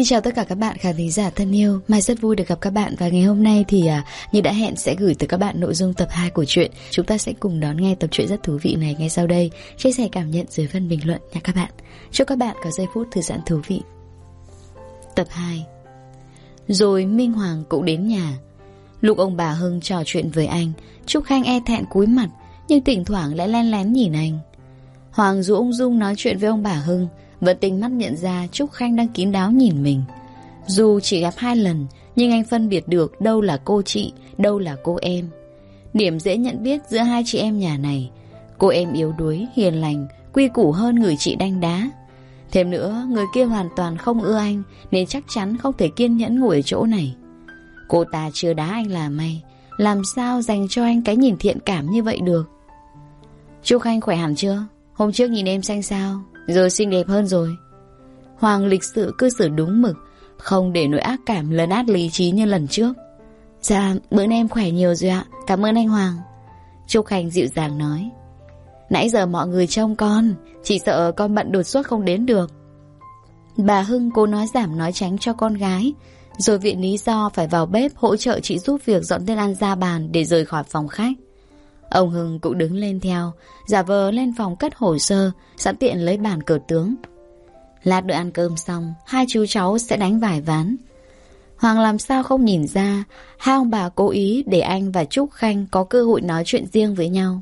Xin chào tất cả các bạn khán thính giả thân yêu. Mai rất vui được gặp các bạn. Và ngày hôm nay thì như đã hẹn sẽ gửi tới các bạn nội dung tập 2 của truyện. Chúng ta sẽ cùng đón nghe tập truyện rất thú vị này ngay sau đây. Chia sẻ cảm nhận dưới phần bình luận nha các bạn. Chúc các bạn có giây phút thư giãn thú vị. Tập 2. Rồi Minh Hoàng cũng đến nhà. Lúc ông bà Hưng trò chuyện với anh, Trúc Khanh e thẹn cúi mặt, nhưng thỉnh thoảng lại len lén nhìn anh. Hoàng dù ung dung nói chuyện với ông bà Hưng, vẫn tinh mắt nhận ra Trúc Khanh đang kín đáo nhìn mình. Dù chỉ gặp 2 lần, nhưng anh phân biệt được đâu là cô chị, đâu là cô em. Điểm dễ nhận biết giữa hai chị em nhà này: cô em yếu đuối, hiền lành, quy củ hơn người chị đanh đá. Thêm nữa, người kia hoàn toàn không ưa anh, nên chắc chắn không thể kiên nhẫn ngồi ở chỗ này. Cô ta chưa đá anh là may, làm sao dành cho anh cái nhìn thiện cảm như vậy được. Trúc Khanh khỏe hẳn chưa? Hôm trước nhìn em xanh xao, giờ xinh đẹp hơn rồi. Hoàng lịch sự cư xử đúng mực, không để nỗi ác cảm lấn át lý trí như lần trước. Dạ, bữa nay em khỏe nhiều rồi ạ, cảm ơn anh Hoàng. Trúc Khanh dịu dàng nói. Nãy giờ mọi người trông con, chỉ sợ con bận đột xuất không đến được. Bà Hưng cố nói giảm nói tránh cho con gái, rồi viện lý do phải vào bếp hỗ trợ chị giúp việc dọn thức ăn ra bàn để rời khỏi phòng khách. Ông Hưng cũng đứng lên theo, giả vờ lên phòng cất hồ sơ, sẵn tiện lấy bàn cờ tướng. Lát nữa ăn cơm xong, hai chú cháu sẽ đánh vài ván. Hoàng làm sao không nhìn ra, hai ông bà cố ý để anh và Trúc Khanh có cơ hội nói chuyện riêng với nhau.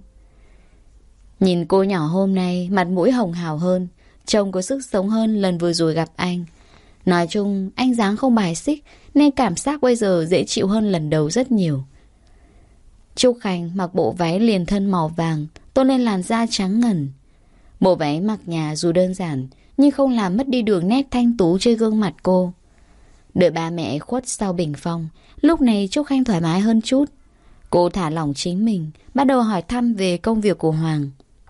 Nhìn cô nhỏ hôm nay mặt mũi hồng hào hơn, trông có sức sống hơn lần vừa rồi gặp anh. Nói chung anh dáng không bài xích, nên cảm giác bây giờ dễ chịu hơn lần đầu rất nhiều. Trúc Khanh mặc bộ váy liền thân màu vàng, tôn lên làn da trắng ngần. Bộ váy mặc nhà dù đơn giản, nhưng không làm mất đi đường nét thanh tú trên gương mặt cô. Đợi ba mẹ khuất sau bình phong, lúc này Trúc Khanh thoải mái hơn chút. Cô thả lỏng chính mình, bắt đầu hỏi thăm về công việc của Hoàng.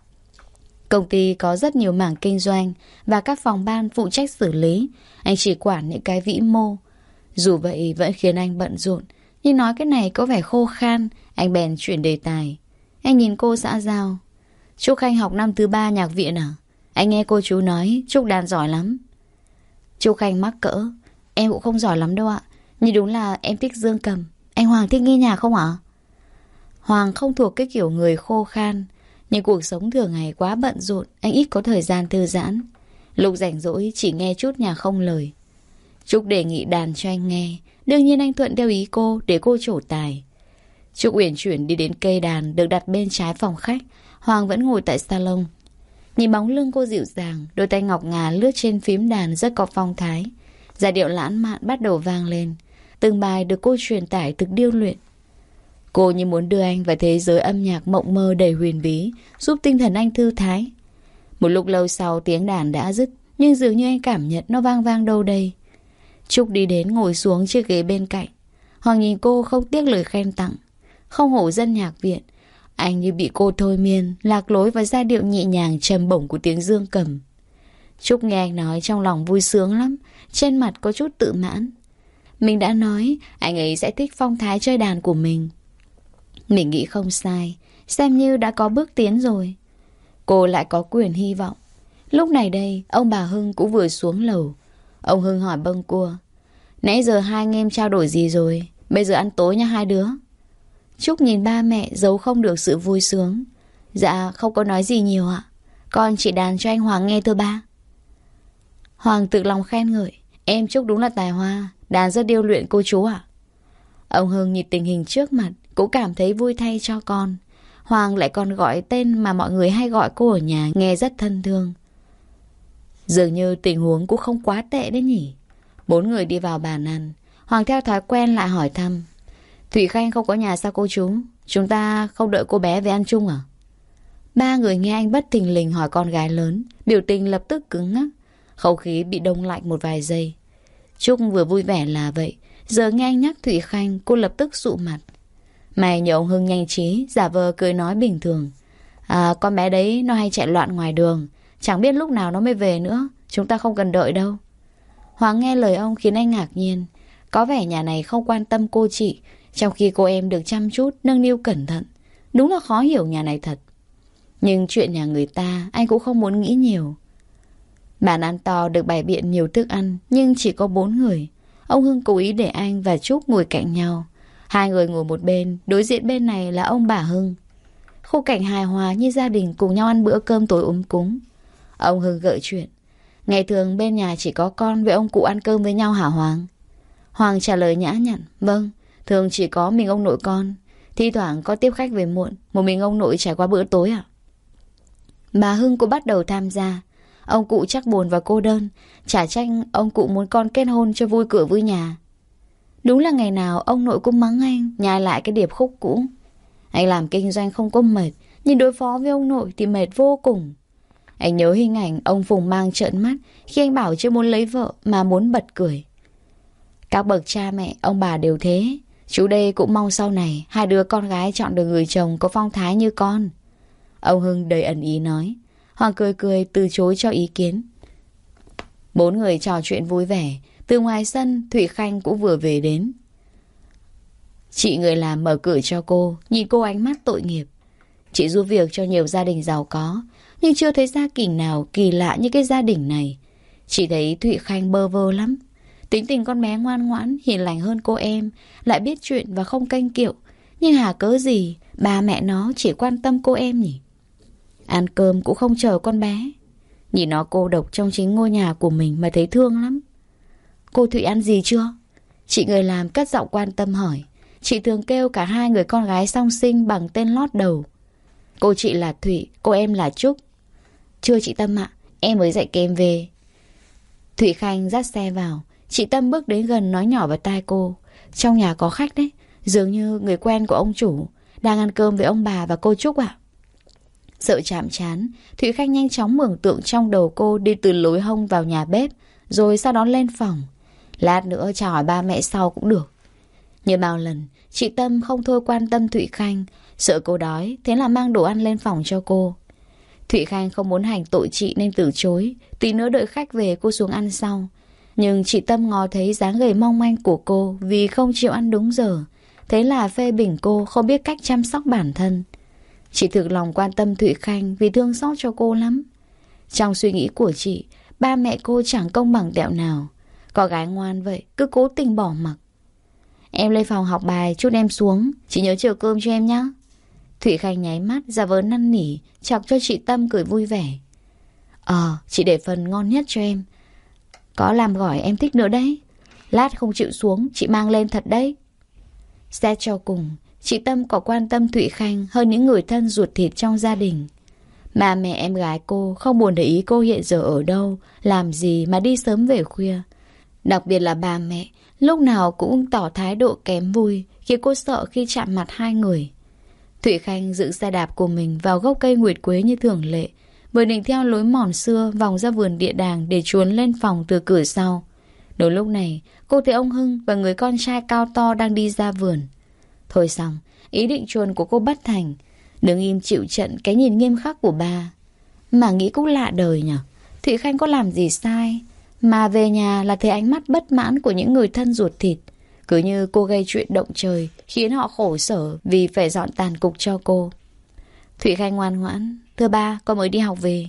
Công ty có rất nhiều mảng kinh doanh và các phòng ban phụ trách xử lý, anh chỉ quản những cái vĩ mô. Dù vậy vẫn khiến anh bận rộn, nhưng nói cái này có vẻ khô khan, anh bèn chuyển đề tài. Anh nhìn cô xã giao. Trúc Khanh học năm thứ 3 nhạc viện à? Anh nghe cô chú nói Trúc đàn giỏi lắm. Trúc Khanh mắc cỡ. Em cũng không giỏi lắm đâu ạ, nhưng đúng là em thích dương cầm. Anh Hoàng thích nghe nhạc không ạ? Hoàng không thuộc cái kiểu người khô khan, nhưng cuộc sống thường ngày quá bận rộn, anh ít có thời gian thư giãn. Lúc rảnh rỗi chỉ nghe chút nhạc không lời. Trúc đề nghị đàn cho anh nghe, đương nhiên anh thuận theo ý cô để cô trổ tài. Trúc uyển chuyển đi đến cây đàn được đặt bên trái phòng khách. Hoàng vẫn ngồi tại salon. Nhìn bóng lưng cô dịu dàng, đôi tay ngọc ngà lướt trên phím đàn rất có phong thái. Giai điệu lãng mạn bắt đầu vang lên. Từng bài được cô truyền tải thực điêu luyện. Cô như muốn đưa anh vào thế giới âm nhạc mộng mơ đầy huyền bí, giúp tinh thần anh thư thái. Một lúc lâu sau tiếng đàn đã dứt, nhưng dường như anh cảm nhận nó vang vang đâu đây. Trúc đi đến ngồi xuống chiếc ghế bên cạnh. Hoàng nhìn cô không tiếc lời khen tặng. Không hổ dân nhạc viện, anh như bị cô thôi miên, lạc lối vào giai điệu nhẹ nhàng trầm bổng của tiếng dương cầm. Trúc nghe anh nói trong lòng vui sướng lắm, trên mặt có chút tự mãn. Mình đã nói anh ấy sẽ thích phong thái chơi đàn của mình. Mình nghĩ không sai, xem như đã có bước tiến rồi. Cô lại có quyền hy vọng. Lúc này đây, ông bà Hưng cũng vừa xuống lầu. Ông Hưng hỏi bâng cua: Nãy giờ hai anh em trao đổi gì rồi? Bây giờ ăn tối nha hai đứa. Trúc nhìn ba mẹ giấu không được sự vui sướng. Dạ không có nói gì nhiều ạ, con chỉ đàn cho anh Hoàng nghe thôi ba. Hoàng tự lòng khen ngợi: Em Trúc đúng là tài hoa, đàn rất điêu luyện cô chú ạ. Ông Hưng nhìn tình hình trước mặt cũng cảm thấy vui thay cho con. Hoàng lại còn gọi tên mà mọi người hay gọi cô ở nhà, nghe rất thân thương. Dường như tình huống cũng không quá tệ đấy nhỉ. 4 người đi vào bàn ăn. Hoàng theo thói quen lại hỏi thăm: Thủy Khanh không có nhà sao cô chú? Chúng ta không đợi cô bé về ăn chung à? 3 người nghe anh bất thình lình hỏi con gái lớn, biểu tình lập tức cứng ngắc. Không khí bị đông lạnh một vài giây. Trúc vừa vui vẻ là vậy, giờ nghe anh nhắc Thủy Khanh, cô lập tức sụ mặt. Mày nhờ ông Hưng nhanh trí, giả vờ cười nói bình thường: Con bé đấy nó hay chạy loạn ngoài đường, chẳng biết lúc nào nó mới về nữa, chúng ta không cần đợi đâu. Hoàng nghe lời ông khiến anh ngạc nhiên. Có vẻ nhà này không quan tâm cô chị, trong khi cô em được chăm chút, nâng niu cẩn thận. Đúng là khó hiểu nhà này thật. Nhưng chuyện nhà người ta anh cũng không muốn nghĩ nhiều. Bàn ăn to được bày biện nhiều thức ăn, nhưng chỉ có 4 người. Ông Hưng cố ý để anh và Trúc ngồi cạnh nhau. Hai người ngồi một bên, đối diện bên này là ông bà Hưng. Khung cảnh hài hòa như gia đình cùng nhau ăn bữa cơm tối cúng. Ông Hưng gợi chuyện. Ngày thường bên nhà chỉ có con với ông cụ ăn cơm với nhau hả Hoàng? Hoàng trả lời nhã nhặn. Vâng, thường chỉ có mình ông nội con. Thi thoảng có tiếp khách về muộn, một mình ông nội trải qua bữa tối ạ. Bà Hưng cũng bắt đầu tham gia. Ông cụ chắc buồn và cô đơn, chả trách ông cụ muốn con kết hôn cho vui cửa vui nhà. Đúng là ngày nào ông nội cũng mắng anh nhai lại cái điệp khúc cũ. Anh làm kinh doanh không có mệt, nhưng đối phó với ông nội thì mệt vô cùng. Anh nhớ hình ảnh ông Phùng Mang trợn mắt khi anh bảo chưa muốn lấy vợ mà muốn bật cười. Các bậc cha mẹ, ông bà đều thế. Chú đây cũng mong sau này hai đứa con gái chọn được người chồng có phong thái như con. Ông Hưng đầy ẩn ý nói. Hoàng cười cười từ chối cho ý kiến. 4 người trò chuyện vui vẻ. Từ ngoài sân, Thụy Khanh cũng vừa về đến. Chị người làm mở cửa cho cô, nhìn cô ánh mắt tội nghiệp. Chị giúp việc cho nhiều gia đình giàu có, nhưng chưa thấy gia cảnh nào kỳ lạ như cái gia đình này. Chị thấy Thụy Khanh bơ vơ lắm. Tính tình con bé ngoan ngoãn, hiền lành hơn cô em, lại biết chuyện và không kênh kiệu. Nhưng hả cớ gì, ba mẹ nó chỉ quan tâm cô em nhỉ? Ăn cơm cũng không chờ con bé. Nhìn nó cô độc trong chính ngôi nhà của mình mà thấy thương lắm. Cô Thụy ăn gì chưa? Chị người làm cất giọng quan tâm hỏi. Chị thường kêu cả hai người con gái song sinh bằng tên lót đầu. Cô chị là Thụy, cô em là Trúc. Chưa chị Tâm ạ, em mới dạy kem về. Thụy Khanh dắt xe vào. Chị Tâm bước đến gần nói nhỏ vào tai cô. Trong nhà có khách đấy, dường như người quen của ông chủ. Đang ăn cơm với ông bà và cô Trúc ạ. Sợ chạm trán, Thụy Khanh nhanh chóng mường tượng trong đầu cô đi từ lối hông vào nhà bếp, rồi sau đó lên phòng. Lát nữa chào hỏi ba mẹ sau cũng được. Như bao lần, chị Tâm không thôi quan tâm Thụy Khanh, sợ cô đói, thế là mang đồ ăn lên phòng cho cô. Thụy Khanh không muốn hành tội chị nên từ chối, tí nữa đợi khách về cô xuống ăn sau. Nhưng chị Tâm ngó thấy dáng gầy mong manh của cô vì không chịu ăn đúng giờ, thế là phê bình cô không biết cách chăm sóc bản thân. Chị thực lòng quan tâm Thụy Khanh vì thương xót cho cô lắm. Trong suy nghĩ của chị, ba mẹ cô chẳng công bằng tẹo nào. Có gái ngoan vậy, cứ cố tình bỏ mặc. Em lên phòng học bài, chút em xuống. Chị nhớ chờ cơm cho em nhé. Thụy Khanh nháy mắt, giả vờ năn nỉ, chọc cho chị Tâm cười vui vẻ. Chị để phần ngon nhất cho em. Có làm gỏi em thích nữa đấy. Lát không chịu xuống, chị mang lên thật đấy. Xét cho cùng, chị Tâm có quan tâm Thụy Khanh hơn những người thân ruột thịt trong gia đình. Mà mẹ em gái cô không buồn để ý cô hiện giờ ở đâu, làm gì mà đi sớm về khuya. Đặc biệt là bà mẹ, lúc nào cũng tỏ thái độ kém vui, khiến cô sợ khi chạm mặt hai người. Thụy Khanh dựng xe đạp của mình vào gốc cây nguyệt quế như thường lệ, vừa định theo lối mòn xưa vòng ra vườn địa đàng để chuồn lên phòng từ cửa sau. Đúng lúc này, cô thấy ông Hưng và người con trai cao to đang đi ra vườn. Thôi xong, ý định chuồn của cô bất thành. Đứng im chịu trận cái nhìn nghiêm khắc của ba. Mà nghĩ cũng lạ đời nhỉ. Thụy Khanh có làm gì sai mà về nhà là thấy ánh mắt bất mãn của những người thân ruột thịt. Cứ như cô gây chuyện động trời, khiến họ khổ sở vì phải dọn tàn cục cho cô. Thụy Khanh ngoan ngoãn. Thưa ba, con mới đi học về.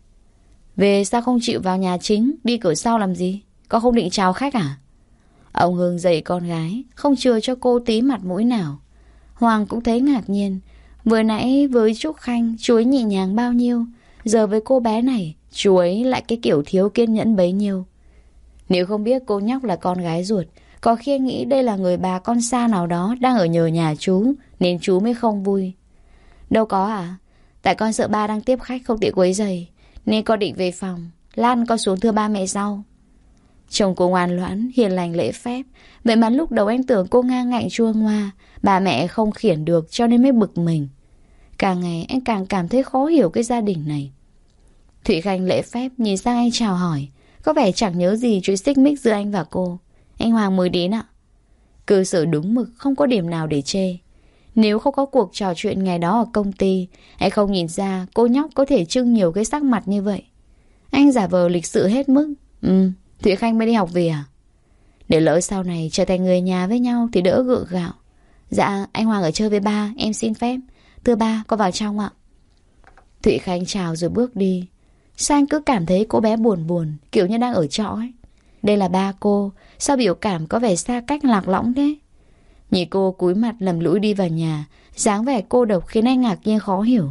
Về sao không chịu vào nhà chính, đi cửa sau làm gì? Con không định chào khách à? Ông Hưng dạy con gái, không chừa cho cô tí mặt mũi nào. Hoàng cũng thấy ngạc nhiên. Vừa nãy với Trúc Khanh, chú ấy nhẹ nhàng bao nhiêu, giờ với cô bé này, chú ấy lại cái kiểu thiếu kiên nhẫn bấy nhiêu. Nếu không biết cô nhóc là con gái ruột, có khi anh nghĩ đây là người bà con xa nào đó đang ở nhờ nhà chú, nên chú mới không vui. Đâu có à? Tại con sợ ba đang tiếp khách không tiện quấy rầy, nên con định về phòng. Lát con xuống thưa ba mẹ sau. Chồng cô ngoan loãn, hiền lành lễ phép. Vậy mà lúc đầu anh tưởng cô ngang ngạnh chua ngoa, bà mẹ không khiển được cho nên mới bực mình. Càng ngày anh càng cảm thấy khó hiểu cái gia đình này. Thụy Khanh lễ phép nhìn sang anh chào hỏi, có vẻ chẳng nhớ gì chuyện xích mích giữa anh và cô. Anh Hoàng mới đến ạ. Cư xử đúng mực, không có điểm nào để chê. Nếu không có cuộc trò chuyện ngày đó ở công ty, anh không nhìn ra cô nhóc có thể trưng nhiều cái sắc mặt như vậy. Anh giả vờ lịch sự hết mức. Thụy Khanh mới đi học về à? Để lỡ sau này trở thành người nhà với nhau thì đỡ gượng gạo. Dạ, anh Hoàng ở chơi với ba, em xin phép. Thưa ba, con vào trong ạ. Thụy Khanh chào rồi bước đi. Sao anh cứ cảm thấy cô bé buồn buồn, kiểu như đang ở trọ ấy? Đây là ba cô, sao biểu cảm có vẻ xa cách lạc lõng thế? Nhìn cô cúi mặt lầm lũi đi vào nhà, dáng vẻ cô độc khiến anh ngạc nhiên khó hiểu.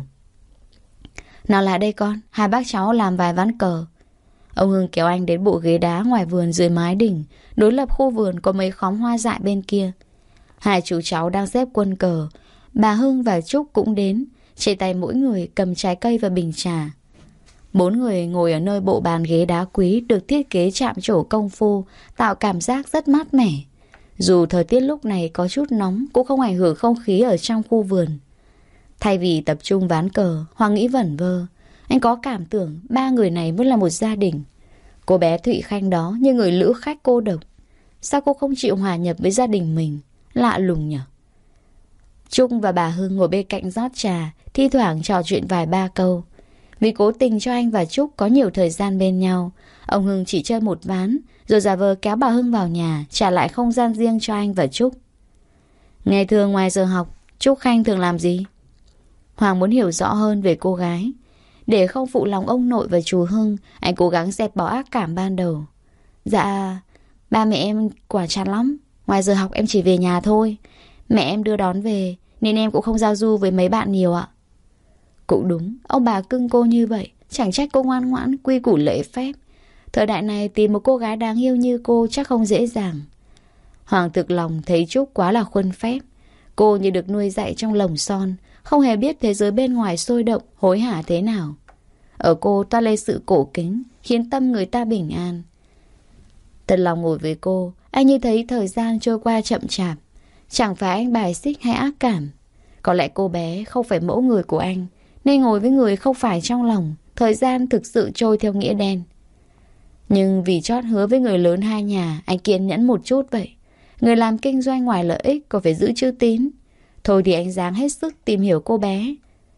Nào lại đây con, hai bác cháu làm vài ván cờ. Ông Hưng kéo anh đến bộ ghế đá ngoài vườn dưới mái đỉnh, đối lập khu vườn có mấy khóm hoa dại bên kia. Hai chú cháu đang xếp quân cờ. Bà Hưng và Trúc cũng đến, trên tay mỗi người cầm trái cây và bình trà. 4 người ngồi ở nơi bộ bàn ghế đá quý được thiết kế chạm trổ công phu, tạo cảm giác rất mát mẻ. Dù thời tiết lúc này có chút nóng cũng không ảnh hưởng không khí ở trong khu vườn. Thay vì tập trung ván cờ, Hoàng nghĩ vẩn vơ. Anh có cảm tưởng 3 người này mới là một gia đình. Cô bé Thụy Khanh đó như người lữ khách cô độc. Sao cô không chịu hòa nhập với gia đình mình? Lạ lùng nhỉ? Trung và bà Hưng ngồi bên cạnh rót trà, thi thoảng trò chuyện vài ba câu. Vì cố tình cho anh và Trúc có nhiều thời gian bên nhau, ông Hưng chỉ chơi một ván, rồi giả vờ kéo bà Hưng vào nhà, trả lại không gian riêng cho anh và Trúc. Ngày thường ngoài giờ học, Trúc Khanh thường làm gì? Hoàng muốn hiểu rõ hơn về cô gái. Để không phụ lòng ông nội và chú Hưng, anh cố gắng dẹp bỏ ác cảm ban đầu. Dạ, ba mẹ em quả chán lắm. Ngoài giờ học em chỉ về nhà thôi. Mẹ em đưa đón về, nên em cũng không giao du với mấy bạn nhiều ạ. Cũng đúng, ông bà cưng cô như vậy, chẳng trách cô ngoan ngoãn, quy củ lễ phép. Thời đại này tìm một cô gái đáng yêu như cô chắc không dễ dàng. Hoàng thực lòng thấy Trúc quá là khuôn phép. Cô như được nuôi dạy trong lồng son, không hề biết thế giới bên ngoài sôi động, hối hả thế nào. Ở cô toát lên sự cổ kính, khiến tâm người ta bình an. Thật lòng ngồi với cô, anh như thấy thời gian trôi qua chậm chạp. Chẳng phải anh bài xích hay ác cảm. Có lẽ cô bé không phải mẫu người của anh, nên ngồi với người không phải trong lòng, thời gian thực sự trôi theo nghĩa đen. Nhưng vì chót hứa với người lớn hai nhà, anh kiên nhẫn một chút vậy. Người làm kinh doanh ngoài lợi ích có phải giữ chữ tín. Thôi thì anh dáng hết sức tìm hiểu cô bé.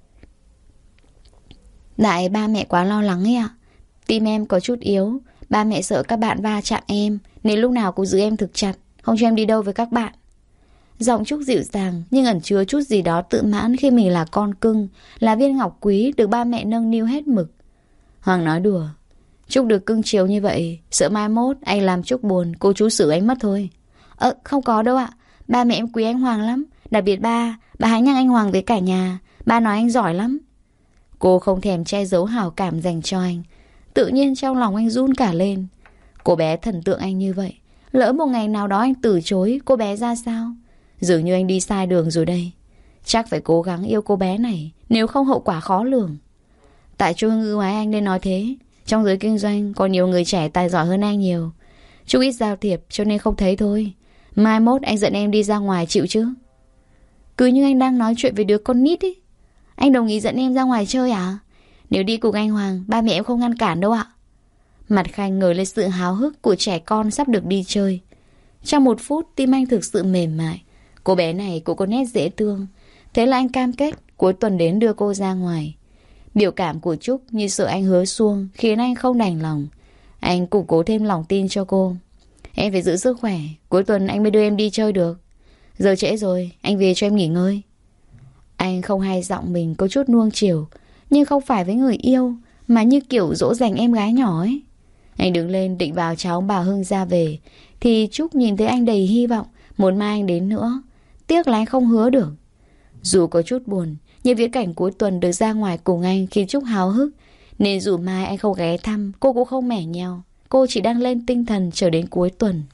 Đại ba mẹ quá lo lắng ấy ạ. Tim em có chút yếu, ba mẹ sợ các bạn va chạm em, nên lúc nào cũng giữ em thực chặt, không cho em đi đâu với các bạn. Giọng Trúc dịu dàng nhưng ẩn chứa chút gì đó tự mãn khi mình là con cưng, là viên ngọc quý được ba mẹ nâng niu hết mực. Hoàng nói đùa. Trúc được cưng chiều như vậy, sợ mai mốt anh làm Trúc buồn, cô chú xử anh mất thôi. Không có đâu ạ. Ba mẹ em quý anh Hoàng lắm. Đặc biệt ba hay nhắc anh Hoàng với cả nhà. Ba nói anh giỏi lắm. Cô không thèm che giấu hảo cảm dành cho anh. Tự nhiên trong lòng anh run cả lên. Cô bé thần tượng anh như vậy, lỡ một ngày nào đó anh từ chối, cô bé ra sao? Dường như anh đi sai đường rồi đây. Chắc phải cố gắng yêu cô bé này, nếu không hậu quả khó lường. Tại chú Hưng ưu ái anh nên nói thế. Trong giới kinh doanh có nhiều người trẻ tài giỏi hơn anh nhiều. Chú ít giao thiệp cho nên không thấy thôi. Mai mốt anh dẫn em đi ra ngoài chịu chứ? Cứ như anh đang nói chuyện với đứa con nít ý. Anh đồng ý dẫn em ra ngoài chơi à? Nếu đi cùng anh Hoàng, ba mẹ em không ngăn cản đâu ạ. Mặt Khanh ngồi lên sự háo hức của trẻ con sắp được đi chơi. Trong một phút tim anh thực sự mềm mại. Cô bé này cũng có nét dễ thương. Thế là anh cam kết cuối tuần đến đưa cô ra ngoài. Biểu cảm của Trúc như sợ anh hứa xuông khiến anh không đành lòng. Anh củng cố thêm lòng tin cho cô. Em phải giữ sức khỏe, cuối tuần anh mới đưa em đi chơi được. Giờ trễ rồi, anh về cho em nghỉ ngơi. Anh không hay giọng mình có chút nuông chiều, nhưng không phải với người yêu, mà như kiểu dỗ dành em gái nhỏ ấy. Anh đứng lên định vào chào ông bà Hưng ra về, thì Trúc nhìn thấy anh đầy hy vọng, muốn mai anh đến nữa. Tiếc là anh không hứa được. Dù có chút buồn, nhưng viễn cảnh cuối tuần được ra ngoài cùng anh khiến Trúc háo hức, nên dù mai anh không ghé thăm, cô cũng không mẻ nheo. Cô chỉ đang lên tinh thần chờ đến cuối tuần.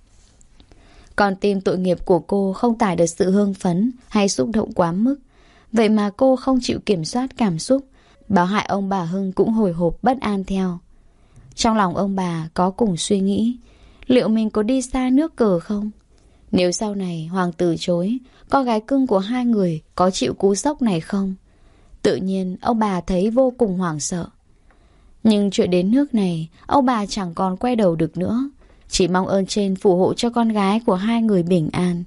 Còn tim tội nghiệp của cô không tải được sự hưng phấn hay xúc động quá mức. Vậy mà cô không chịu kiểm soát cảm xúc, báo hại ông bà Hưng cũng hồi hộp bất an theo. Trong lòng ông bà có cùng suy nghĩ, liệu mình có đi xa nước cờ không? Nếu sau này Hoàng từ chối, con gái cưng của hai người có chịu cú sốc này không? Tự nhiên ông bà thấy vô cùng hoảng sợ. Nhưng chuyện đến nước này, ông bà chẳng còn quay đầu được nữa. Chỉ mong ơn trên phù hộ cho con gái của hai người bình an.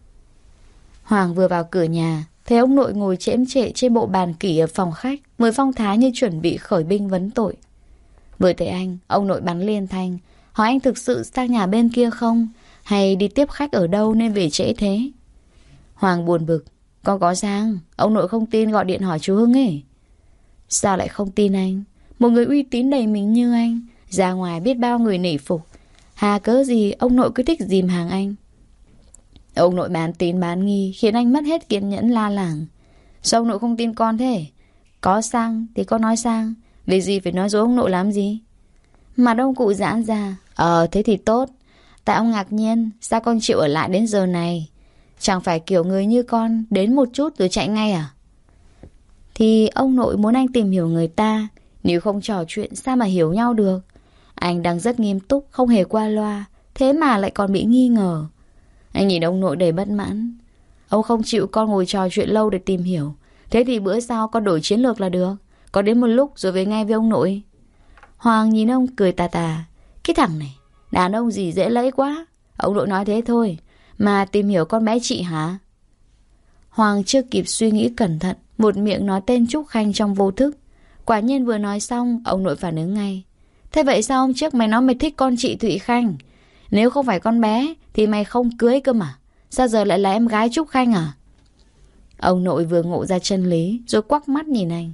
Hoàng vừa vào cửa nhà, thấy ông nội ngồi chễm chệ trên bộ bàn kỷ ở phòng khách, mới phong thái như chuẩn bị khởi binh vấn tội. Vừa thấy anh, ông nội bắn liên thanh, hỏi anh thực sự sang nhà bên kia không, hay đi tiếp khách ở đâu nên về trễ thế. Hoàng buồn bực, con có sang, ông nội không tin gọi điện hỏi chú Hưng ấy. Sao lại không tin anh? Một người uy tín đầy mình như anh, ra ngoài biết bao người nể phục. Hà cớ gì ông nội cứ thích dìm hàng anh. Ông nội bán tín bán nghi khiến anh mất hết kiên nhẫn la làng. Sao ông nội không tin con thế? Có sang thì con nói sang, vì gì phải nói dối ông nội làm gì? Mặt ông cụ giãn ra. Thế thì tốt. Tại ông ngạc nhiên sao con chịu ở lại đến giờ này. Chẳng phải kiểu người như con đến một chút rồi chạy ngay à? Thì ông nội muốn anh tìm hiểu người ta. Nếu không trò chuyện sao mà hiểu nhau được. Anh đang rất nghiêm túc, không hề qua loa, thế mà lại còn bị nghi ngờ. Anh nhìn ông nội đầy bất mãn. Ông không chịu con ngồi trò chuyện lâu để tìm hiểu. Thế thì bữa sau con đổi chiến lược là được. Có đến một lúc rồi về ngay với ông nội. Hoàng nhìn ông cười tà tà. Cái thằng này, đàn ông gì dễ lấy quá. Ông nội nói thế thôi. Mà tìm hiểu con bé chị hả? Hoàng chưa kịp suy nghĩ cẩn thận, một miệng nói tên Trúc Khanh trong vô thức. Quả nhiên vừa nói xong, ông nội phản ứng ngay. Thế vậy sao hôm trước mày nói mày thích con chị Thụy Khanh? Nếu không phải con bé thì mày không cưới cơ mà. Sao giờ lại là em gái Trúc Khanh à? Ông nội vừa ngộ ra chân lý rồi quắc mắt nhìn anh.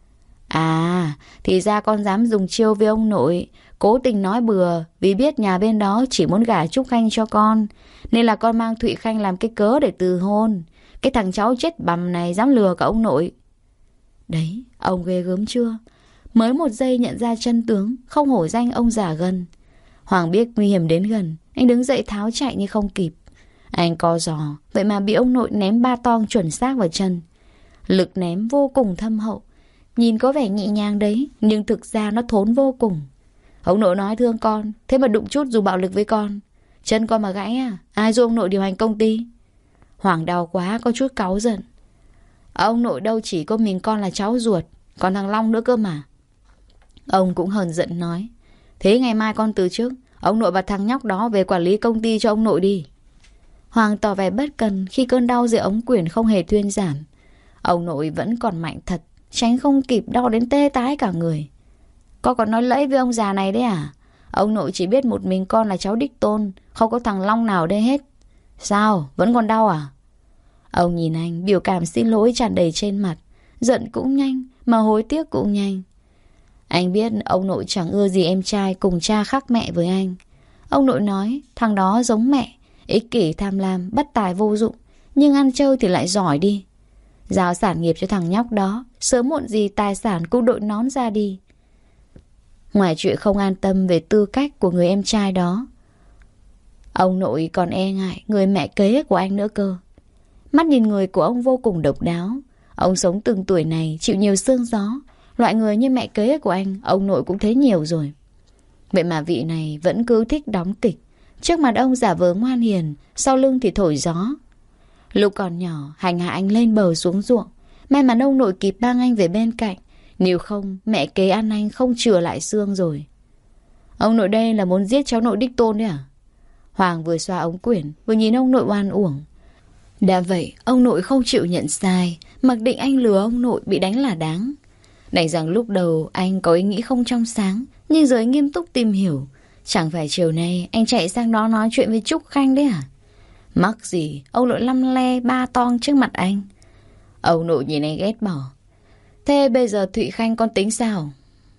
À, thì ra con dám dùng chiêu với ông nội, cố tình nói bừa vì biết nhà bên đó chỉ muốn gả Trúc Khanh cho con, nên là con mang Thụy Khanh làm cái cớ để từ hôn. Cái thằng cháu chết bằm này dám lừa cả ông nội. Đấy, ông ghê gớm chưa? Mới một giây nhận ra chân tướng, không hổ danh ông già gân. Hoàng biết nguy hiểm đến gần, anh đứng dậy tháo chạy nhưng không kịp. Anh co giò, vậy mà bị ông nội ném ba tong chuẩn xác vào chân. Lực ném vô cùng thâm hậu. Nhìn có vẻ nhẹ nhàng đấy, nhưng thực ra nó thốn vô cùng. Ông nội nói thương con, thế mà đụng chút dù bạo lực với con. Chân con mà gãy à? Ai giúp ông nội điều hành công ty? Hoàng đau quá, có chút cáu giận. Ông nội đâu chỉ có mình con là cháu ruột, còn thằng Long nữa cơ mà. Ông cũng hờn giận nói. Thế ngày mai con từ chức, ông nội và thằng nhóc đó về quản lý công ty cho ông nội đi. Hoàng tỏ vẻ bất cần khi cơn đau dưới ống quyển không hề thuyên giảm. Ông nội vẫn còn mạnh thật, tránh không kịp đau đến tê tái cả người. Con còn nói lẫy với ông già này đấy à? Ông nội chỉ biết một mình con là cháu đích tôn, không có thằng Long nào đây hết. Sao? Vẫn còn đau à? Ông nhìn anh, biểu cảm xin lỗi tràn đầy trên mặt. Giận cũng nhanh, mà hối tiếc cũng nhanh. Anh biết ông nội chẳng ưa gì em trai cùng cha khác mẹ với anh. Ông nội nói thằng đó giống mẹ, ích kỷ tham lam, bất tài vô dụng, nhưng ăn chơi thì lại giỏi đi. Giao sản nghiệp cho thằng nhóc đó, sớm muộn gì tài sản cũng đội nón ra đi. Ngoài chuyện không an tâm về tư cách của người em trai đó, ông nội còn e ngại người mẹ kế của anh nữa cơ. Mắt nhìn người của ông vô cùng độc đáo. Ông sống từng tuổi này chịu nhiều sương gió. Loại người như mẹ kế của anh, ông nội cũng thấy nhiều rồi. Vậy mà vị này vẫn cứ thích đóng kịch. Trước mặt ông giả vờ ngoan hiền, sau lưng thì thổi gió. Lúc còn nhỏ, hành hạ anh lên bờ xuống ruộng. May mà ông nội kịp mang anh về bên cạnh. Nếu không, mẹ kế ăn anh không chừa lại xương rồi. Ông nội đây là muốn giết cháu nội đích tôn đấy à? Hoàng vừa xoa ống quyển, vừa nhìn ông nội oan uổng. Đã vậy, ông nội không chịu nhận sai, mặc định anh lừa ông nội bị đánh là đáng. Đành rằng lúc đầu anh có ý nghĩ không trong sáng, nhưng giờ anh nghiêm túc tìm hiểu. Chẳng phải chiều nay anh chạy sang đó nói chuyện với Trúc Khanh đấy à? Mắc gì, ông nội lăm le ba tong trước mặt anh. Ông nội nhìn anh ghét bỏ. Thế bây giờ Thụy Khanh con tính sao?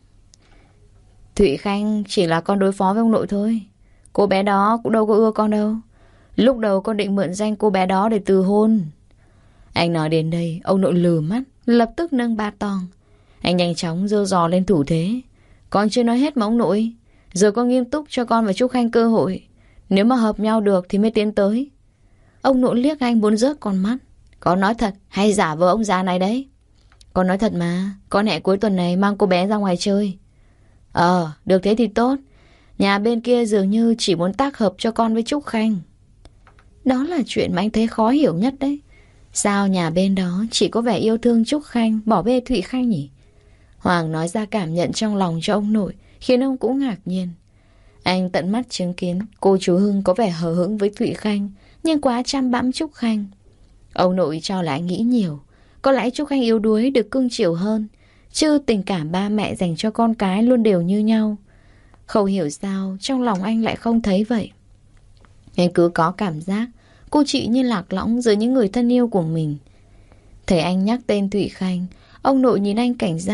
Thụy Khanh chỉ là con đối phó với ông nội thôi. Cô bé đó cũng đâu có ưa con đâu. Lúc đầu con định mượn danh cô bé đó để từ hôn. Anh nói đến đây, ông nội lừ mắt, lập tức nâng ba tong. Anh nhanh chóng giơ giò lên thủ thế. Con chưa nói hết mà ông nội. Giờ con nghiêm túc cho con và Trúc Khanh cơ hội. Nếu mà hợp nhau được thì mới tiến tới. Ông nội liếc anh muốn rớt con mắt. Con nói thật hay giả vờ ông già này đấy? Con nói thật mà. Con hẹn cuối tuần này mang cô bé ra ngoài chơi. Được thế thì tốt. Nhà bên kia dường như chỉ muốn tác hợp cho con với Trúc Khanh. Đó là chuyện mà anh thấy khó hiểu nhất đấy. Sao nhà bên đó chỉ có vẻ yêu thương Trúc Khanh, bỏ bê Thụy Khanh nhỉ? Hoàng nói ra cảm nhận trong lòng cho ông nội, khiến ông cũng ngạc nhiên. Anh tận mắt chứng kiến cô chú Hưng có vẻ hờ hững với Thụy Khanh, nhưng quá chăm bẵm Trúc Khanh. Ông nội cho là anh nghĩ nhiều. Có lẽ Trúc Khanh yếu đuối được cưng chiều hơn, chứ tình cảm ba mẹ dành cho con cái luôn đều như nhau. Không hiểu sao trong lòng anh lại không thấy vậy. Anh cứ có cảm giác cô chị như lạc lõng giữa những người thân yêu của mình. Thấy anh nhắc tên Thụy Khanh, ông nội nhìn anh cảnh giác,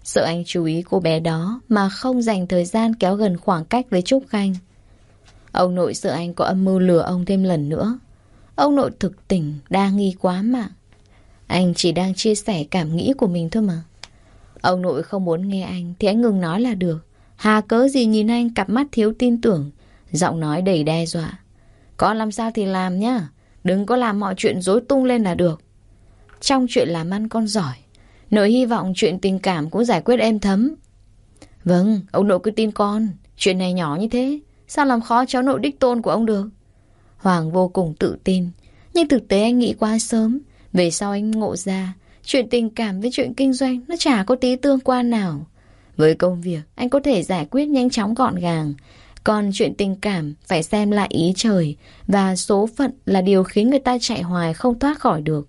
sợ anh chú ý cô bé đó mà không dành thời gian kéo gần khoảng cách với Trúc Khanh. Ông nội sợ anh có âm mưu lừa ông thêm lần nữa. Ông nội thực tình đa nghi quá mà. Anh chỉ đang chia sẻ cảm nghĩ của mình thôi mà. Ông nội không muốn nghe anh thì anh ngừng nói là được. Hà cớ gì nhìn anh cặp mắt thiếu tin tưởng, giọng nói đầy đe dọa. Con làm sao thì làm nhá, đừng có làm mọi chuyện rối tung lên là được. Trong chuyện làm ăn con giỏi, nội hy vọng chuyện tình cảm cũng giải quyết êm thấm. Vâng, ông nội cứ tin con. Chuyện này nhỏ như thế, sao làm khó cháu nội đích tôn của ông được? Hoàng vô cùng tự tin. Nhưng thực tế anh nghĩ quá sớm. Về sau anh ngộ ra chuyện tình cảm với chuyện kinh doanh nó chả có tí tương quan nào. Với công việc anh có thể giải quyết nhanh chóng gọn gàng, còn chuyện tình cảm phải xem lại ý trời và số phận là điều khiến người ta chạy hoài không thoát khỏi được.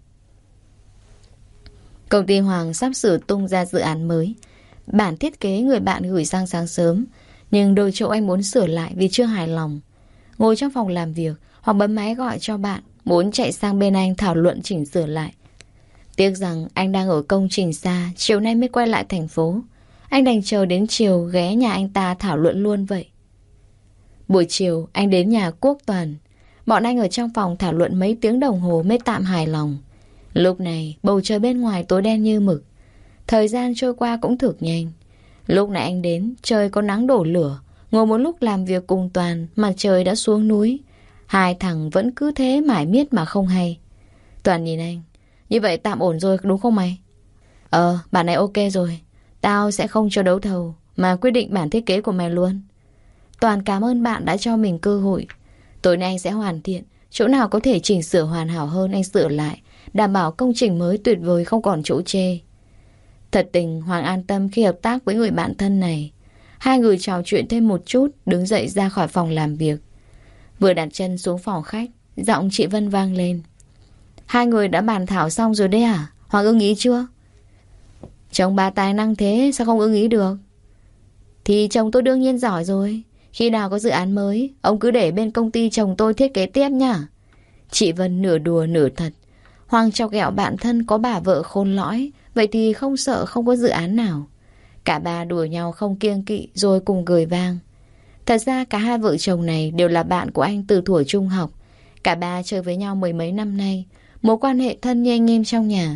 Công ty Hoàng sắp sửa tung ra dự án mới. Bản thiết kế người bạn gửi sang sáng sớm, nhưng đôi chỗ anh muốn sửa lại vì chưa hài lòng. Ngồi trong phòng làm việc, Hoàng bấm máy gọi cho bạn, muốn chạy sang bên anh thảo luận chỉnh sửa lại. Tiếc rằng anh đang ở công trình xa, chiều nay mới quay lại thành phố. Anh đành chờ đến chiều ghé nhà anh ta thảo luận luôn vậy. Buổi chiều anh đến nhà Quốc Toàn. Bọn anh ở trong phòng thảo luận mấy tiếng đồng hồ mới tạm hài lòng. Lúc này bầu trời bên ngoài tối đen như mực. Thời gian trôi qua cũng thực nhanh. Lúc này anh đến, trời có nắng đổ lửa. Ngồi một lúc làm việc cùng Toàn, mặt trời đã xuống núi. Hai thằng vẫn cứ thế mải miết mà không hay. Toàn nhìn anh. Như vậy tạm ổn rồi đúng không mày? Bản này ok rồi. Tao sẽ không cho đấu thầu, mà quyết định bản thiết kế của mày luôn. Toàn cảm ơn bạn đã cho mình cơ hội. Tối nay anh sẽ hoàn thiện. Chỗ nào có thể chỉnh sửa hoàn hảo hơn anh sửa lại, đảm bảo công trình mới tuyệt vời không còn chỗ chê. Thật tình Hoàng an tâm khi hợp tác với người bạn thân này. Hai người trò chuyện thêm một chút, đứng dậy ra khỏi phòng làm việc. Vừa đặt chân xuống phòng khách, giọng chị Vân vang lên. Hai người đã bàn thảo xong rồi đấy à? Hoàng ưng ý chưa? Chồng bà tài năng thế sao không ưng ý được? Thì chồng tôi đương nhiên giỏi rồi. Khi nào có dự án mới, ông cứ để bên công ty chồng tôi thiết kế tiếp nhá. Chị Vân nửa đùa nửa thật. Hoàng chọc ghẹo bạn thân có bà vợ khôn lõi, vậy thì không sợ không có dự án nào. Cả ba đùa nhau không kiêng kỵ rồi cùng cười vang. Thật ra cả hai vợ chồng này đều là bạn của anh từ thuở trung học. Cả ba chơi với nhau mười mấy năm nay, mối quan hệ thân như anh em trong nhà.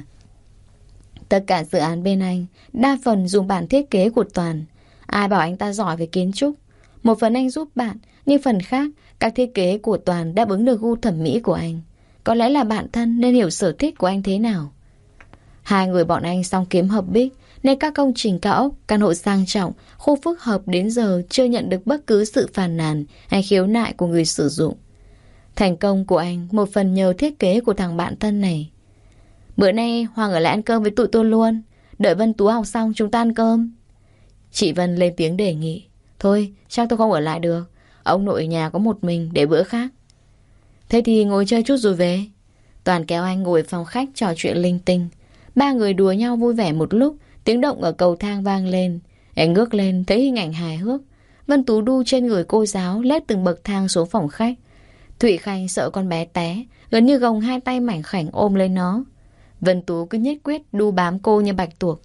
Tất cả dự án bên anh đa phần dùng bản thiết kế của Toàn. Ai bảo anh ta giỏi về kiến trúc. Một phần anh giúp bạn, nhưng phần khác các thiết kế của Toàn đáp ứng được gu thẩm mỹ của anh. Có lẽ là bạn thân nên hiểu sở thích của anh thế nào. Hai người bọn anh song kiếm hợp bích, nên các công trình cao ốc, căn hộ sang trọng, khu phức hợp đến giờ chưa nhận được bất cứ sự phàn nàn hay khiếu nại của người sử dụng. Thành công của anh một phần nhờ thiết kế của thằng bạn thân này. Bữa nay Hoàng ở lại ăn cơm với tụi tôi luôn. Đợi Vân Tú học xong chúng ta ăn cơm. Chị Vân lên tiếng đề nghị. Thôi chắc tôi không ở lại được. Ông nội ở nhà có một mình, để bữa khác. Thế thì ngồi chơi chút rồi về. Toàn kéo anh ngồi phòng khách trò chuyện linh tinh. Ba người đùa nhau vui vẻ một lúc. Tiếng động ở cầu thang vang lên. Anh ngước lên thấy hình ảnh hài hước. Vân Tú đu trên người cô giáo lết từng bậc thang xuống phòng khách. Thụy Khanh sợ con bé té, gần như gồng hai tay mảnh khảnh ôm lấy nó. Vân Tú cứ nhất quyết đu bám cô như bạch tuộc.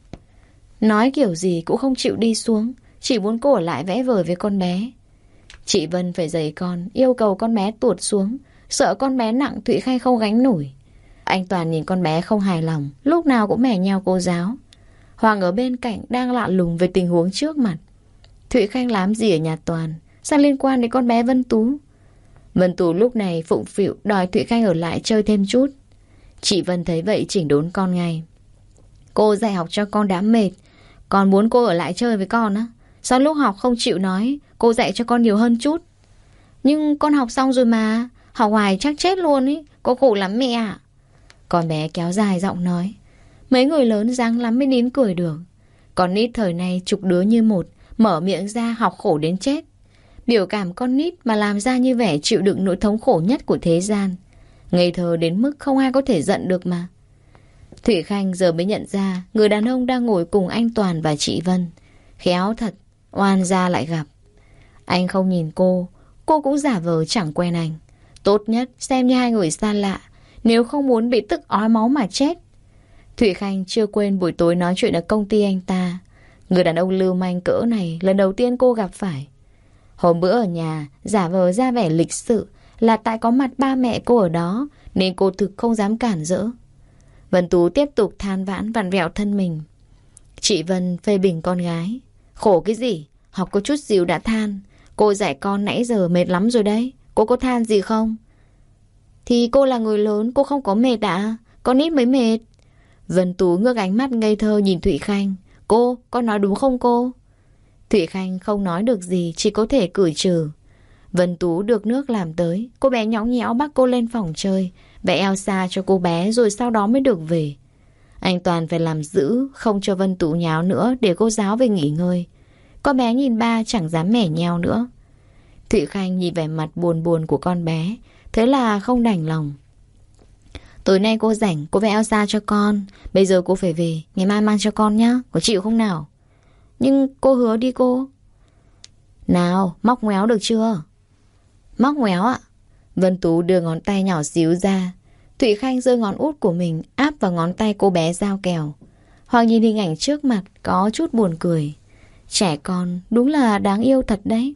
Nói kiểu gì cũng không chịu đi xuống, chỉ muốn cô ở lại vẽ vời với con bé. Chị Vân phải giày con, yêu cầu con bé tuột xuống, sợ con bé nặng Thụy Khanh không gánh nổi. Anh Toàn nhìn con bé không hài lòng, lúc nào cũng mè nheo cô giáo. Hoàng ở bên cạnh đang lạ lùng về tình huống trước mặt. Thụy Khanh làm gì ở nhà Toàn, sao liên quan đến con bé Vân Tú? Vân Tú lúc này phụng phịu đòi Thụy Khanh ở lại chơi thêm chút. Chị Vân thấy vậy chỉnh đốn con ngay. Cô dạy học cho con đã mệt, còn muốn cô ở lại chơi với con á? Sao lúc học không chịu nói cô dạy cho con nhiều hơn chút? Nhưng con học xong rồi mà, học hoài chắc chết luôn ý, cô khổ lắm mẹ ạ. Con bé kéo dài giọng nói. Mấy người lớn ráng lắm mới nín cười được. Con nít thời này chục đứa như một, mở miệng ra học khổ đến chết. Biểu cảm con nít mà làm ra như vẻ chịu đựng nỗi thống khổ nhất của thế gian. Ngây thơ đến mức không ai có thể giận được mà. Thụy Khanh giờ mới nhận ra người đàn ông đang ngồi cùng anh Toàn và chị Vân. Khéo thật, oan gia lại gặp. Anh không nhìn cô cũng giả vờ chẳng quen anh. Tốt nhất xem như hai người xa lạ, nếu không muốn bị tức ói máu mà chết. Thụy Khanh chưa quên buổi tối nói chuyện ở công ty anh ta. Người đàn ông lưu manh cỡ này lần đầu tiên cô gặp phải. Hôm bữa ở nhà giả vờ ra vẻ lịch sự là tại có mặt ba mẹ cô ở đó, nên cô thực không dám cản rỡ. Vân Tú tiếp tục than vãn vặn vẹo thân mình. Chị Vân phê bình con gái. Khổ cái gì, học có chút xíu đã than. Cô dạy con nãy giờ mệt lắm rồi đấy. Cô có than gì không? Thì cô là người lớn, cô không có mệt à? Con nít mới mệt. Vân Tú ngước ánh mắt ngây thơ nhìn Thụy Khanh. Con nói đúng không cô? Thụy Khanh không nói được gì, chỉ có thể cười trừ. Vân Tú được nước làm tới. Cô bé nhõng nhẽo bắt cô lên phòng chơi, vẽ Elsa cho cô bé rồi sau đó mới được về. Anh Toàn phải làm giữ, không cho Vân Tú nháo nữa để cô giáo về nghỉ ngơi. Con bé nhìn ba chẳng dám mẻ nheo nữa. Thụy Khanh nhìn vẻ mặt buồn buồn của con bé, thế là không đành lòng. Tối nay cô rảnh, cô vẽ Elsa cho con. Bây giờ cô phải về, ngày mai mang cho con nhá. Có chịu không nào? Nhưng cô hứa đi cô. Nào, móc ngoéo được chưa? Móc ngoéo ạ? Vân Tú đưa ngón tay nhỏ xíu ra. Thụy Khanh giơ ngón út của mình áp vào ngón tay cô bé giao kèo. Hoàng nhìn hình ảnh trước mặt có chút buồn cười. Trẻ con đúng là đáng yêu thật đấy.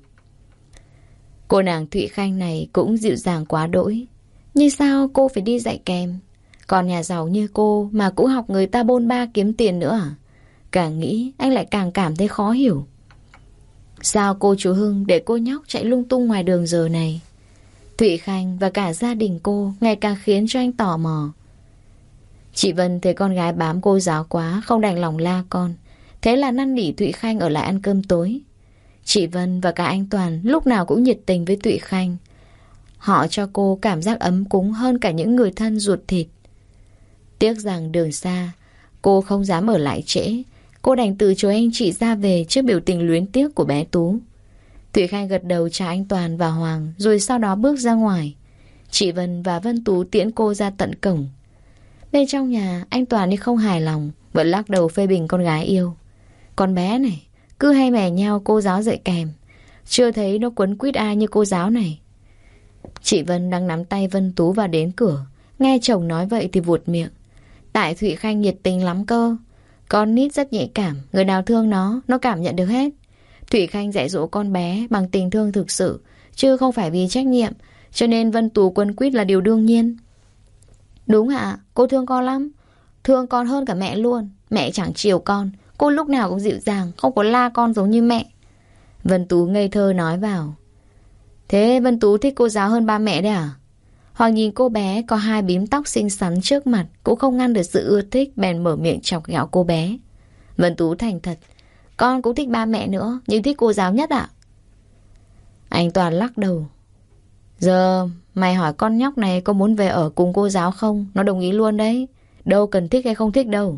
Cô nàng Thụy Khanh này cũng dịu dàng quá đỗi. Nhưng sao cô phải đi dạy kèm? Còn nhà giàu như cô mà cũng học người ta bôn ba kiếm tiền nữa à? Càng nghĩ anh lại càng cảm thấy khó hiểu. Sao cô chú Hưng để cô nhóc chạy lung tung ngoài đường giờ này? Thụy Khanh và cả gia đình cô ngày càng khiến cho anh tò mò. Chị Vân thấy con gái bám cô giáo quá, không đành lòng la con. Thế là năn nỉ Thụy Khanh ở lại ăn cơm tối. Chị Vân và cả anh Toàn lúc nào cũng nhiệt tình với Thụy Khanh. Họ cho cô cảm giác ấm cúng hơn cả những người thân ruột thịt. Tiếc rằng đường xa, cô không dám ở lại trễ. Cô đành từ chối anh chị ra về trước biểu tình luyến tiếc của bé Tú. Thụy Khanh gật đầu chào anh Toàn và Hoàng, rồi sau đó bước ra ngoài. Chị Vân và Vân Tú tiễn cô ra tận cổng. Bên trong nhà, anh Toàn đi không hài lòng, vẫn lắc đầu phê bình con gái yêu. Con bé này, cứ hay mè nhau cô giáo dạy kèm. Chưa thấy nó quấn quýt ai như cô giáo này. Chị Vân đang nắm tay Vân Tú vào đến cửa. Nghe chồng nói vậy thì vuột miệng. Tại Thụy Khanh nhiệt tình lắm cơ. Con nít rất nhạy cảm, người nào thương nó cảm nhận được hết. Thụy Khanh dạy dỗ con bé bằng tình thương thực sự, chứ không phải vì trách nhiệm. Cho nên Vân Tú quấn quýt là điều đương nhiên. Đúng ạ, cô thương con lắm. Thương con hơn cả mẹ luôn. Mẹ chẳng chiều con. Cô lúc nào cũng dịu dàng, không có la con giống như mẹ. Vân Tú ngây thơ nói vào. Thế Vân Tú thích cô giáo hơn ba mẹ đấy à? Hoàng nhìn cô bé có hai bím tóc xinh xắn trước mặt, cũng không ngăn được sự ưa thích, bèn mở miệng chọc ghẹo cô bé. Vân Tú thành thật. Con cũng thích ba mẹ nữa, nhưng thích cô giáo nhất ạ. Anh Toàn lắc đầu. Giờ mày hỏi con nhóc này có muốn về ở cùng cô giáo không? Nó đồng ý luôn đấy. Đâu cần thích hay không thích đâu.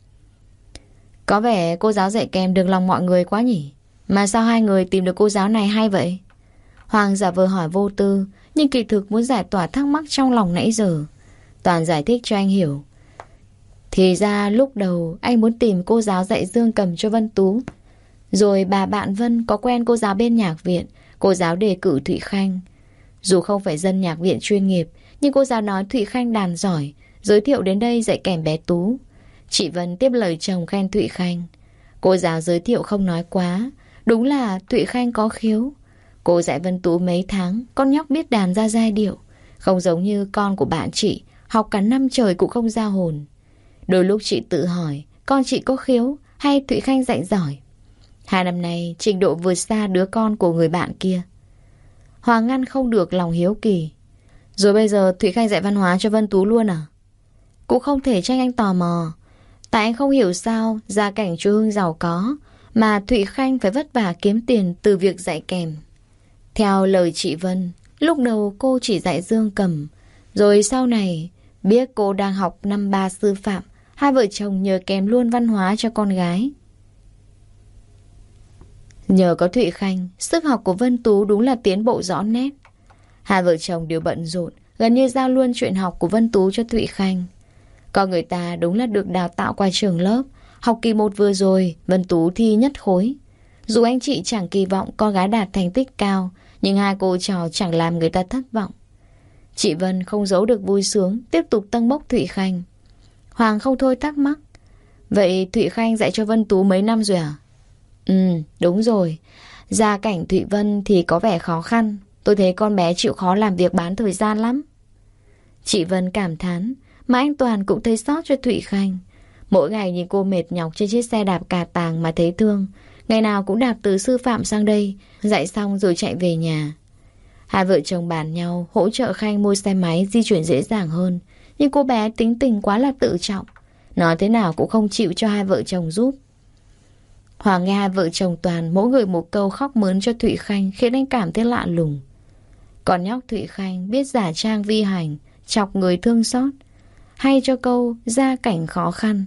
Có vẻ cô giáo dạy kèm được lòng mọi người quá nhỉ? Mà sao hai người tìm được cô giáo này hay vậy? Hoàng giả vờ hỏi vô tư, nhưng kỳ thực muốn giải tỏa thắc mắc trong lòng nãy giờ. Toàn giải thích cho anh hiểu. Thì ra lúc đầu anh muốn tìm cô giáo dạy dương cầm cho Vân Tú. Rồi bà bạn Vân có quen cô giáo bên nhạc viện. Cô giáo đề cử Thụy Khanh. Dù không phải dân nhạc viện chuyên nghiệp, nhưng cô giáo nói Thụy Khanh đàn giỏi, giới thiệu đến đây dạy kèm bé Tú. Chị Vân tiếp lời chồng khen Thụy Khanh. Cô giáo giới thiệu không nói quá. Đúng là Thụy Khanh có khiếu. Cô dạy Vân Tú mấy tháng, con nhóc biết đàn ra giai điệu. Không giống như con của bạn chị, học cả năm trời cũng không ra hồn. Đôi lúc chị tự hỏi, con chị có khiếu hay Thụy Khanh dạy giỏi? 2 năm nay, trình độ vượt xa đứa con của người bạn kia. Hoàng ngăn không được lòng hiếu kỳ. Rồi bây giờ Thụy Khanh dạy văn hóa cho Vân Tú luôn à? Cũng không thể trách anh tò mò. Tại anh không hiểu sao gia cảnh chú Hưng giàu có mà Thụy Khanh phải vất vả kiếm tiền từ việc dạy kèm. Theo lời chị Vân, lúc đầu cô chỉ dạy dương cầm. Rồi sau này biết cô đang học năm 3 sư phạm, hai vợ chồng nhờ kèm luôn văn hóa cho con gái. Nhờ có Thụy Khanh, sức học của Vân Tú đúng là tiến bộ rõ nét. Hai vợ chồng đều bận rộn, gần như giao luôn chuyện học của Vân Tú cho Thụy Khanh. Còn người ta đúng là được đào tạo qua trường lớp. Học kỳ 1 vừa rồi, Vân Tú thi nhất khối. Dù anh chị chẳng kỳ vọng con gái đạt thành tích cao, nhưng hai cô trò chẳng làm người ta thất vọng. Chị Vân không giấu được vui sướng, tiếp tục tâng bốc Thụy Khanh. Hoàng không thôi thắc mắc. Vậy Thụy Khanh dạy cho Vân Tú mấy năm rồi à? Đúng rồi. Gia cảnh Thụy Vân thì có vẻ khó khăn. Tôi thấy con bé chịu khó làm việc bán thời gian lắm. Chị Vân cảm thán, mà anh Toàn cũng thấy xót cho Thụy Khanh. Mỗi ngày nhìn cô mệt nhọc trên chiếc xe đạp cà tàng mà thấy thương. Ngày nào cũng đạp từ sư phạm sang đây, dạy xong rồi chạy về nhà. Hai vợ chồng bàn nhau hỗ trợ Khanh mua xe máy di chuyển dễ dàng hơn. Nhưng cô bé tính tình quá là tự trọng, nói thế nào cũng không chịu cho hai vợ chồng giúp. Hoàng nghe hai vợ chồng Toàn mỗi người một câu khóc mướn cho Thụy Khanh khiến anh cảm thấy lạ lùng. Còn nhóc Thụy Khanh biết giả trang vi hành, chọc người thương xót, hay cho câu gia cảnh khó khăn.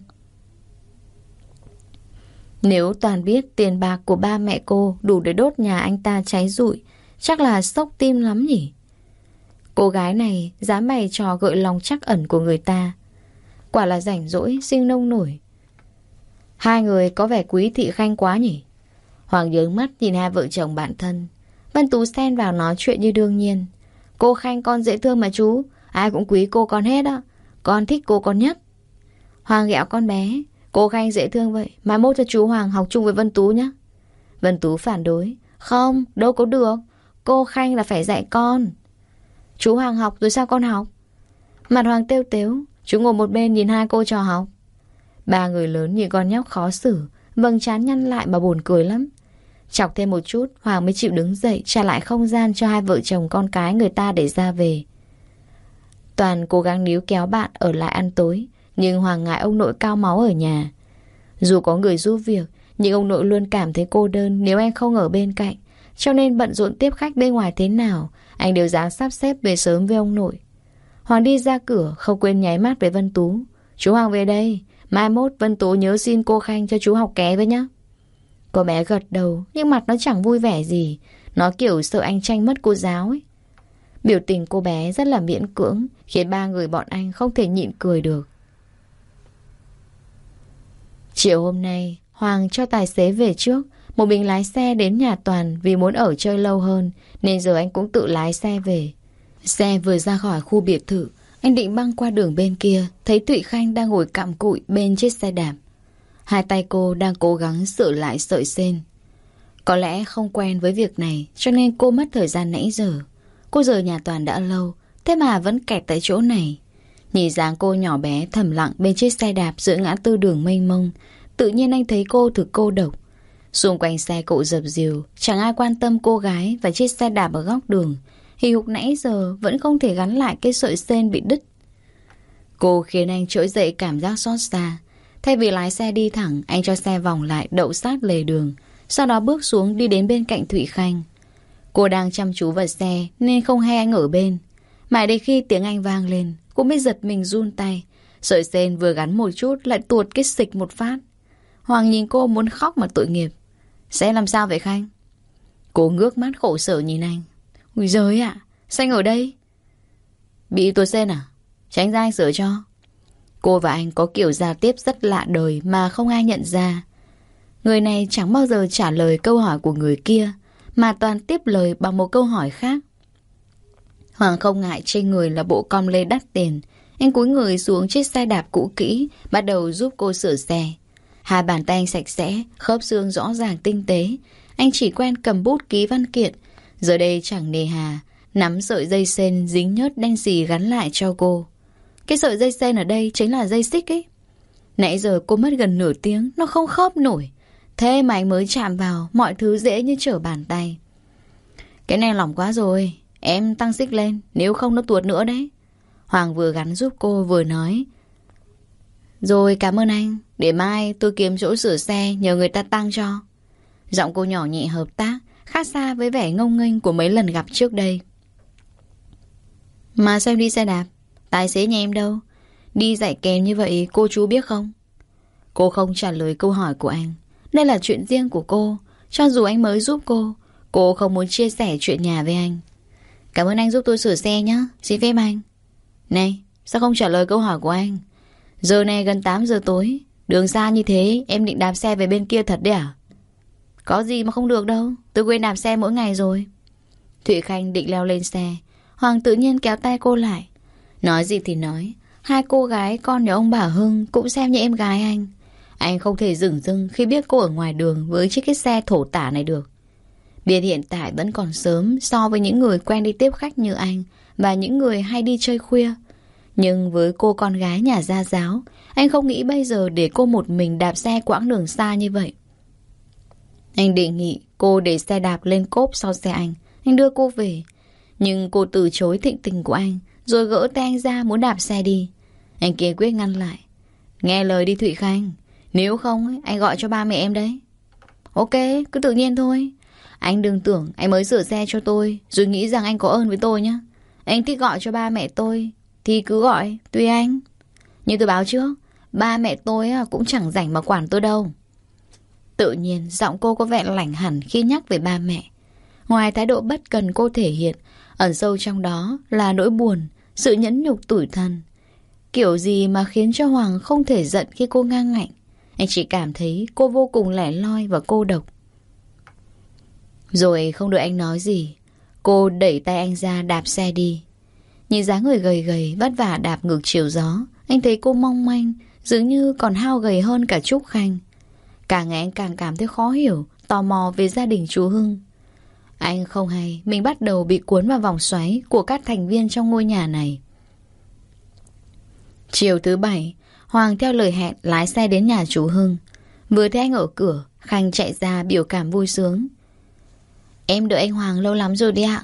Nếu Toàn biết tiền bạc của ba mẹ cô đủ để đốt nhà anh ta cháy rụi, chắc là sốc tim lắm nhỉ. Cô gái này dám bày trò gợi lòng trắc ẩn của người ta, quả là rảnh rỗi sinh nông nổi. Hai người có vẻ quý Thị Khanh quá nhỉ. Hoàng nhướng mắt nhìn hai vợ chồng bạn thân. Vân Tú xen vào nói chuyện như đương nhiên. Cô Khanh con dễ thương mà chú, ai cũng quý cô con hết á. Con thích cô con nhất. Hoàng ghẹo con bé. Cô Khanh dễ thương vậy, mai mốt cho chú Hoàng học chung với Vân Tú nhé. Vân Tú phản đối. Không, đâu có được. Cô Khanh là phải dạy con. Chú Hoàng học rồi sao con học? Mặt Hoàng têu tếu. Chú ngồi một bên nhìn hai cô trò học. Ba người lớn nhìn con nhóc khó xử, vầng trán nhăn lại mà buồn cười lắm. Chọc thêm một chút, Hoàng mới chịu đứng dậy trả lại không gian cho hai vợ chồng con cái người ta để ra về. Toàn cố gắng níu kéo bạn ở lại ăn tối, nhưng Hoàng ngại ông nội cao máu ở nhà. Dù có người giúp việc, nhưng ông nội luôn cảm thấy cô đơn nếu anh không ở bên cạnh. Cho nên bận rộn tiếp khách bên ngoài thế nào, anh đều dáng sắp xếp về sớm với ông nội. Hoàng đi ra cửa không quên nháy mắt với Vân Tú. Chú Hoàng về đây, mai mốt Vân Tú nhớ xin cô Khanh cho chú học ké với nhá. Cô bé gật đầu, nhưng mặt nó chẳng vui vẻ gì. Nó kiểu sợ anh tranh mất cô giáo ấy. Biểu tình cô bé rất là miễn cưỡng, khiến ba người bọn anh không thể nhịn cười được. Chiều hôm nay, Hoàng cho tài xế về trước. Một mình lái xe đến nhà Toàn vì muốn ở chơi lâu hơn, nên giờ anh cũng tự lái xe về. Xe vừa ra khỏi khu biệt thự, anh định băng qua đường bên kia, thấy Thụy Khanh đang ngồi cặm cụi bên chiếc xe đạp. Hai tay cô đang cố gắng sửa lại sợi sên. Có lẽ không quen với việc này, cho nên cô mất thời gian nãy giờ. Cô rời nhà Toàn đã lâu, thế mà vẫn kẹt tại chỗ này. Nhìn dáng cô nhỏ bé thầm lặng bên chiếc xe đạp giữa ngã tư đường mênh mông, tự nhiên anh thấy cô thực cô độc. Xung quanh xe cộ dập dìu, chẳng ai quan tâm cô gái và chiếc xe đạp ở góc đường. Hì hục nãy giờ vẫn không thể gắn lại cái sợi sên bị đứt. Cô khiến anh trỗi dậy cảm giác xót xa. Thay vì lái xe đi thẳng, anh cho xe vòng lại đậu sát lề đường, sau đó bước xuống đi đến bên cạnh Thụy Khanh. Cô đang chăm chú vào xe nên không hay anh ở bên. Mãi đến khi tiếng anh vang lên, cô mới giật mình run tay. Sợi sên vừa gắn một chút lại tuột cái xịch một phát. Hoàng nhìn cô muốn khóc mà tội nghiệp. Sẽ làm sao vậy Khanh? Cô ngước mắt khổ sở nhìn anh. Ui giời ạ, sao anh ở đây? Bị tuột sên à? Tránh ra anh sửa cho. Cô và anh có kiểu giao tiếp rất lạ đời mà không ai nhận ra. Người này chẳng bao giờ trả lời câu hỏi của người kia, mà toàn tiếp lời bằng một câu hỏi khác. Hoàng không ngại trên người là bộ com lê đắt tiền. Anh cúi người xuống chiếc xe đạp cũ kỹ, bắt đầu giúp cô sửa xe. Hai bàn tay anh sạch sẽ, khớp xương rõ ràng tinh tế. Anh chỉ quen cầm bút ký văn kiện, giờ đây chẳng nề hà nắm sợi dây sên dính nhớt đen xì gắn lại cho cô. Cái sợi dây sên ở đây chính là dây xích ấy. Nãy giờ cô mất gần nửa tiếng, nó không khớp nổi. Thế mà anh mới chạm vào, mọi thứ dễ như trở bàn tay. Cái này lỏng quá rồi, em tăng xích lên, nếu không nó tuột nữa đấy. Hoàng vừa gắn giúp cô vừa nói. Rồi cảm ơn anh, để mai tôi kiếm chỗ sửa xe nhờ người ta tăng cho. Giọng cô nhỏ nhẹ hợp tác, khác xa với vẻ ngông nghênh của mấy lần gặp trước đây. Mà sao em đi xe đạp? Tài xế nhà em đâu? Đi dạy kèm như vậy cô chú biết không? Cô không trả lời câu hỏi của anh. Đây là chuyện riêng của cô. Cho dù anh mới giúp cô không muốn chia sẻ chuyện nhà với anh. Cảm ơn anh giúp tôi sửa xe nhé. Xin phép anh. Này, sao không trả lời câu hỏi của anh? Giờ này gần 8 giờ tối, đường xa như thế em định đạp xe về bên kia thật đấy à? Có gì mà không được đâu, tôi quên đạp xe mỗi ngày rồi. Thụy Khanh định leo lên xe, Hoàng tự nhiên kéo tay cô lại. Nói gì thì nói, hai cô gái con nhà ông bà Hưng cũng xem như em gái anh. Anh không thể dửng dưng khi biết cô ở ngoài đường với chiếc cái xe thổ tả này được. Biết hiện tại vẫn còn sớm so với những người quen đi tiếp khách như anh và những người hay đi chơi khuya. Nhưng với cô con gái nhà gia giáo, anh không nghĩ bây giờ để cô một mình đạp xe quãng đường xa như vậy. Anh đề nghị cô để xe đạp lên cốp sau xe anh đưa cô về. Nhưng cô từ chối thịnh tình của anh, rồi gỡ tay anh ra muốn đạp xe đi. Anh kiên quyết ngăn lại. Nghe lời đi Thụy Khanh, nếu không anh gọi cho ba mẹ em đấy. Ok, cứ tự nhiên thôi. Anh đừng tưởng anh mới sửa xe cho tôi rồi nghĩ rằng anh có ơn với tôi nhé. Anh thích gọi cho ba mẹ tôi thì cứ gọi, tùy anh. Nhưng tôi báo trước, ba mẹ tôi cũng chẳng rảnh mà quản tôi đâu. Tự nhiên giọng cô có vẻ lảnh hẳn khi nhắc về ba mẹ. Ngoài thái độ bất cần cô thể hiện, ẩn sâu trong đó là nỗi buồn, sự nhẫn nhục tủi thân. Kiểu gì mà khiến cho Hoàng không thể giận khi cô ngang ngạnh. Anh chỉ cảm thấy cô vô cùng lẻ loi và cô độc. Rồi không đợi anh nói gì, cô đẩy tay anh ra đạp xe đi. Nhìn dáng người gầy gầy vất vả đạp ngược chiều gió, anh thấy cô mong manh, dường như còn hao gầy hơn cả Trúc Khanh. Càng ngày anh càng cảm thấy khó hiểu, tò mò về gia đình chú Hưng. Anh không hay mình bắt đầu bị cuốn vào vòng xoáy của các thành viên trong ngôi nhà này. Chiều thứ Bảy, Hoàng theo lời hẹn lái xe đến nhà chú Hưng. Vừa thấy anh ở cửa, Khanh chạy ra biểu cảm vui sướng. Em đợi anh Hoàng lâu lắm rồi đấy ạ.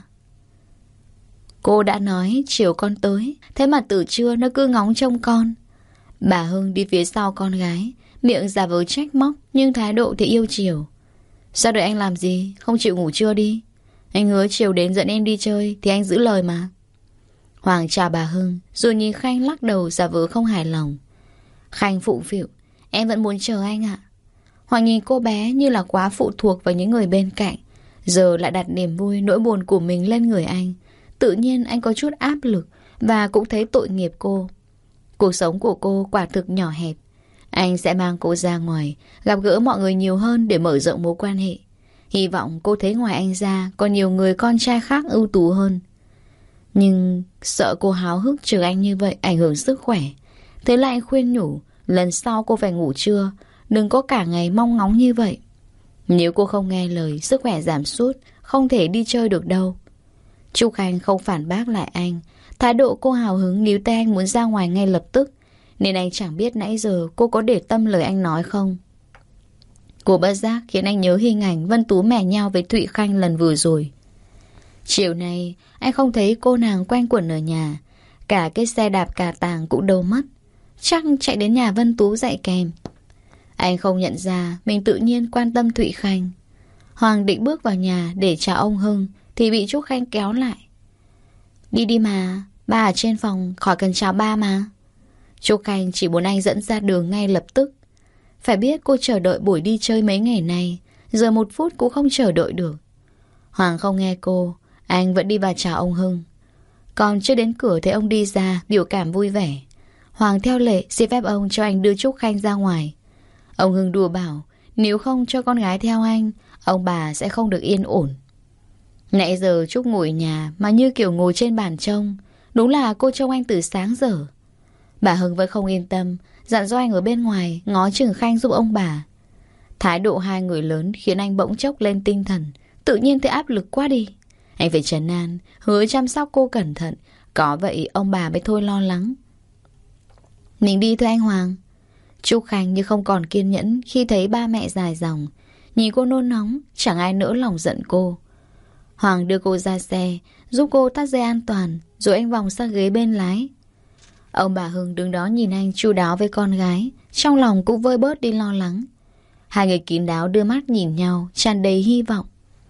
Cô đã nói chiều con tới, thế mà từ trưa nó cứ ngóng trông con. Bà Hưng đi phía sau con gái, miệng giả vờ trách móc nhưng thái độ thì yêu chiều. Sao đợi anh làm gì, không chịu ngủ trưa đi. Anh hứa chiều đến dẫn em đi chơi thì anh giữ lời mà. Hoàng chào bà Hưng, rồi nhìn Khanh lắc đầu giả vờ không hài lòng. Khanh phụng phịu, em vẫn muốn chờ anh ạ. Hoàng nhìn cô bé như là quá phụ thuộc vào những người bên cạnh, giờ lại đặt niềm vui nỗi buồn của mình lên người anh. Tự nhiên anh có chút áp lực và cũng thấy tội nghiệp cô. Cuộc sống của cô quả thực nhỏ hẹp. Anh sẽ mang cô ra ngoài, gặp gỡ mọi người nhiều hơn để mở rộng mối quan hệ. Hy vọng cô thấy ngoài anh ra còn nhiều người con trai khác ưu tú hơn. Nhưng sợ cô háo hức chờ anh như vậy ảnh hưởng sức khỏe. Thế là anh khuyên nhủ, lần sau cô phải ngủ trưa, đừng có cả ngày mong ngóng như vậy. Nếu cô không nghe lời, sức khỏe giảm sút, không thể đi chơi được đâu. Trúc Khanh không phản bác lại anh. Thái độ cô hào hứng níu tay anh muốn ra ngoài ngay lập tức, nên anh chẳng biết nãy giờ cô có để tâm lời anh nói không. Cô bất giác khiến anh nhớ hình ảnh Vân Tú mè nhau với Thụy Khanh lần vừa rồi. Chiều nay anh không thấy cô nàng quanh quẩn ở nhà. Cả cái xe đạp cà tàng cũng đâu mất. Chắc chạy đến nhà Vân Tú dạy kèm. Anh không nhận ra mình tự nhiên quan tâm Thụy Khanh. Hoàng định bước vào nhà để chào ông Hưng thì bị Trúc Khanh kéo lại. Đi đi mà, ba ở trên phòng, khỏi cần chào ba mà. Trúc Khanh chỉ muốn anh dẫn ra đường ngay lập tức. Phải biết cô chờ đợi buổi đi chơi mấy ngày nay, giờ một phút cũng không chờ đợi được. Hoàng không nghe cô, anh vẫn đi vào chào ông Hưng. Còn chưa đến cửa thấy ông đi ra, biểu cảm vui vẻ. Hoàng theo lệ xin phép ông cho anh đưa Trúc Khanh ra ngoài. Ông Hưng đùa bảo, nếu không cho con gái theo anh, ông bà sẽ không được yên ổn. Nãy giờ Trúc ngồi nhà mà như kiểu ngồi trên bàn trông. Đúng là cô trông anh từ sáng giờ. Bà Hưng vẫn không yên tâm, dặn dò anh ở bên ngoài ngó chừng Khanh giúp ông bà. Thái độ hai người lớn khiến anh bỗng chốc lên tinh thần, tự nhiên thấy áp lực quá đi. Anh phải trấn an, hứa chăm sóc cô cẩn thận, có vậy ông bà mới thôi lo lắng. Mình đi thôi anh Hoàng. Trúc Khanh như không còn kiên nhẫn khi thấy ba mẹ dài dòng. Nhìn cô nôn nóng, chẳng ai nỡ lòng giận cô. Hoàng đưa cô ra xe, giúp cô thắt dây an toàn, rồi anh vòng sang ghế bên lái. Ông bà Hưng đứng đó nhìn anh chu đáo với con gái, trong lòng cũng vơi bớt đi lo lắng. Hai người kín đáo đưa mắt nhìn nhau, tràn đầy hy vọng.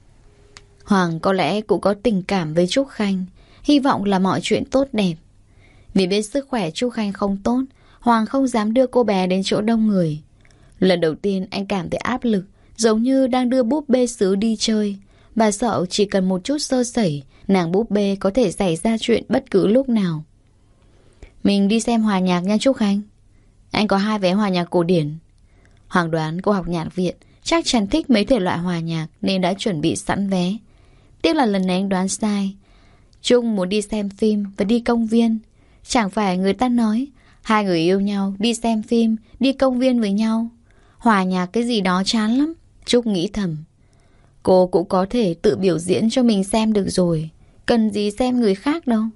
Hoàng có lẽ cũng có tình cảm với Trúc Khanh, hy vọng là mọi chuyện tốt đẹp. Vì biết sức khỏe Trúc Khanh không tốt, Hoàng không dám đưa cô bé đến chỗ đông người. Lần đầu tiên anh cảm thấy áp lực, giống như đang đưa búp bê sứ đi chơi. Bà sợ chỉ cần một chút sơ sẩy, nàng búp bê có thể xảy ra chuyện bất cứ lúc nào. Mình đi xem hòa nhạc nha Trúc Khanh. Anh có 2 vé hòa nhạc cổ điển. Hoàng đoán cô học nhạc viện, chắc chắn thích mấy thể loại hòa nhạc nên đã chuẩn bị sẵn vé. Tiếc là lần này anh đoán sai. Trung muốn đi xem phim và đi công viên. Chẳng phải người ta nói 2 người yêu nhau đi xem phim, đi công viên với nhau. Hòa nhạc cái gì đó chán lắm. Trúc nghĩ thầm. Cô cũng có thể tự biểu diễn cho mình xem được rồi. Cần gì xem người khác đâu.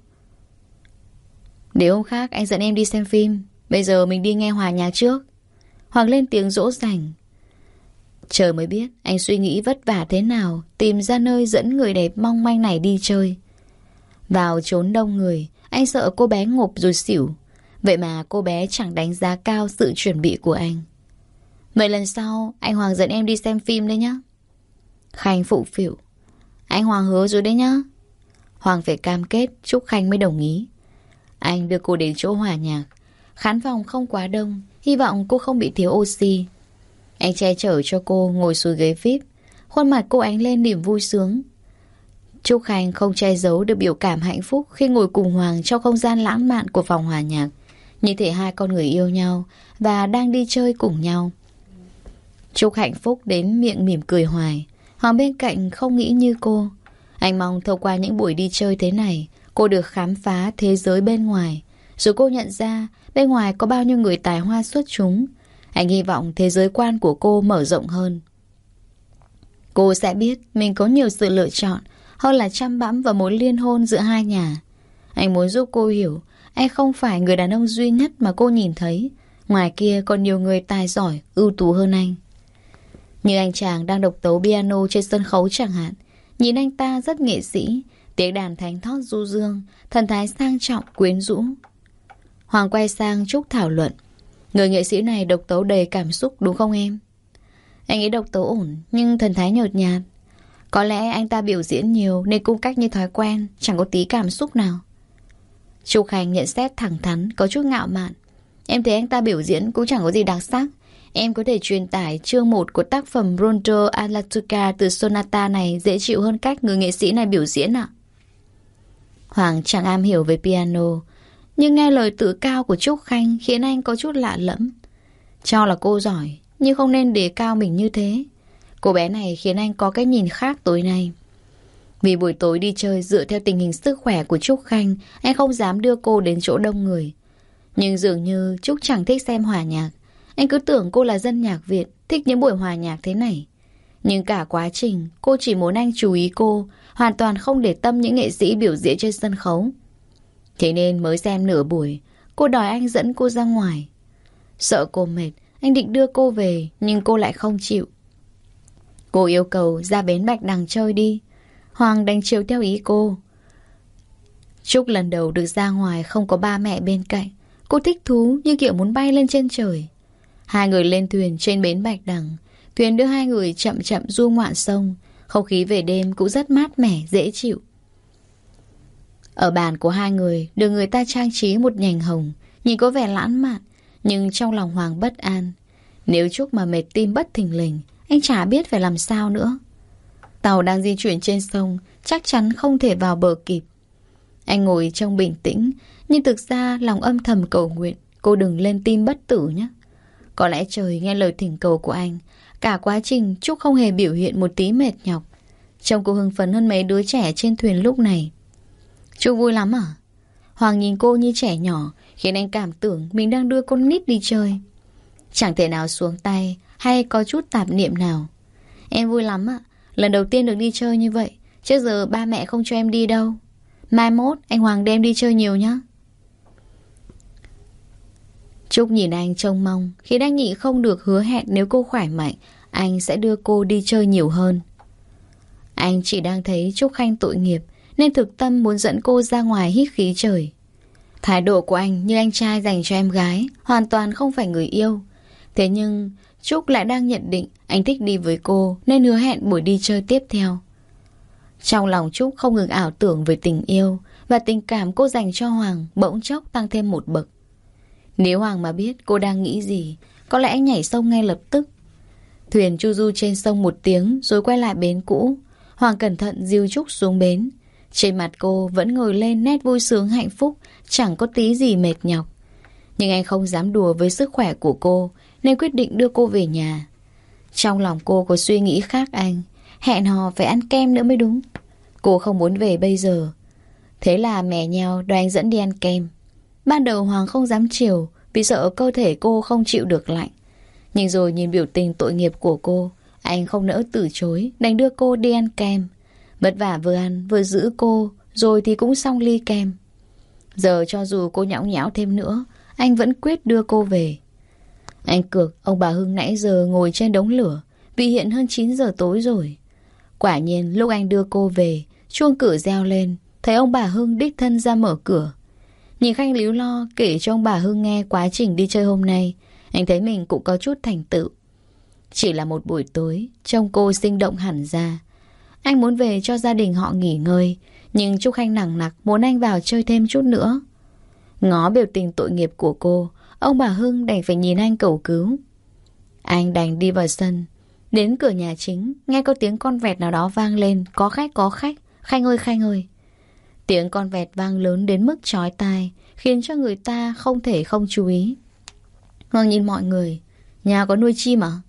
Để hôm khác anh dẫn em đi xem phim. Bây giờ mình đi nghe hòa nhạc trước. Hoàng lên tiếng dỗ dành. Trời mới biết anh suy nghĩ vất vả thế nào tìm ra nơi dẫn người đẹp mong manh này đi chơi. Vào chốn đông người, anh sợ cô bé ngộp rồi xỉu. Vậy mà cô bé chẳng đánh giá cao sự chuẩn bị của anh. Vậy lần sau anh Hoàng dẫn em đi xem phim đấy nhá. Khanh phụ phịu. Anh Hoàng hứa rồi đấy nhá. Hoàng phải cam kết, Trúc Khanh mới đồng ý. Anh đưa cô đến chỗ hòa nhạc. Khán phòng không quá đông, hy vọng cô không bị thiếu oxy. Anh che chở cho cô ngồi xuống ghế VIP. Khuôn mặt cô ánh lên niềm vui sướng. Trúc Khanh không che giấu được biểu cảm hạnh phúc khi ngồi cùng Hoàng trong không gian lãng mạn của phòng hòa nhạc. Như thể hai con người yêu nhau và đang đi chơi cùng nhau. Trúc hạnh phúc đến miệng mỉm cười hoài. Hoàng bên cạnh không nghĩ như cô. Anh mong thông qua những buổi đi chơi thế này, cô được khám phá thế giới bên ngoài. Rồi cô nhận ra bên ngoài có bao nhiêu người tài hoa xuất chúng. Anh hy vọng thế giới quan của cô mở rộng hơn. Cô sẽ biết mình có nhiều sự lựa chọn hơn là chăm bẵm vào mối liên hôn giữa hai nhà. Anh muốn giúp cô hiểu anh không phải người đàn ông duy nhất mà cô nhìn thấy. Ngoài kia còn nhiều người tài giỏi, ưu tú hơn anh. Như anh chàng đang độc tấu piano trên sân khấu chẳng hạn. Nhìn anh ta rất nghệ sĩ, tiếng đàn thánh thót du dương, thần thái sang trọng, quyến rũ. Hoàng quay sang Trúc thảo luận. Người nghệ sĩ này độc tấu đầy cảm xúc đúng không em? Anh ấy độc tấu ổn, nhưng thần thái nhợt nhạt. Có lẽ anh ta biểu diễn nhiều nên cung cách như thói quen, chẳng có tí cảm xúc nào. Trúc Khanh nhận xét thẳng thắn, có chút ngạo mạn. Em thấy anh ta biểu diễn cũng chẳng có gì đặc sắc. Em có thể truyền tải chương 1 của tác phẩm Rondo alla Turca từ sonata này dễ chịu hơn cách người nghệ sĩ này biểu diễn ạ. Hoàng chẳng am hiểu về piano, nhưng nghe lời tự cao của Trúc Khanh khiến anh có chút lạ lẫm. Cho là cô giỏi, nhưng không nên đề cao mình như thế. Cô bé này khiến anh có cái nhìn khác tối nay. Vì buổi tối đi chơi dựa theo tình hình sức khỏe của Trúc Khanh, anh không dám đưa cô đến chỗ đông người. Nhưng dường như Trúc chẳng thích xem hòa nhạc. Anh cứ tưởng cô là dân nhạc Việt, thích những buổi hòa nhạc thế này. Nhưng cả quá trình, cô chỉ muốn anh chú ý cô, hoàn toàn không để tâm những nghệ sĩ biểu diễn trên sân khấu. Thế nên mới xem nửa buổi, cô đòi anh dẫn cô ra ngoài. Sợ cô mệt, anh định đưa cô về, nhưng cô lại không chịu. Cô yêu cầu ra bến Bạch Đằng chơi đi. Hoàng đành chiều theo ý cô. Trúc lần đầu được ra ngoài không có ba mẹ bên cạnh. Cô thích thú như kiểu muốn bay lên trên trời. Hai người lên thuyền trên bến Bạch Đằng. Thuyền đưa hai người chậm chậm du ngoạn sông. Không khí về đêm cũng rất mát mẻ, dễ chịu. Ở bàn của hai người được người ta trang trí một nhành hồng, nhìn có vẻ lãng mạn, nhưng trong lòng Hoàng bất an. Nếu Trúc mà mệt tim bất thình lình, anh chả biết phải làm sao nữa. Tàu đang di chuyển trên sông, chắc chắn không thể vào bờ kịp. Anh ngồi trông bình tĩnh, nhưng thực ra lòng âm thầm cầu nguyện cô đừng lên tim bất tử nhé. Có lẽ trời nghe lời thỉnh cầu của anh. Cả quá trình Trúc không hề biểu hiện một tí mệt nhọc. Trông cô hưng phấn hơn mấy đứa trẻ trên thuyền lúc này. Trúc vui lắm à? Hoàng nhìn cô như trẻ nhỏ, khiến anh cảm tưởng mình đang đưa con nít đi chơi. Chẳng thể nào xuống tay hay có chút tạp niệm nào. Em vui lắm ạ. Lần đầu tiên được đi chơi như vậy. Trước giờ ba mẹ không cho em đi đâu. Mai mốt anh Hoàng đem đi chơi nhiều nhá. Trúc nhìn anh trông mong, khiến anh nhị không được hứa hẹn nếu cô khỏe mạnh, anh sẽ đưa cô đi chơi nhiều hơn. Anh chỉ đang thấy Trúc Khanh tội nghiệp, nên thực tâm muốn dẫn cô ra ngoài hít khí trời. Thái độ của anh như anh trai dành cho em gái, hoàn toàn không phải người yêu. Thế nhưng Trúc lại đang nhận định anh thích đi với cô, nên hứa hẹn buổi đi chơi tiếp theo. Trong lòng Trúc không ngừng ảo tưởng về tình yêu, và tình cảm cô dành cho Hoàng bỗng chốc tăng thêm một bậc. Nếu Hoàng mà biết cô đang nghĩ gì, có lẽ anh nhảy sông ngay lập tức. Thuyền chu du trên sông một tiếng rồi quay lại bến cũ. Hoàng cẩn thận dìu Trúc xuống bến. Trên mặt cô vẫn ngồi lên nét vui sướng hạnh phúc, chẳng có tí gì mệt nhọc. Nhưng anh không dám đùa với sức khỏe của cô, nên quyết định đưa cô về nhà. Trong lòng cô có suy nghĩ khác anh. Hẹn hò phải ăn kem nữa mới đúng. Cô không muốn về bây giờ. Thế là mẹ nheo đòi anh dẫn đi ăn kem. Ban đầu Hoàng không dám chiều vì sợ cơ thể cô không chịu được lạnh. Nhưng rồi nhìn biểu tình tội nghiệp của cô, anh không nỡ từ chối, đành đưa cô đi ăn kem. Vất vả vừa ăn vừa giữ cô, rồi thì cũng xong ly kem. Giờ cho dù cô nhõng nhẽo thêm nữa, anh vẫn quyết đưa cô về. Anh cược ông bà Hưng nãy giờ ngồi trên đống lửa, vì hiện hơn 9 giờ tối rồi. Quả nhiên lúc anh đưa cô về, chuông cửa reo lên, thấy ông bà Hưng đích thân ra mở cửa. Nhìn Khanh líu lo kể cho ông bà Hưng nghe quá trình đi chơi hôm nay, anh thấy mình cũng có chút thành tựu. Chỉ là một buổi tối, trông cô sinh động hẳn ra. Anh muốn về cho gia đình họ nghỉ ngơi, nhưng Trúc Khanh nằng nặc muốn anh vào chơi thêm chút nữa. Ngó biểu tình tội nghiệp của cô, ông bà Hưng đành phải nhìn anh cầu cứu. Anh đành đi vào sân. Đến cửa nhà chính, nghe có tiếng con vẹt nào đó vang lên. Có khách, có khách. Khanh ơi, Khanh ơi. Tiếng con vẹt vang lớn đến mức chói tai, khiến cho người ta không thể không chú ý. Hoàng nhìn mọi người. Nhà có nuôi chim à?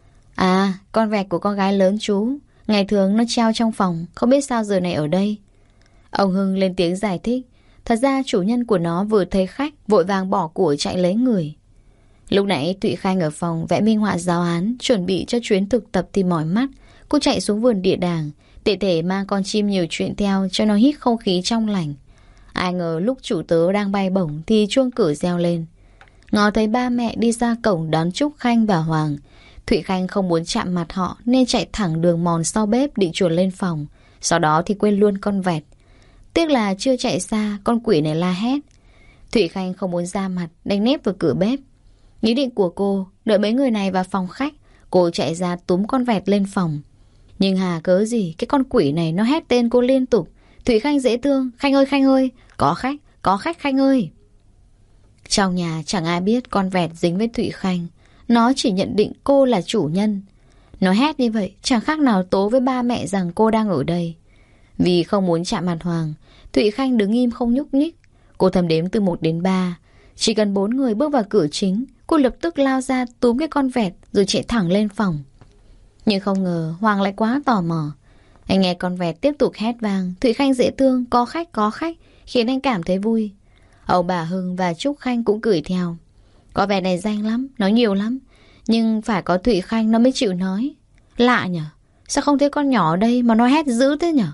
À, con vẹt của con gái lớn chú. Ngày thường nó treo trong phòng, không biết sao giờ này ở đây. Ông Hưng lên tiếng giải thích. Thật ra chủ nhân của nó vừa thấy khách, vội vàng bỏ của chạy lấy người. Lúc nãy Thụy Khanh ở phòng vẽ minh họa giáo án, chuẩn bị cho chuyến thực tập thì mỏi mắt. Cô chạy xuống vườn địa đàng, tiện thể mang con chim nhiều chuyện theo cho nó hít không khí trong lành. Ai ngờ lúc chủ tớ đang bay bổng thì chuông cửa reo lên. Ngó thấy ba mẹ đi ra cổng đón Trúc Khanh và Hoàng. Thụy Khanh không muốn chạm mặt họ nên chạy thẳng đường mòn sau bếp định chuồn lên phòng. Sau đó thì quên luôn con vẹt. Tiếc là chưa chạy xa, con quỷ này la hét. Thụy Khanh không muốn ra mặt, đánh nép vào cửa bếp. Ý định của cô, đợi mấy người này vào phòng khách, cô chạy ra túm con vẹt lên phòng. Nhưng hà cớ gì, cái con quỷ này nó hét tên cô liên tục. Thụy Khanh dễ thương, Khanh ơi, có khách Khanh ơi. Trong nhà chẳng ai biết con vẹt dính với Thụy Khanh. Nó chỉ nhận định cô là chủ nhân. Nó hét như vậy, chẳng khác nào tố với ba mẹ rằng cô đang ở đây. Vì không muốn chạm mặt Hoàng, Thụy Khanh đứng im không nhúc nhích. Cô thầm đếm từ 1 đến 3. Chỉ cần 4 người bước vào cửa chính, cô lập tức lao ra túm cái con vẹt rồi chạy thẳng lên phòng. Nhưng không ngờ Hoàng lại quá tò mò. Anh nghe con vẹt tiếp tục hét vang Thụy Khanh dễ thương, có khách, khiến anh cảm thấy vui. Ông bà Hưng và Trúc Khanh cũng cười theo. Con vẹt này danh lắm, nói nhiều lắm, nhưng phải có Thụy Khanh nó mới chịu nói. Lạ nhở, sao không thấy con nhỏ ở đây mà nó hét dữ thế nhở?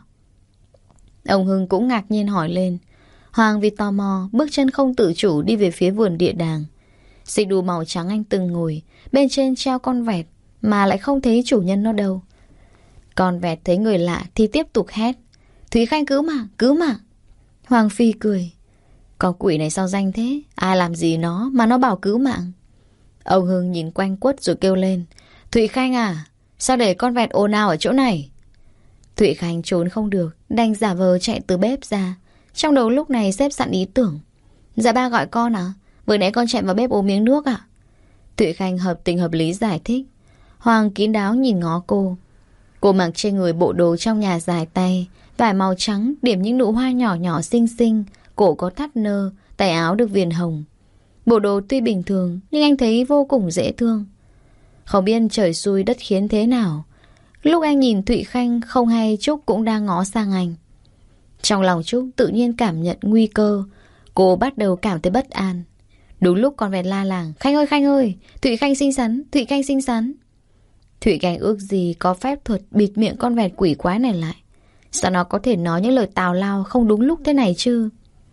Ông Hưng cũng ngạc nhiên hỏi lên. Hoàng vì tò mò, bước chân không tự chủ đi về phía vườn địa đàng. Xích đu màu trắng anh từng ngồi, bên trên treo con vẹt, mà lại không thấy chủ nhân nó đâu. Con vẹt thấy người lạ thì tiếp tục hét. Thúy Khanh cứu mạng. Hoàng Phi cười. Con quỷ này sao danh thế? Ai làm gì nó mà nó bảo cứu mạng? Ông Hưng nhìn quanh quất rồi kêu lên. Thụy Khanh à, sao để con vẹt ồn ào ở chỗ này? Thụy Khanh trốn không được, đành giả vờ chạy từ bếp ra. Trong đầu lúc này xếp sẵn ý tưởng. Dạ ba gọi con à? Vừa nãy con chạy vào bếp uống miếng nước à? Thụy Khanh hợp tình hợp lý giải thích. Hoàng kín đáo nhìn ngó cô. Cô mặc trên người bộ đồ trong nhà dài tay, vải màu trắng điểm những nụ hoa nhỏ nhỏ xinh xinh, cổ có thắt nơ, tay áo được viền hồng. Bộ đồ tuy bình thường nhưng anh thấy vô cùng dễ thương. Không biết trời xui đất khiến thế nào, lúc anh nhìn Thụy Khanh không hay Trúc cũng đang ngó sang anh. Trong lòng Trúc tự nhiên cảm nhận nguy cơ. Cô bắt đầu cảm thấy bất an. Đúng lúc con vẹt la làng. Khanh ơi, Thụy Khanh xinh xắn, Thụy Khanh xinh xắn. Thụy Khanh ước gì có phép thuật bịt miệng con vẹt quỷ quái này lại. Sao nó có thể nói những lời tào lao không đúng lúc thế này chứ?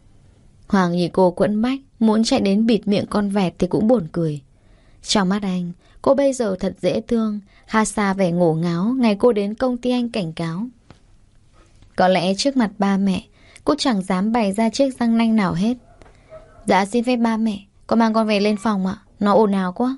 Hoàng nhìn cô quẫn bách, muốn chạy đến bịt miệng con vẹt thì cũng buồn cười. Trong mắt anh, cô bây giờ thật dễ thương, khá xa vẻ ngổ ngáo ngày cô đến công ty anh cảnh cáo. Có lẽ trước mặt ba mẹ, cô chẳng dám bày ra chiếc răng nanh nào hết. Dạ xin phép ba mẹ, con mang con về lên phòng ạ, nó ồn ào quá.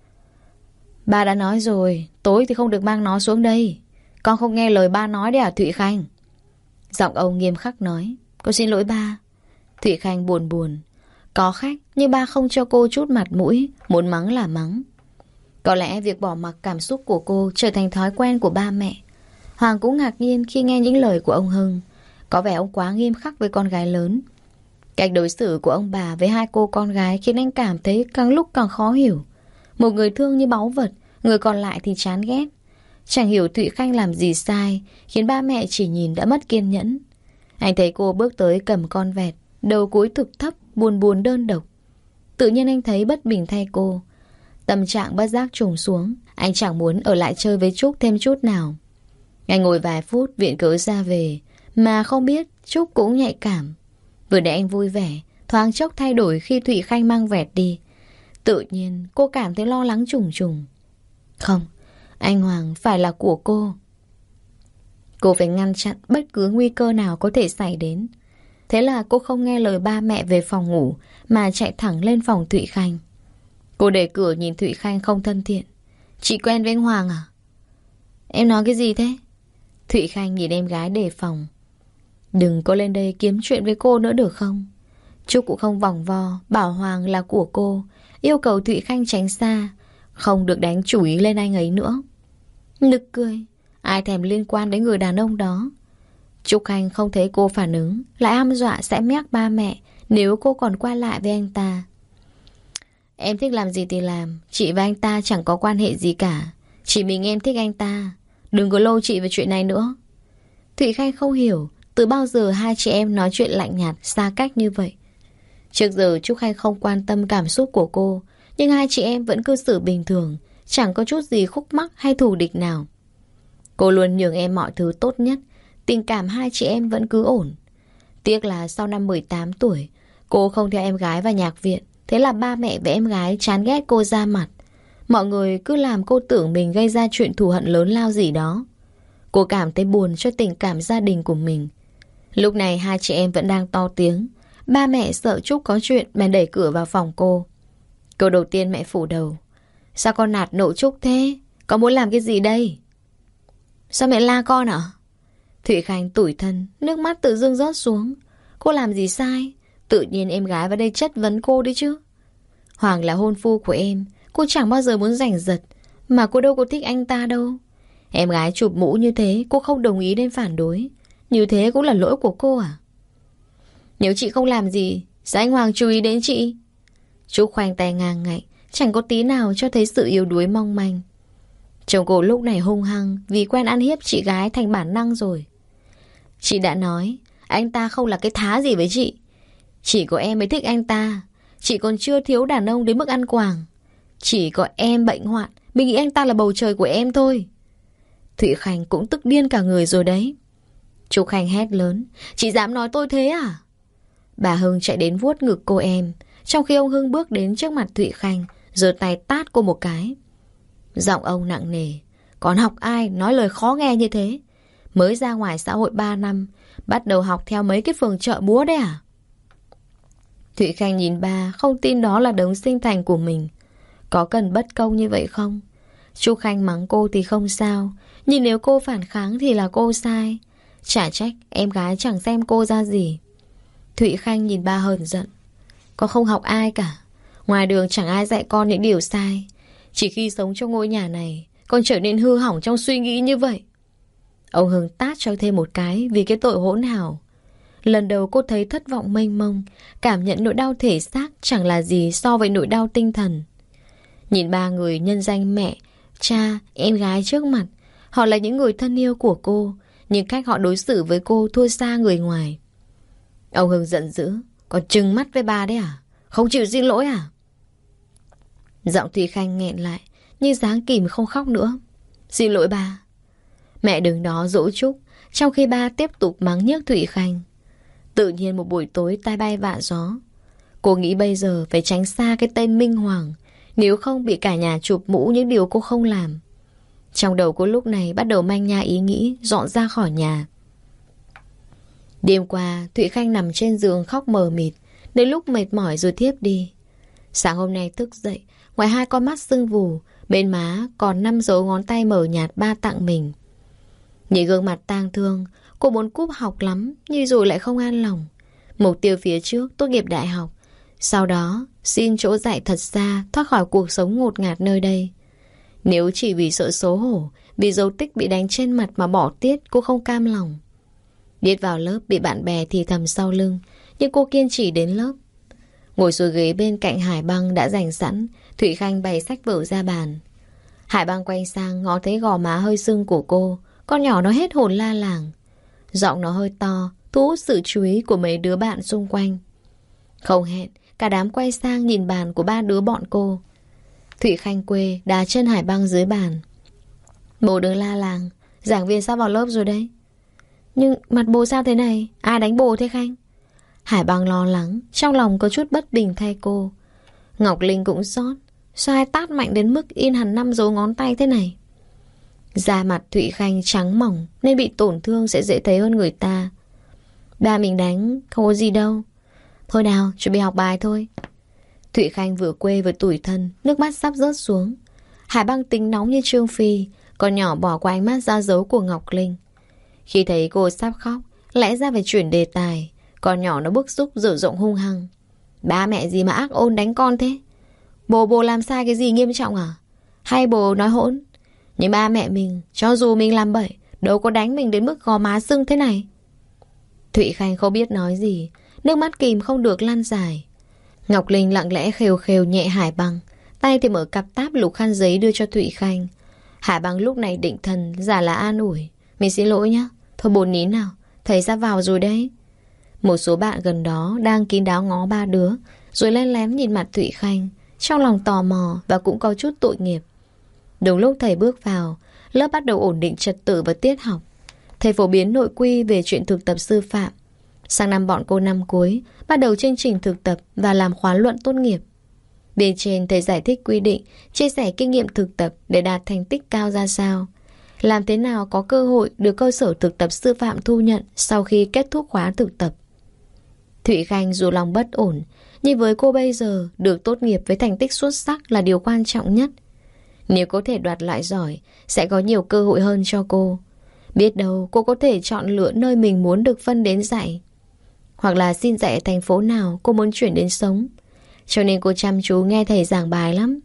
Ba đã nói rồi, tối thì không được mang nó xuống đây. Con không nghe lời ba nói đấy à Thụy Khanh? Giọng ông nghiêm khắc nói. Con xin lỗi ba. Thụy Khanh buồn buồn. Có khách nhưng ba không cho cô chút mặt mũi, muốn mắng là mắng. Có lẽ việc bỏ mặc cảm xúc của cô trở thành thói quen của ba mẹ. Hoàng cũng ngạc nhiên khi nghe những lời của ông Hưng. Có vẻ ông quá nghiêm khắc với con gái lớn. Cách đối xử của ông bà với hai cô con gái khiến anh cảm thấy càng lúc càng khó hiểu. Một người thương như báu vật, người còn lại thì chán ghét. Chẳng hiểu Thụy Khanh làm gì sai, khiến ba mẹ chỉ nhìn đã mất kiên nhẫn. Anh thấy cô bước tới cầm con vẹt, đầu cúi thực thấp, buồn buồn đơn độc. Tự nhiên anh thấy bất bình thay cô. Tâm trạng bất giác trùng xuống. Anh chẳng muốn ở lại chơi với Trúc thêm chút nào. Anh ngồi vài phút viện cớ ra về, mà không biết Trúc cũng nhạy cảm. Vừa để anh vui vẻ, thoáng chốc thay đổi khi Thụy Khanh mang vẹt đi. Tự nhiên cô cảm thấy lo lắng trùng trùng. Không, anh Hoàng phải là của cô. Cô phải ngăn chặn bất cứ nguy cơ nào có thể xảy đến. Thế là cô không nghe lời ba mẹ về phòng ngủ, mà chạy thẳng lên phòng Thụy Khanh. Cô để cửa nhìn Thụy Khanh không thân thiện. Chị quen với anh Hoàng à? Em nói cái gì thế? Thụy Khanh nhìn em gái đề phòng. Đừng có lên đây kiếm chuyện với cô nữa được không? Trúc cũng không vòng vo, bảo Hoàng là của cô, yêu cầu Thụy Khanh tránh xa, không được đánh chủ ý lên anh ấy nữa. Nực cười, ai thèm liên quan đến người đàn ông đó. Trúc Khanh không thấy cô phản ứng, lại hăm dọa sẽ méc ba mẹ nếu cô còn quay lại với anh ta. Em thích làm gì thì làm, chị và anh ta chẳng có quan hệ gì cả. Chỉ mình em thích anh ta, đừng có lôi chị về chuyện này nữa. Thụy Khanh không hiểu từ bao giờ hai chị em nói chuyện lạnh nhạt, xa cách như vậy. Trước giờ Trúc Khanh không quan tâm cảm xúc của cô, nhưng hai chị em vẫn cư xử bình thường, chẳng có chút gì khúc mắc hay thù địch nào. Cô luôn nhường em mọi thứ tốt nhất, tình cảm hai chị em vẫn cứ ổn. Tiếc là sau năm 18 tuổi, cô không theo em gái vào nhạc viện. Thế là ba mẹ và em gái chán ghét cô ra mặt. Mọi người cứ làm cô tưởng mình gây ra chuyện thù hận lớn lao gì đó. Cô cảm thấy buồn cho tình cảm gia đình của mình. Lúc này hai chị em vẫn đang to tiếng. Ba mẹ sợ Trúc có chuyện bèn đẩy cửa vào phòng cô. Câu đầu tiên mẹ phủ đầu. Sao con nạt nộ Trúc thế? Con muốn làm cái gì đây? Sao mẹ la con ạ? Thụy Khanh tủi thân, nước mắt tự dưng rớt xuống. Cô làm gì sai? Tự nhiên em gái vào đây chất vấn cô đi chứ. Hoàng là hôn phu của em, cô chẳng bao giờ muốn giành giật. Mà cô đâu có thích anh ta đâu. Em gái chụp mũ như thế, cô không đồng ý nên phản đối. Như thế cũng là lỗi của cô à? Nếu chị không làm gì, sao anh Hoàng chú ý đến chị? Trúc khoanh tay ngang ngạnh, chẳng có tí nào cho thấy sự yếu đuối mong manh. Chồng cô lúc này hung hăng vì quen ăn hiếp chị gái thành bản năng rồi. Chị đã nói, anh ta không là cái thá gì với chị. Chỉ có em mới thích anh ta. Chị còn chưa thiếu đàn ông đến mức ăn quàng. Chỉ có em bệnh hoạn, mình nghĩ anh ta là bầu trời của em thôi. Thụy Khanh cũng tức điên cả người rồi đấy. Trúc Khanh hét lớn, chị dám nói tôi thế à? Bà Hưng chạy đến vuốt ngực cô em, trong khi ông Hưng bước đến trước mặt Thụy Khanh, giơ tay tát cô một cái. Giọng ông nặng nề, còn học ai nói lời khó nghe như thế? Mới ra ngoài xã hội 3 năm, bắt đầu học theo mấy cái phường chợ búa đấy à? Thụy Khanh nhìn ba, không tin đó là đấng sinh thành của mình. Có cần bất công như vậy không? Trúc Khanh mắng cô thì không sao, nhưng nếu cô phản kháng thì là cô sai. Chả trách em gái chẳng xem cô ra gì. Thụy Khanh nhìn ba hờn giận. Con không học ai cả. Ngoài đường chẳng ai dạy con những điều sai. Chỉ khi sống trong ngôi nhà này, con trở nên hư hỏng trong suy nghĩ như vậy. Ông Hưng tát cho thêm một cái vì cái tội hỗn hào. Lần đầu cô thấy thất vọng mênh mông, cảm nhận nỗi đau thể xác chẳng là gì so với nỗi đau tinh thần. Nhìn ba người nhân danh mẹ, cha, em gái trước mặt, họ là những người thân yêu của cô, nhưng cách họ đối xử với cô thua xa người ngoài. Ông Hưng giận dữ, còn trừng mắt với ba đấy à? Không chịu xin lỗi à? Giọng Thùy Khanh nghẹn lại, như dáng kìm không khóc nữa. Xin lỗi ba. Mẹ đứng đó dỗ Trúc, trong khi ba tiếp tục mắng nhiếc Thụy Khanh. Tự nhiên một buổi tối tai bay vạ gió. Cô nghĩ bây giờ phải tránh xa cái tên Minh Hoàng, nếu không bị cả nhà chụp mũ những điều cô không làm. Trong đầu cô lúc này bắt đầu manh nha ý nghĩ dọn ra khỏi nhà. Đêm qua Thụy Khanh nằm trên giường khóc mờ mịt, đến lúc mệt mỏi rồi thiếp đi. Sáng hôm nay thức dậy, ngoài hai con mắt sưng vù, bên má còn 5 dấu ngón tay mờ nhạt ba tặng mình. Nhìn gương mặt tang thương, cô muốn cúp học lắm, nhưng rồi lại không an lòng. Mục tiêu phía trước tốt nghiệp đại học, sau đó xin chỗ dạy thật xa, thoát khỏi cuộc sống ngột ngạt nơi đây. Nếu chỉ vì sợ xấu hổ, vì dấu tích bị đánh trên mặt mà bỏ tiết, cô không cam lòng. Biết vào lớp bị bạn bè thì thầm sau lưng, nhưng cô kiên trì đến lớp. Ngồi xuống ghế bên cạnh Hải Băng đã dành sẵn, Thụy Khanh bày sách vở ra bàn. Hải Băng quay sang ngó thấy gò má hơi sưng của cô, con nhỏ nó hết hồn la làng. Giọng nó hơi to, thu hút sự chú ý của mấy đứa bạn xung quanh. Không hẹn, cả đám quay sang nhìn bàn của ba đứa bọn cô. Thụy Khanh quê đá chân Hải Băng dưới bàn. Bố đừng la làng, giảng viên sắp vào lớp rồi đấy. Nhưng mặt bố sao thế này? Ai đánh bố thế Khanh? Hải Băng lo lắng, trong lòng có chút bất bình thay cô. Ngọc Linh cũng xót. Sao ai tát mạnh đến mức in hẳn 5 dấu ngón tay thế này? Da mặt Thụy Khanh trắng mỏng nên bị tổn thương sẽ dễ thấy hơn người ta. Ba mình đánh, không có gì đâu. Thôi nào, chuẩn bị học bài thôi. Thụy Khanh vừa quê vừa tủi thân, nước mắt sắp rớt xuống. Hải Băng tính nóng như Trương Phi, con nhỏ bỏ qua ánh mắt ra dấu của Ngọc Linh. Khi thấy cô sắp khóc, lẽ ra phải chuyển đề tài. Con nhỏ nó bức xúc dở giọng hung hăng. Ba mẹ gì mà ác ôn đánh con thế? Bố làm sai cái gì nghiêm trọng à? Hay bố nói hỗn? Nhưng ba mẹ mình, cho dù mình làm bậy, đâu có đánh mình đến mức gò má sưng thế này. Thụy Khanh không biết nói gì, nước mắt kìm không được lăn dài. Ngọc Linh lặng lẽ khều khều nhẹ Hải Băng, tay thì mở cặp táp lục khăn giấy đưa cho Thụy Khanh. Hải Băng lúc này định thần, giả là an ủi. Mình xin lỗi nhá, thôi bố nín nào, thầy sắp vào rồi đấy. Một số bạn gần đó đang kín đáo ngó ba đứa, rồi len lén nhìn mặt Thụy Khanh, trong lòng tò mò và cũng có chút tội nghiệp. Đúng lúc thầy bước vào, lớp bắt đầu ổn định trật tự và tiết học. Thầy phổ biến nội quy về chuyện thực tập sư phạm. Sang năm bọn cô năm cuối bắt đầu chương trình thực tập và làm khóa luận tốt nghiệp. Bên trên thầy giải thích quy định, chia sẻ kinh nghiệm thực tập để đạt thành tích cao ra sao, làm thế nào có cơ hội được cơ sở thực tập sư phạm thu nhận sau khi kết thúc khóa thực tập. Thụy Khanh dù lòng bất ổn, nhưng với cô bây giờ được tốt nghiệp với thành tích xuất sắc là điều quan trọng nhất. Nếu có thể đoạt lại giỏi, sẽ có nhiều cơ hội hơn cho cô. Biết đâu cô có thể chọn lựa nơi mình muốn được phân đến dạy, hoặc là xin dạy ở thành phố nào cô muốn chuyển đến sống. Cho nên cô chăm chú nghe thầy giảng bài lắm.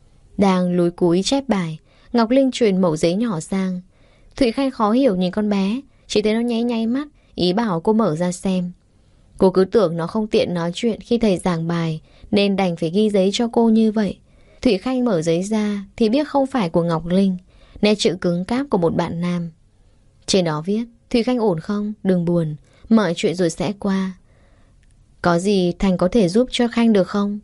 Đang lúi cúi chép bài, Ngọc Linh truyền mẩu giấy nhỏ sang. Thụy Khanh khó hiểu nhìn con bé, chỉ thấy nó nháy nháy mắt, ý bảo cô mở ra xem. Cô cứ tưởng nó không tiện nói chuyện khi thầy giảng bài, nên đành phải ghi giấy cho cô như vậy. Thụy Khanh mở giấy ra thì biết không phải của Ngọc Linh, nét chữ cứng cáp của một bạn nam. Trên đó viết: Thụy Khanh ổn không? Đừng buồn, mọi chuyện rồi sẽ qua. Có gì Thành có thể giúp cho Khanh được không?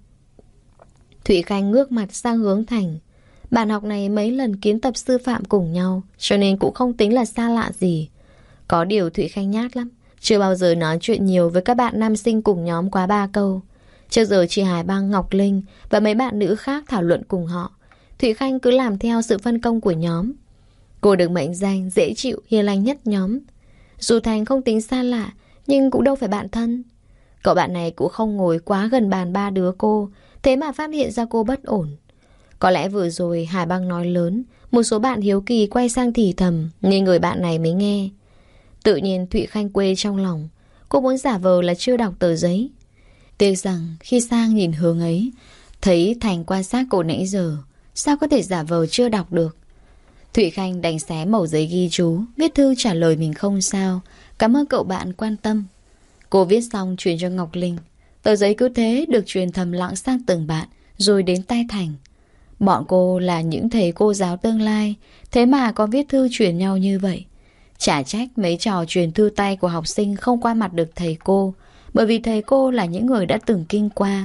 Thụy Khanh ngước mặt sang hướng Thành. Bạn học này mấy lần kiến tập sư phạm cùng nhau, cho nên cũng không tính là xa lạ gì. Có điều Thụy Khanh nhát lắm, chưa bao giờ nói chuyện nhiều với các bạn nam sinh cùng nhóm quá 3 câu. Trước giờ chỉ Hải Băng, Ngọc Linh và mấy bạn nữ khác thảo luận cùng họ. Thụy Khanh cứ làm theo sự phân công của nhóm. Cô được mệnh danh dễ chịu, hiền lành nhất nhóm. Dù Thành không tính xa lạ, nhưng cũng đâu phải bạn thân. Cậu bạn này cũng không ngồi quá gần bàn ba đứa cô, thế mà phát hiện ra cô bất ổn. Có lẽ vừa rồi Hải Băng nói lớn, một số bạn hiếu kỳ quay sang thì thầm, nên người bạn này mới nghe. Tự nhiên Thụy Khanh quê trong lòng. Cô muốn giả vờ là chưa đọc tờ giấy. Tiếc rằng khi sang nhìn hướng ấy, thấy Thành quan sát cô nãy giờ, sao có thể giả vờ chưa đọc được. Thụy Khanh đành xé mẩu giấy ghi chú, viết thư trả lời mình không sao, cảm ơn cậu bạn quan tâm. Cô viết xong truyền cho Ngọc Linh. Tờ giấy cứ thế được truyền thầm lặng sang từng bạn, rồi đến tay Thành. Bọn cô là những thầy cô giáo tương lai, thế mà có viết thư truyền nhau như vậy. Chả trách mấy trò truyền thư tay của học sinh không qua mặt được thầy cô, bởi vì thầy cô là những người đã từng kinh qua.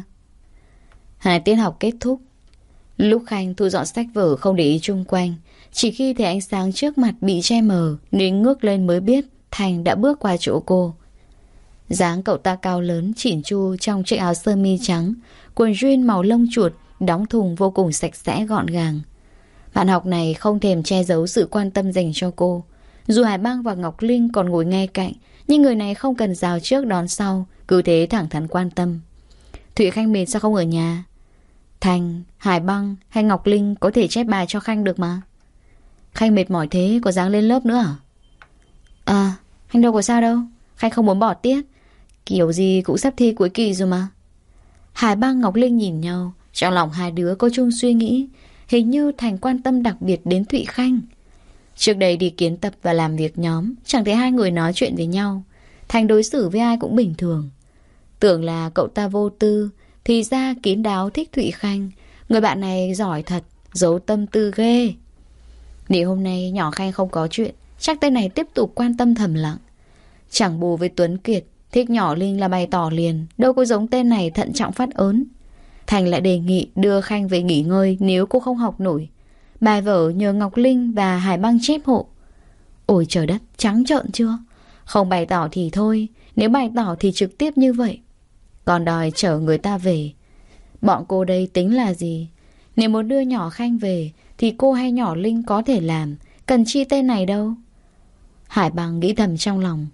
2 tiết học kết thúc. Lúc Khanh thu dọn sách vở không để ý chung quanh, chỉ khi thấy ánh sáng trước mặt bị che mờ nên ngước lên mới biết Thành đã bước qua chỗ cô. Dáng cậu ta cao lớn, chỉn chu trong chiếc áo sơ mi trắng, quần jean màu lông chuột, đóng thùng vô cùng sạch sẽ gọn gàng. Bạn học này không thèm che giấu sự quan tâm dành cho cô. Dù Hải Băng và Ngọc Linh còn ngồi ngay cạnh, nhưng người này không cần rào trước đón sau, cứ thế thẳng thắn quan tâm. Thụy Khanh mệt sao không ở nhà? Thành, Hải Băng hay Ngọc Linh có thể chép bài cho Khanh được mà. Khanh mệt mỏi thế có dáng lên lớp nữa à? À, Khanh đâu có sao đâu. Khanh không muốn bỏ tiết, kiểu gì cũng sắp thi cuối kỳ rồi mà. Hải Băng, Ngọc Linh nhìn nhau, trong lòng hai đứa có chung suy nghĩ. Hình như Thành quan tâm đặc biệt đến Thụy Khanh. Trước đây đi kiến tập và làm việc nhóm, chẳng thấy hai người nói chuyện với nhau. Thành đối xử với ai cũng bình thường. Tưởng là cậu ta vô tư, thì ra kín đáo thích Thụy Khanh. Người bạn này giỏi thật, giấu tâm tư ghê. Nếu hôm nay nhỏ Khanh không có chuyện, chắc tên này tiếp tục quan tâm thầm lặng. Chẳng bù với Tuấn Kiệt, thích nhỏ Linh là bày tỏ liền, đâu có giống tên này thận trọng phát ớn. Thành lại đề nghị đưa Khanh về nghỉ ngơi nếu cô không học nổi. Bài vở nhờ Ngọc Linh và Hải Băng chép hộ. Ôi trời đất, trắng trợn chưa? Không bày tỏ thì thôi, nếu bày tỏ thì trực tiếp như vậy. Còn đòi chở người ta về. Bọn cô đây tính là gì? Nếu muốn đưa nhỏ Khanh về thì cô hay nhỏ Linh có thể làm, cần chi tên này đâu. Hải Băng nghĩ thầm trong lòng.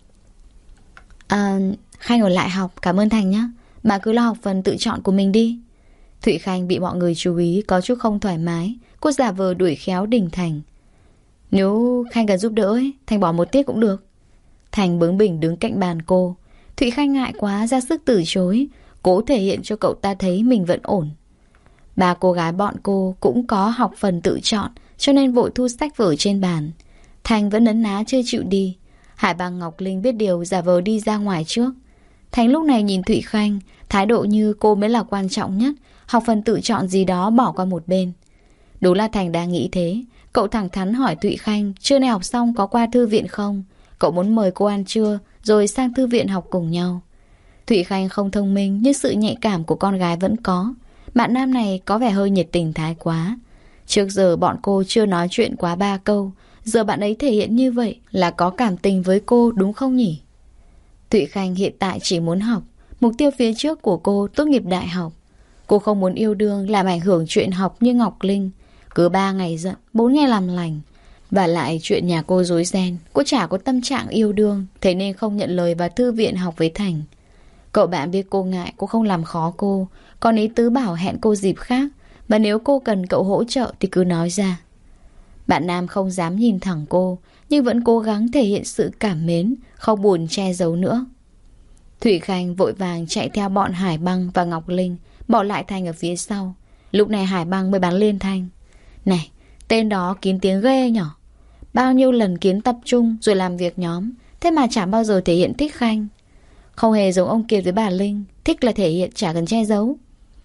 Khanh ở lại học, cảm ơn Thành nhé. Bà cứ lo học phần tự chọn của mình đi. Thụy Khanh bị mọi người chú ý, có chút không thoải mái. Cô giả vờ đuổi khéo Đình Thành. Nếu Khanh cần giúp đỡ ấy, Thành bỏ một tiết cũng được. Thành bướng bỉnh đứng cạnh bàn cô. Thụy Khanh ngại quá ra sức từ chối, cố thể hiện cho cậu ta thấy mình vẫn ổn. Ba cô gái bọn cô cũng có học phần tự chọn, cho nên vội thu sách vở trên bàn. Thành vẫn nấn ná chưa chịu đi. Hải Băng Ngọc Linh biết điều, giả vờ đi ra ngoài trước. Thành lúc này nhìn Thụy Khanh, thái độ như cô mới là quan trọng nhất, học phần tự chọn gì đó bỏ qua một bên. Đúng là Thành đang nghĩ thế. Cậu thẳng thắn hỏi Thụy Khanh trưa nay học xong có qua thư viện không. Cậu muốn mời cô ăn trưa rồi sang thư viện học cùng nhau. Thụy Khanh không thông minh nhưng sự nhạy cảm của con gái vẫn có. Bạn nam này có vẻ hơi nhiệt tình thái quá. Trước giờ bọn cô chưa nói chuyện quá 3 câu, giờ bạn ấy thể hiện như vậy là có cảm tình với cô đúng không nhỉ? Thụy Khanh hiện tại chỉ muốn học. Mục tiêu phía trước của cô tốt nghiệp đại học. Cô không muốn yêu đương làm ảnh hưởng chuyện học như Ngọc Linh. Cứ 3 ngày giận, 4 ngày làm lành. Và lại chuyện nhà cô rối ren, cô chả có tâm trạng yêu đương, thế nên không nhận lời vào thư viện học với Thành. Cậu bạn biết cô ngại, cô không làm khó cô, còn ý tứ bảo hẹn cô dịp khác. Và nếu cô cần cậu hỗ trợ thì cứ nói ra. Bạn nam không dám nhìn thẳng cô, nhưng vẫn cố gắng thể hiện sự cảm mến, không buồn che giấu nữa. Thụy Khanh vội vàng chạy theo bọn Hải Băng và Ngọc Linh, bỏ lại Thành ở phía sau. Lúc này Hải Băng mới bắn lên Thành. Này, tên đó kín tiếng ghê nhỏ. Bao nhiêu lần kiến tập trung rồi làm việc nhóm, thế mà chả bao giờ thể hiện thích Khanh. Không hề giống ông Kiệt với bà Linh, thích là thể hiện chả cần che giấu.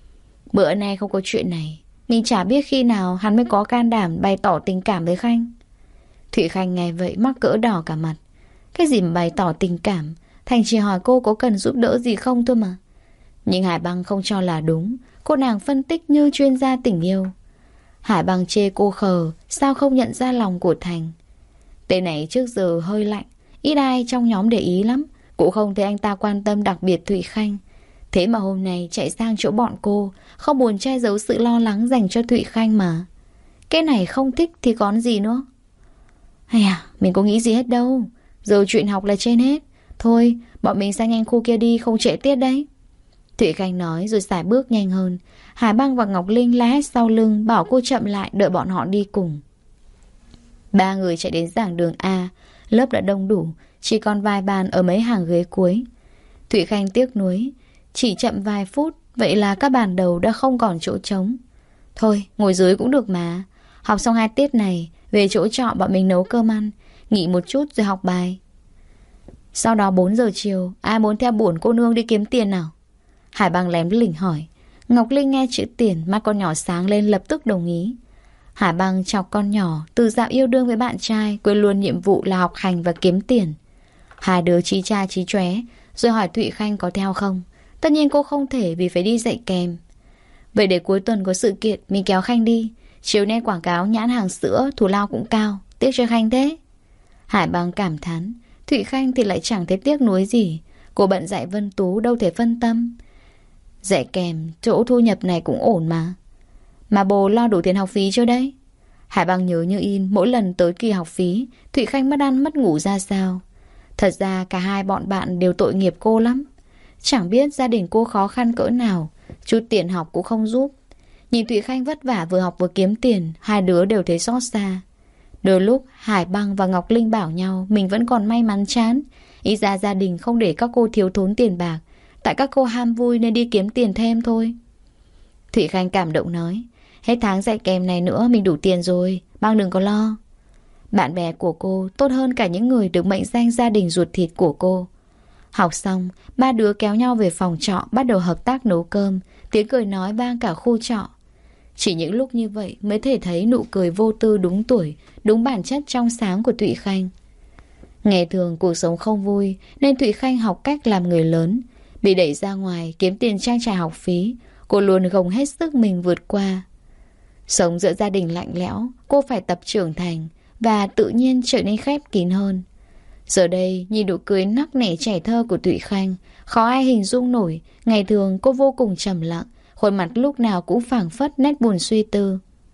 Bữa nay không có chuyện này, mình chả biết khi nào hắn mới có can đảm bày tỏ tình cảm với Khanh. Thụy Khanh nghe vậy mắc cỡ đỏ cả mặt. Cái gì mà bày tỏ tình cảm, Thành chỉ hỏi cô có cần giúp đỡ gì không thôi mà. Nhưng Hải Băng không cho là đúng. Cô nàng phân tích như chuyên gia tình yêu. Hải Băng chê cô khờ, sao không nhận ra lòng của Thành. Tên này trước giờ hơi lạnh, ít ai trong nhóm để ý lắm. Cũng không thấy anh ta quan tâm đặc biệt Thụy Khanh. Thế mà hôm nay chạy sang chỗ bọn cô, không buồn che giấu sự lo lắng dành cho Thụy Khanh mà. Cái này không thích thì còn gì nữa. Hay à, mình có nghĩ gì hết đâu. Giờ chuyện học là trên hết. Thôi, bọn mình sang nhanh khu kia đi, không trễ tiết đấy. Thụy Khanh nói rồi sải bước nhanh hơn. Hải Băng và Ngọc Linh la hét sau lưng, bảo cô chậm lại đợi bọn họ đi cùng. Ba người chạy đến giảng đường A. Lớp đã đông đủ, chỉ còn vài bàn ở mấy hàng ghế cuối. Thụy Khanh tiếc nuối, chỉ chậm vài phút, vậy là các bàn đầu đã không còn chỗ trống. Thôi, ngồi dưới cũng được mà. Học xong 2 tiết này, về chỗ trọ bọn mình nấu cơm ăn, nghỉ một chút rồi học bài. Sau đó 4 giờ chiều, ai muốn theo bổn cô nương đi kiếm tiền nào? Hải Băng lém lỉnh hỏi. Ngọc Linh nghe chữ tiền, mắt con nhỏ sáng lên lập tức đồng ý. Hải Băng chọc con nhỏ, từ dạo yêu đương với bạn trai, quên luôn nhiệm vụ là học hành và kiếm tiền. Hai đứa chí cha chí chóe, rồi hỏi Thụy Khanh có theo không. Tất nhiên cô không thể vì phải đi dạy kèm. Vậy để cuối tuần có sự kiện, mình kéo Khanh đi. Chiều nay quảng cáo nhãn hàng sữa, thù lao cũng cao, tiếc cho Khanh thế. Hải Băng cảm thán. Thụy Khanh thì lại chẳng thấy tiếc nuối gì. Cô bận dạy Vân Tú đâu thể phân tâm. Dạy kèm, chỗ thu nhập này cũng ổn mà. Mà bồ lo đủ tiền học phí cho đấy. Hải Băng nhớ như in, mỗi lần tới kỳ học phí, Thụy Khanh mất ăn mất ngủ ra sao. Thật ra cả hai bọn bạn đều tội nghiệp cô lắm. Chẳng biết gia đình cô khó khăn cỡ nào, chút tiền học cũng không giúp. Nhìn Thụy Khanh vất vả vừa học vừa kiếm tiền, hai đứa đều thấy xót xa. Đôi lúc Hải Băng và Ngọc Linh bảo nhau mình vẫn còn may mắn chán. Ý ra gia đình không để các cô thiếu thốn tiền bạc, tại các cô ham vui nên đi kiếm tiền thêm thôi. Thụy Khanh cảm động nói, hết tháng dạy kèm này nữa mình đủ tiền rồi, Băng đừng có lo. Bạn bè của cô tốt hơn cả những người được mệnh danh gia đình ruột thịt của cô. Học xong, ba đứa kéo nhau về phòng trọ bắt đầu hợp tác nấu cơm, tiếng cười nói vang cả khu trọ. Chỉ những lúc như vậy mới thể thấy nụ cười vô tư đúng tuổi, đúng bản chất trong sáng của Thụy Khanh. Ngày thường cuộc sống không vui nên Thụy Khanh học cách làm người lớn. Bị đẩy ra ngoài kiếm tiền trang trải học phí, Cô luôn gồng hết sức mình vượt qua. Sống giữa gia đình lạnh lẽo, cô phải tập trưởng thành và tự nhiên trở nên khép kín hơn. Giờ đây, nhìn nụ cười nắc nẻ trẻ thơ của Thụy Khanh, khó ai hình dung nổi. Ngày thường cô vô cùng trầm lặng, khuôn mặt lúc nào cũng phảng phất nét buồn suy tư.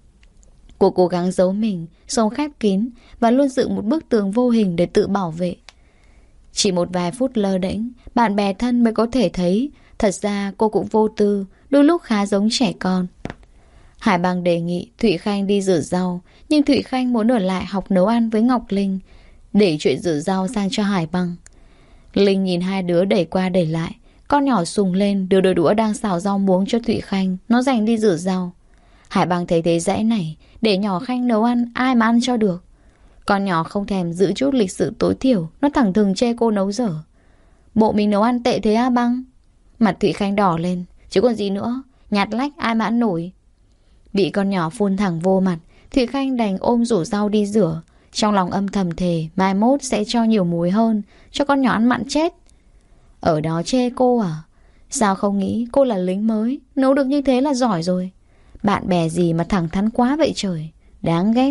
Cô cố gắng giấu mình, sống khép kín và luôn dựng một bức tường vô hình để tự bảo vệ. Chỉ một vài phút lơ đễnh, bạn bè thân mới có thể thấy thật ra cô cũng vô tư, đôi lúc khá giống trẻ con. Hải Bằng đề nghị Thụy Khanh đi rửa rau, nhưng Thụy Khanh muốn ở lại học nấu ăn với Ngọc Linh, để chuyện rửa rau sang cho Hải Bằng. Linh nhìn hai đứa đẩy qua đẩy lại. Con nhỏ sùng lên đưa đôi đũa đang xào rau muống cho Thụy Khanh, nó dành đi rửa rau. Hải Bằng thấy thế dãy này, để nhỏ Khanh nấu ăn, ai mà ăn cho được. Con nhỏ không thèm giữ chút lịch sự tối thiểu, nó thẳng thừng chê cô nấu dở. Bộ mình nấu ăn tệ thế á Bằng? Mặt Thụy Khanh đỏ lên, chứ còn gì nữa, nhạt lách ai mà ăn nổi. Bị con nhỏ phun thẳng vô mặt, Thụy Khanh đành ôm rổ rau đi rửa. Trong lòng âm thầm thề mai mốt sẽ cho nhiều muối hơn, cho con nhỏ ăn mặn chết. Ở đó chê cô à? Sao không nghĩ cô là lính mới, nấu được như thế là giỏi rồi. Bạn bè gì mà thẳng thắn quá vậy trời, đáng ghét.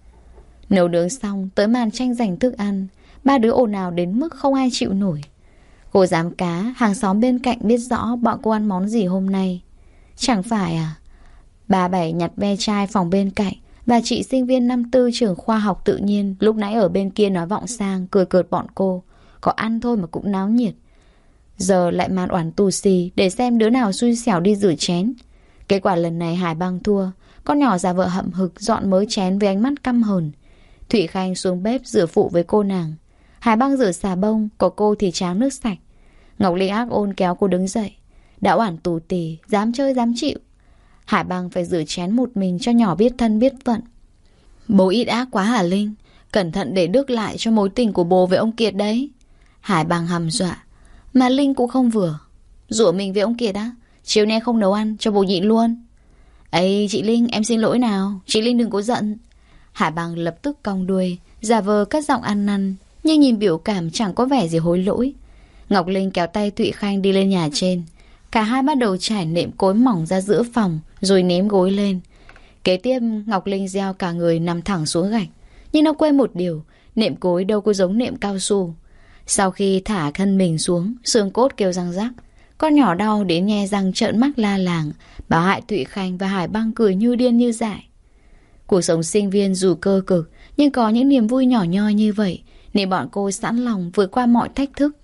Nấu nướng xong tới màn tranh giành thức ăn, ba đứa ồn ào đến mức không ai chịu nổi. Cô giám cá, hàng xóm bên cạnh biết rõ bọn cô ăn món gì hôm nay. Chẳng phải à? Bà Bảy nhặt ve chai phòng bên cạnh, và chị sinh viên năm tư trường khoa học tự nhiên lúc nãy ở bên kia nói vọng sang, cười cợt bọn cô. Có ăn thôi mà cũng náo nhiệt. Giờ lại màn oản tù xì để xem đứa nào xui xẻo đi rửa chén. Kết quả lần này Hải Bằng thua. Con nhỏ già vợ hậm hực dọn mới chén với ánh mắt căm hờn. Thụy Khanh xuống bếp rửa phụ với cô nàng. Hải Bằng rửa xà bông, có cô thì tráng nước sạch. Ngọc Linh ác ôn kéo cô đứng dậy. Đã oản tù tì, dám chơi dám chịu. Hải Bằng phải rửa chén một mình cho nhỏ biết thân biết phận. Bố ít ác quá hả Linh? Cẩn thận để đước lại cho mối tình của bố với ông Kiệt đấy. Hải Bằng hầm dọa. Mà Linh cũng không vừa. Rủa mình với ông Kiệt á? Chiều nay không nấu ăn cho bố nhịn luôn. Ây chị Linh, em xin lỗi nào. Chị Linh đừng có giận. Hải Bằng lập tức cong đuôi, giả vờ cất giọng ăn năn, nhưng nhìn biểu cảm chẳng có vẻ gì hối lỗi. Ngọc Linh kéo tay Thụy Khanh đi lên nhà trên. Cả hai bắt đầu trải nệm cối mỏng ra giữa phòng, rồi ném gối lên. Kế tiếp Ngọc Linh gieo cả người nằm thẳng xuống gạch. Nhưng nó quên một điều, nệm cối đâu có giống nệm cao su. Sau khi thả thân mình xuống, xương cốt kêu răng rắc. Con nhỏ đau đến nhe răng trợn mắt la làng, bảo hại Thụy Khanh và Hải Bằng cười như điên như dại. Cuộc sống sinh viên dù cơ cực, nhưng có những niềm vui nhỏ nhoi như vậy, nên bọn cô sẵn lòng vượt qua mọi thách thức.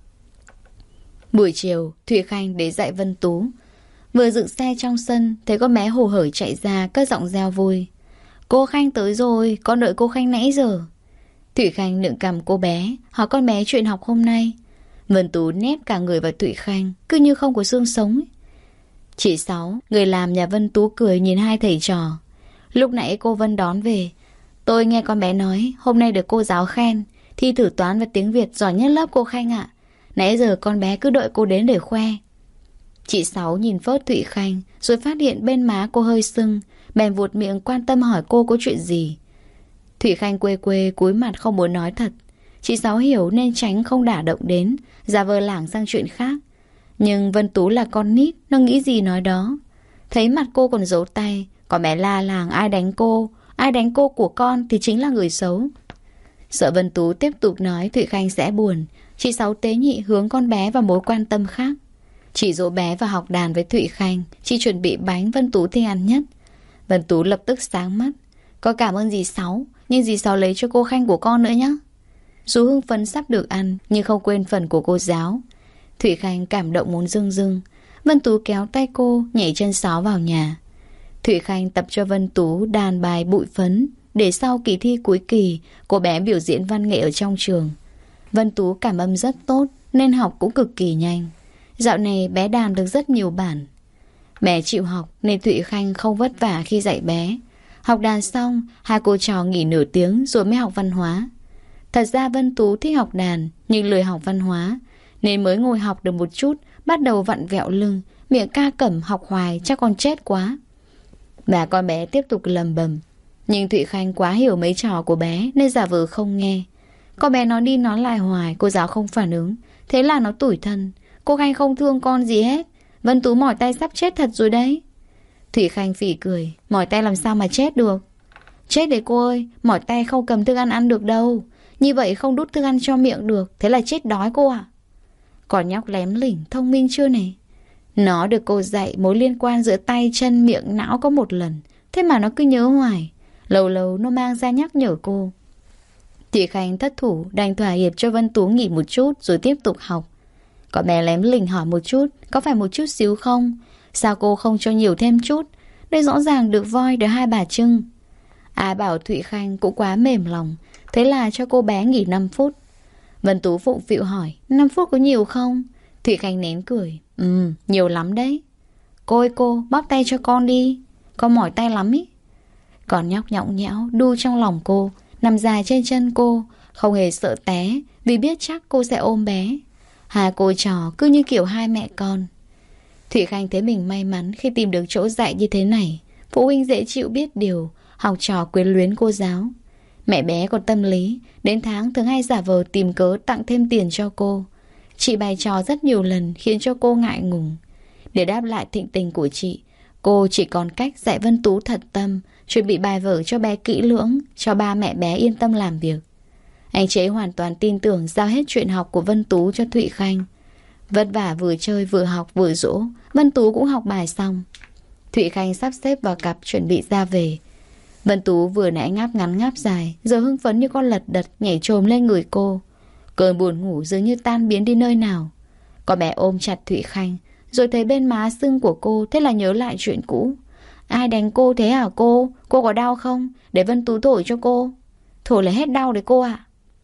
Buổi chiều, Thụy Khanh để dạy Vân Tú. Vừa dựng xe trong sân, thấy con bé hồ hởi chạy ra, cất giọng reo vui. Cô Khanh tới rồi, con đợi cô Khanh nãy giờ. Thụy Khanh nựng cằm cô bé, hỏi con bé chuyện học hôm nay. Vân Tú nép cả người vào Thụy Khanh, cứ như không có xương sống ấy. Chị Sáu, người làm nhà Vân Tú cười nhìn hai thầy trò. Lúc nãy cô Vân đón về, tôi nghe con bé nói hôm nay được cô giáo khen, thi thử toán và tiếng Việt giỏi nhất lớp cô Khanh ạ. Nãy giờ con bé cứ đợi cô đến để khoe. Chị Sáu nhìn phớt Thụy Khanh, rồi phát hiện bên má cô hơi sưng, bèn vuột miệng quan tâm hỏi cô có chuyện gì. Thụy Khanh quê quê cúi mặt không muốn nói thật. Chị Sáu hiểu nên tránh không đả động đến, giả vờ lảng sang chuyện khác. Nhưng Vân Tú là con nít, nó nghĩ gì nói đó. Thấy mặt cô còn giấu tay, con bé la làng ai đánh cô của con thì chính là người xấu. Sợ Vân Tú tiếp tục nói Thụy Khanh sẽ buồn, chị Sáu tế nhị hướng con bé vào mối quan tâm khác. Chị dỗ bé vào học đàn với Thụy Khanh, chị chuẩn bị bánh Vân Tú thích ăn nhất. Vân Tú lập tức sáng mắt. Con cảm ơn dì Sáu, nhưng dì Sáu lấy cho cô Khanh của con nữa nhé. Dù hưng phấn sắp được ăn, nhưng không quên phần của cô giáo. Thụy Khanh cảm động muốn rưng rưng. Vân Tú kéo tay cô, nhảy chân sáo vào nhà. Thụy Khanh tập cho Vân Tú đàn bài bụi phấn, để sau kỳ thi cuối kỳ, cô bé biểu diễn văn nghệ ở trong trường. Vân Tú cảm âm rất tốt, nên học cũng cực kỳ nhanh. Dạo này bé đàn được rất nhiều bản. Bé chịu học nên Thụy Khanh không vất vả khi dạy bé. Học đàn xong, hai cô trò nghỉ nửa tiếng rồi mới học văn hóa. Thật ra Vân Tú thích học đàn, nhưng lười học văn hóa, nên mới ngồi học được một chút, bắt đầu vặn vẹo lưng, miệng ca cẩm học hoài chắc còn chết quá. Và con bé tiếp tục lầm bầm. Nhưng Thụy Khanh quá hiểu mấy trò của bé nên giả vờ không nghe. Con bé nói đi nói lại hoài, cô giáo không phản ứng. Thế là nó tủi thân. Cô Khanh không thương con gì hết. Vân Tú mỏi tay sắp chết thật rồi đấy. Thủy Khanh phỉ cười. Mỏi tay làm sao mà chết được? Chết đấy cô ơi, mỏi tay không cầm thức ăn ăn được đâu. Như vậy không đút thức ăn cho miệng được. Thế là chết đói cô ạ. Còn nhóc lém lỉnh, thông minh chưa này? Nó được cô dạy mối liên quan giữa tay, chân, miệng, não có một lần. Thế mà nó cứ nhớ hoài. Lâu lâu nó mang ra nhắc nhở cô. Thủy Khanh thất thủ đành thỏa hiệp cho Vân Tú nghỉ một chút rồi tiếp tục học. Con bé lém lỉnh hỏi một chút. Có phải một chút xíu không? Sao cô không cho nhiều thêm chút? Đây rõ ràng được voi được hai bà trưng. Ai bảo Thụy Khanh cũng quá mềm lòng. Thế là cho cô bé nghỉ 5 phút. Vân Tú phụng phịu hỏi 5 phút có nhiều không? Thụy Khanh nén cười. Nhiều lắm đấy. Cô ơi cô, bóp tay cho con đi. Con mỏi tay lắm ý. Còn nhóc nhõng nhẽo đu trong lòng cô, nằm dài trên chân cô, không hề sợ té vì biết chắc cô sẽ ôm bé. Hai cô trò cứ như kiểu hai mẹ con. Thụy Khanh thấy mình may mắn khi tìm được chỗ dạy như thế này. Phụ huynh dễ chịu biết điều, học trò quyến luyến cô giáo. Mẹ bé còn tâm lý, đến tháng thường hay giả vờ tìm cớ tặng thêm tiền cho cô. Chị bày trò rất nhiều lần khiến cho cô ngại ngùng. Để đáp lại thịnh tình của chị, cô chỉ còn cách dạy Vân Tú thật tâm, chuẩn bị bài vở cho bé kỹ lưỡng, cho ba mẹ bé yên tâm làm việc. Anh chế hoàn toàn tin tưởng giao hết chuyện học của Vân Tú cho Thụy Khanh. Vất vả vừa chơi vừa học vừa dỗ, Vân Tú cũng học bài xong. Thụy Khanh sắp xếp vào cặp chuẩn bị ra về. Vân Tú vừa nãy ngáp ngắn ngáp dài, giờ hưng phấn như con lật đật nhảy chồm lên người cô. Cơn buồn ngủ dường như tan biến đi nơi nào. Con bé ôm chặt Thụy Khanh, rồi thấy bên má sưng của cô, thế là nhớ lại chuyện cũ. Ai đánh cô thế hả cô? Cô có đau không? Để Vân Tú thổi cho cô. Thổi là hết đau đấy cô ạ.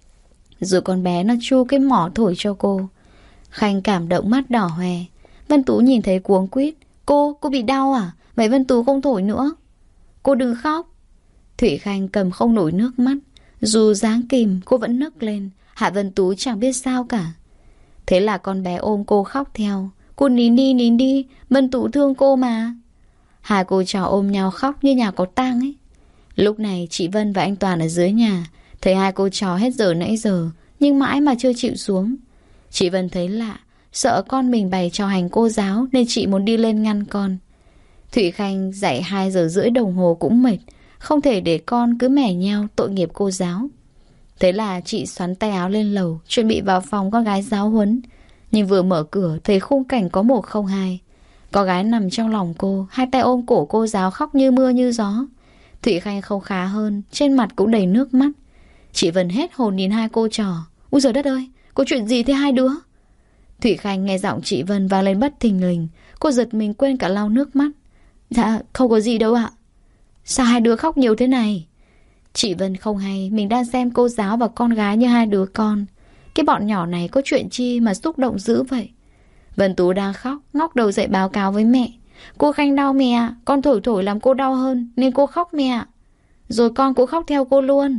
Rồi con bé nó chu cái mỏ thổi cho cô. Khanh cảm động mắt đỏ hoe. Vân Tú nhìn thấy cuống quýt. Cô bị đau à? Vậy Vân Tú không thổi nữa. Cô đừng khóc. Thụy Khanh cầm không nổi nước mắt. Dù dáng kìm cô vẫn nức lên. Hạ Vân Tú chẳng biết sao cả. Thế là con bé ôm cô khóc theo. Cô nín đi, Vân Tú thương cô mà. Hai cô trò ôm nhau khóc như nhà có tang ấy. Lúc này chị Vân và anh Toàn ở dưới nhà. Thấy hai cô trò hết giờ nãy giờ, nhưng mãi mà chưa chịu xuống. Chị Vân thấy lạ, sợ con mình bày trò hành cô giáo, nên chị muốn đi lên ngăn con. Thụy Khanh dạy 2 giờ rưỡi đồng hồ cũng mệt, không thể để con cứ mẻ nheo tội nghiệp cô giáo. Thế là chị xoắn tay áo lên lầu, chuẩn bị vào phòng con gái giáo huấn. Nhưng vừa mở cửa thấy khung cảnh có 102. Có gái nằm trong lòng cô, hai tay ôm cổ cô giáo khóc như mưa như gió. Thụy Khanh không khá hơn, trên mặt cũng đầy nước mắt. Chị Vân hết hồn nhìn hai cô trò. Úi giời đất ơi, có chuyện gì thế hai đứa? Thụy Khanh nghe giọng chị Vân vang lên bất thình lình. Cô giật mình quên cả lau nước mắt. Dạ không có gì đâu ạ. Sao hai đứa khóc nhiều thế này? Chị Vân không hay mình đang xem cô giáo và con gái như hai đứa con. Cái bọn nhỏ này có chuyện chi mà xúc động dữ vậy? Vân Tú đang khóc, ngóc đầu dậy báo cáo với mẹ. Cô Khanh đau mẹ ạ, con thổi làm cô đau hơn nên cô khóc mẹ ạ. Rồi con cũng khóc theo cô luôn.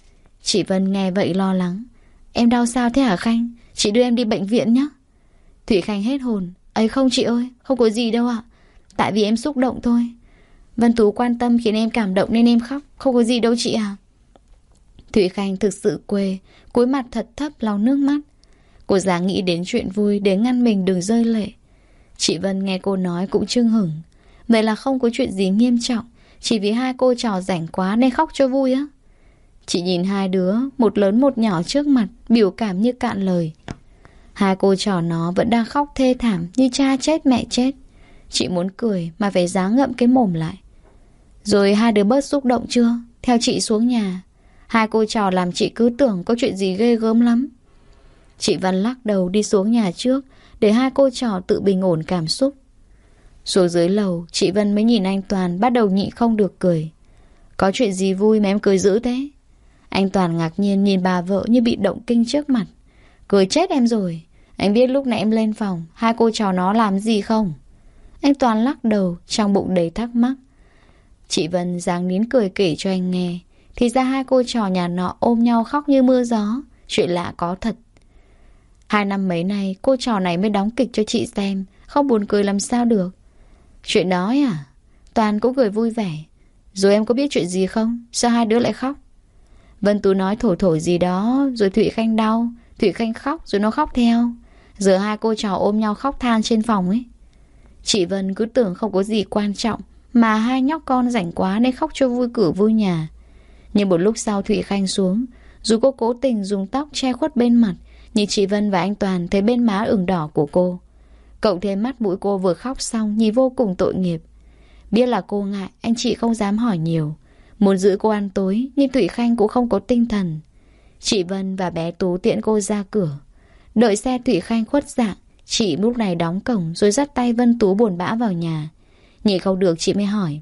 Chị Vân nghe vậy lo lắng. Em đau sao thế hả Khanh? Chị đưa em đi bệnh viện nhé. Thủy Khanh hết hồn. Ấy không chị ơi, không có gì đâu ạ. Tại vì em xúc động thôi. Vân Tú quan tâm khiến em cảm động nên em khóc. Không có gì đâu chị à. Thủy Khanh thực sự quê, cúi mặt thật thấp lau nước mắt. Cô dáng nghĩ đến chuyện vui để ngăn mình đừng rơi lệ. Chị Vân nghe cô nói cũng chưng hửng. Vậy là không có chuyện gì nghiêm trọng, chỉ vì hai cô trò rảnh quá nên khóc cho vui á. Chị nhìn hai đứa, một lớn một nhỏ trước mặt, biểu cảm như cạn lời. Hai cô trò nó vẫn đang khóc thê thảm như cha chết mẹ chết. Chị muốn cười mà phải ráng ngậm cái mồm lại. Rồi hai đứa bớt xúc động chưa? Theo chị xuống nhà. Hai cô trò làm chị cứ tưởng có chuyện gì ghê gớm lắm. Chị Văn lắc đầu đi xuống nhà trước, để hai cô trò tự bình ổn cảm xúc. Xuống dưới lầu, chị Vân mới nhìn anh Toàn, bắt đầu nhịn không được cười. Có chuyện gì vui mà em cười dữ thế? Anh Toàn ngạc nhiên nhìn bà vợ như bị động kinh trước mặt. Cười chết em rồi. Anh biết lúc nãy em lên phòng, hai cô trò nó làm gì không? Anh Toàn lắc đầu, trong bụng đầy thắc mắc. Chị Vân giáng nín cười kể cho anh nghe. Thì ra hai cô trò nhà nọ ôm nhau khóc như mưa gió. Chuyện lạ có thật. 2 năm mấy nay cô trò này mới đóng kịch cho chị xem. Không buồn cười làm sao được. Chuyện đó à? Toàn cũng cười vui vẻ. Rồi em có biết chuyện gì không? Sao hai đứa lại khóc? Vân Tú nói thổi gì đó. Rồi Thụy Khanh đau. Thụy Khanh khóc rồi nó khóc theo. Giờ hai cô trò ôm nhau khóc than trên phòng ấy. Chị Vân cứ tưởng không có gì quan trọng, mà hai nhóc con rảnh quá nên khóc cho vui cửa vui nhà. Nhưng một lúc sau Thụy Khanh xuống, dù cô cố tình dùng tóc che khuất bên mặt, nhưng chị Vân và anh Toàn thấy bên má ửng đỏ của cô. Cộng thêm mắt mũi cô vừa khóc xong nhìn vô cùng tội nghiệp. Biết là cô ngại, anh chị không dám hỏi nhiều. Muốn giữ cô ăn tối, nhưng Thụy Khanh cũng không có tinh thần. Chị Vân và bé Tú tiễn cô ra cửa. Đợi xe Thụy Khanh khuất dạng, chị lúc này đóng cổng rồi dắt tay Vân Tú buồn bã vào nhà. Nhịn không được chị mới hỏi: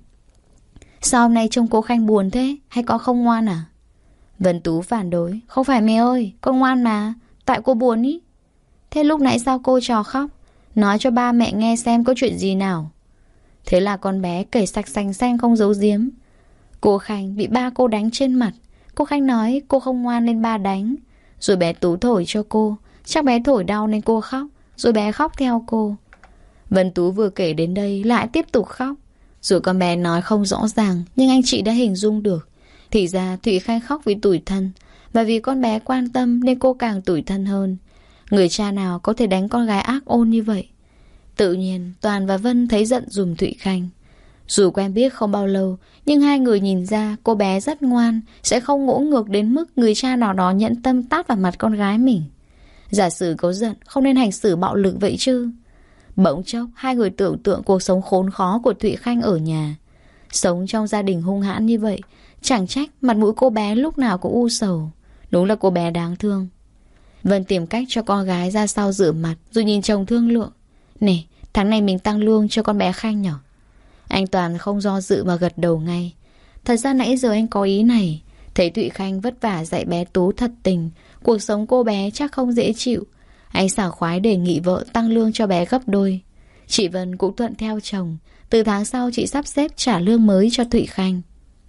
sao hôm nay trông cô Khanh buồn thế? Hay có không ngoan à? Vân Tú phản đối: không phải mẹ ơi, con ngoan mà, tại cô buồn ý. Thế lúc nãy sao cô trò khóc? Nói cho ba mẹ nghe xem có chuyện gì nào. Thế là con bé kể sạch sành xanh không giấu giếm. Cô Khanh bị ba cô đánh trên mặt. Cô Khanh nói cô không ngoan nên ba đánh. Rồi bé Tú thổi cho cô. Chắc bé thổi đau nên cô khóc. Rồi bé khóc theo cô. Vân Tú vừa kể đến đây lại tiếp tục khóc. Dù con bé nói không rõ ràng, nhưng anh chị đã hình dung được. Thì ra Thụy Khanh khóc vì tủi thân. Và vì con bé quan tâm nên cô càng tủi thân hơn. Người cha nào có thể đánh con gái ác ôn như vậy? Tự nhiên Toàn và Vân thấy giận dùm Thụy Khanh. Dù quen biết không bao lâu, nhưng hai người nhìn ra cô bé rất ngoan, sẽ không ngỗ ngược đến mức người cha nào đó nhẫn tâm tát vào mặt con gái mình. Giả sử có giận, không nên hành xử bạo lực vậy chứ. Bỗng chốc hai người tưởng tượng cuộc sống khốn khó của Thụy Khanh ở nhà. Sống trong gia đình hung hãn như vậy, chẳng trách mặt mũi cô bé lúc nào cũng u sầu. Đúng là cô bé đáng thương. Vân tìm cách cho con gái ra sau rửa mặt, rồi nhìn chồng thương lượng: này, tháng này mình tăng lương cho con bé Khanh nhở? Anh Toàn không do dự mà gật đầu ngay. Thật ra nãy giờ anh có ý này. Thấy Thụy Khanh vất vả dạy bé Tú thật tình, cuộc sống cô bé chắc không dễ chịu. Anh sảng khoái đề nghị vợ tăng lương cho bé gấp đôi. Chị Vân cũng thuận theo chồng. Từ tháng sau chị sắp xếp trả lương mới cho Thụy Khanh.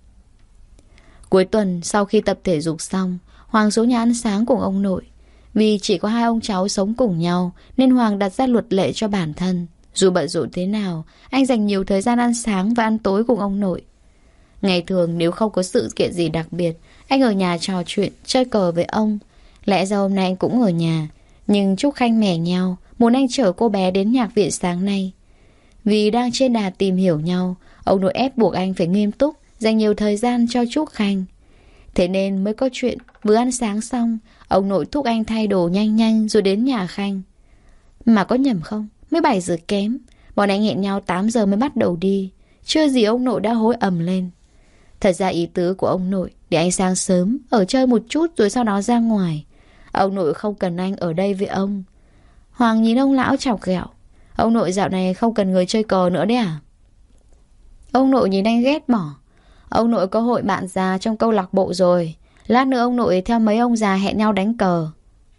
Cuối tuần sau khi tập thể dục xong, Hoàng xuống nhà ăn sáng cùng ông nội. Vì chỉ có hai ông cháu sống cùng nhau nên Hoàng đặt ra luật lệ cho bản thân. Dù bận rộn thế nào, anh dành nhiều thời gian ăn sáng và ăn tối cùng ông nội. Ngày thường nếu không có sự kiện gì đặc biệt, anh ở nhà trò chuyện, chơi cờ với ông. Lẽ ra hôm nay anh cũng ở nhà, nhưng Trúc Khanh mẻ nhau, muốn anh chở cô bé đến nhạc viện sáng nay. Vì đang trên đà tìm hiểu nhau, ông nội ép buộc anh phải nghiêm túc, dành nhiều thời gian cho Trúc Khanh. Thế nên mới có chuyện vừa ăn sáng xong, ông nội thúc anh thay đồ nhanh nhanh rồi đến nhà Khanh. Mà có nhầm không? Mới 7 giờ kém. Bọn anh hẹn nhau 8 giờ mới bắt đầu đi. Chưa gì ông nội đã hối ầm lên. Thật ra ý tứ của ông nội để anh sang sớm, ở chơi một chút rồi sau đó ra ngoài. Ông nội không cần anh ở đây với ông. Hoàng nhìn ông lão chọc ghẹo: ông nội dạo này không cần người chơi cờ nữa đấy à? Ông nội nhìn anh ghét bỏ: ông nội có hội bạn già trong câu lạc bộ rồi. Lát nữa ông nội theo mấy ông già hẹn nhau đánh cờ.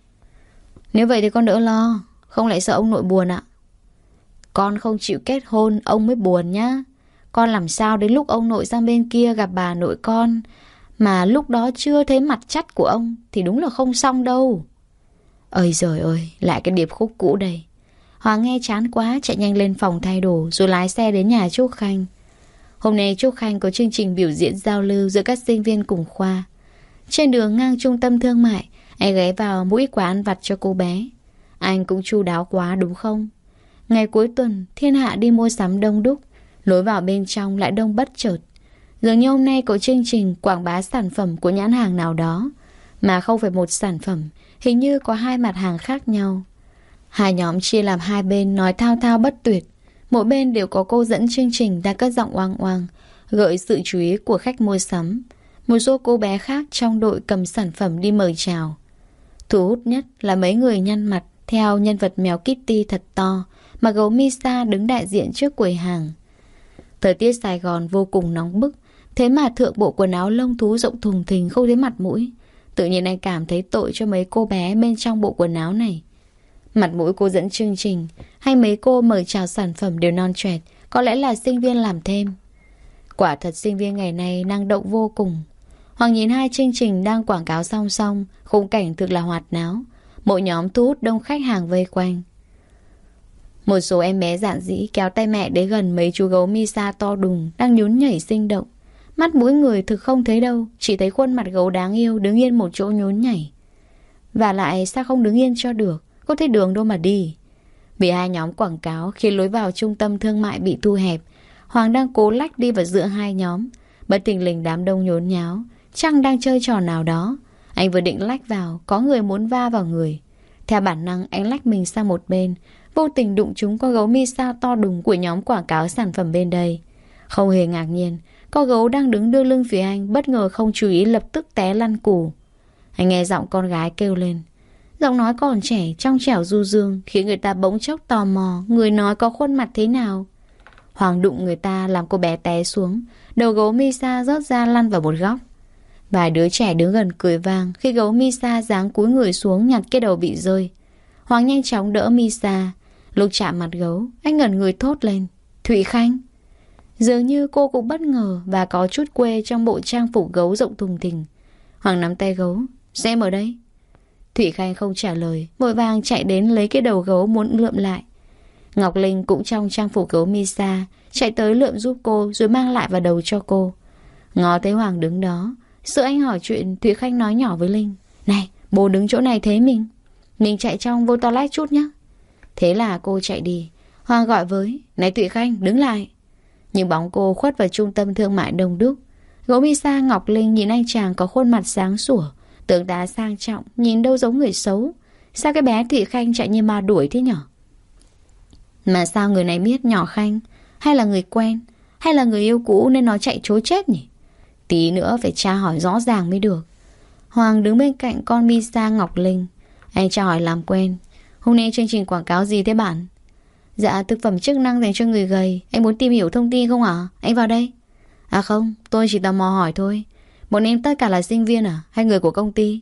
Nếu vậy thì con đỡ lo. Không lại sợ ông nội buồn ạ? Con không chịu kết hôn ông mới buồn nhá. Con làm sao đến lúc ông nội sang bên kia gặp bà nội con mà lúc đó chưa thấy mặt chắt của ông thì đúng là không xong đâu. Ơi giời ơi, lại cái điệp khúc cũ đây. Hoàng nghe chán quá chạy nhanh lên phòng thay đồ rồi lái xe đến nhà Trúc Khanh. Hôm nay Trúc Khanh có chương trình biểu diễn giao lưu giữa các sinh viên cùng khoa. Trên đường ngang trung tâm thương mại, anh ghé vào mua ít quà ăn vặt cho cô bé. Anh cũng chu đáo quá đúng không? Ngày cuối tuần, thiên hạ đi mua sắm đông đúc, lối vào bên trong lại đông bất chợt. Dường như hôm nay có chương trình quảng bá sản phẩm của nhãn hàng nào đó, mà không phải một sản phẩm, hình như có hai mặt hàng khác nhau. Hai nhóm chia làm hai bên nói thao thao bất tuyệt. Mỗi bên đều có cô dẫn chương trình đang cất giọng oang oang, gợi sự chú ý của khách mua sắm. Một số cô bé khác trong đội cầm sản phẩm đi mời chào. Thu hút nhất là mấy người nhăn mặt theo nhân vật mèo Kitty thật to, mà gấu Misa đứng đại diện trước quầy hàng. Thời tiết Sài Gòn vô cùng nóng bức, thế mà thượng bộ quần áo lông thú rộng thùng thình không thấy mặt mũi. Tự nhiên anh cảm thấy tội cho mấy cô bé bên trong bộ quần áo này. Mặt mũi cô dẫn chương trình hay mấy cô mời chào sản phẩm đều non choẹt, có lẽ là sinh viên làm thêm. Quả thật sinh viên ngày nay năng động vô cùng. Hoàng nhìn hai chương trình đang quảng cáo song song, khung cảnh thực là hoạt náo. Mỗi nhóm thu hút đông khách hàng vây quanh. Một số em bé dạn dĩ kéo tay mẹ đến gần mấy chú gấu Misa to đùng đang nhún nhảy sinh động. Mắt mũi người thực không thấy đâu, chỉ thấy khuôn mặt gấu đáng yêu đứng yên một chỗ nhún nhảy. Và lại sao không đứng yên cho được, có thấy đường đâu mà đi. Vì hai nhóm quảng cáo khiến lối vào trung tâm thương mại bị thu hẹp, Hoàng đang cố lách đi vào giữa hai nhóm. Bất thình lình đám đông nhốn nháo, Trăng đang chơi trò nào đó. Anh vừa định lách vào, có người muốn va vào người. Theo bản năng anh lách mình sang một bên, vô tình đụng trúng con gấu Misa to đùng của nhóm quảng cáo sản phẩm bên đây. Không hề ngạc nhiên, con gấu đang đứng đưa lưng phía anh bất ngờ không chú ý lập tức té lăn củ. Anh nghe giọng con gái kêu lên. Giọng nói còn trẻ, trong trẻo du dương, khiến người ta bỗng chốc tò mò người nói có khuôn mặt thế nào. Hoàng đụng người ta làm cô bé té xuống, đầu gấu Misa rớt ra lăn vào một góc. Vài đứa trẻ đứng gần cười vang khi gấu Misa giáng cúi người xuống nhặt cái đầu bị rơi. Hoàng nhanh chóng đỡ Misa. Lúc chạm mặt gấu, anh ngẩn người thốt lên. Thụy Khanh. Dường như cô cũng bất ngờ và có chút quê trong bộ trang phục gấu rộng thùng thình. Hoàng nắm tay gấu. Xem ở đây. Thụy Khanh không trả lời, vội vàng chạy đến lấy cái đầu gấu muốn lượm lại. Ngọc Linh cũng trong trang phục gấu Misa, chạy tới lượm giúp cô rồi mang lại vào đầu cho cô. Ngó thấy Hoàng đứng đó, sợ anh hỏi chuyện, Thụy Khanh nói nhỏ với Linh. Này, bố đứng chỗ này thế mình chạy trong vô toilet chút nhé. Thế là cô chạy đi. Hoàng gọi với. Này Thụy Khanh, đứng lại. Nhưng bóng cô khuất vào trung tâm thương mại đông đúc. Gấu Misa Ngọc Linh nhìn anh chàng có khuôn mặt sáng sủa, tướng tá sang trọng, nhìn đâu giống người xấu. Sao cái bé Thụy Khanh chạy như ma đuổi thế nhở? Mà sao người này biết nhỏ Khanh? Hay là người quen? Hay là người yêu cũ nên nó chạy trối chết nhỉ? Tí nữa phải tra hỏi rõ ràng mới được. Hoàng đứng bên cạnh con Misa Ngọc Linh. Anh tra hỏi làm quen. Hôm nay chương trình quảng cáo gì thế bạn? Dạ, thực phẩm chức năng dành cho người gầy. Anh muốn tìm hiểu thông tin không ạ? Anh vào đây. À không, tôi chỉ tò mò hỏi thôi. Bọn em tất cả là sinh viên à? Hay người của công ty?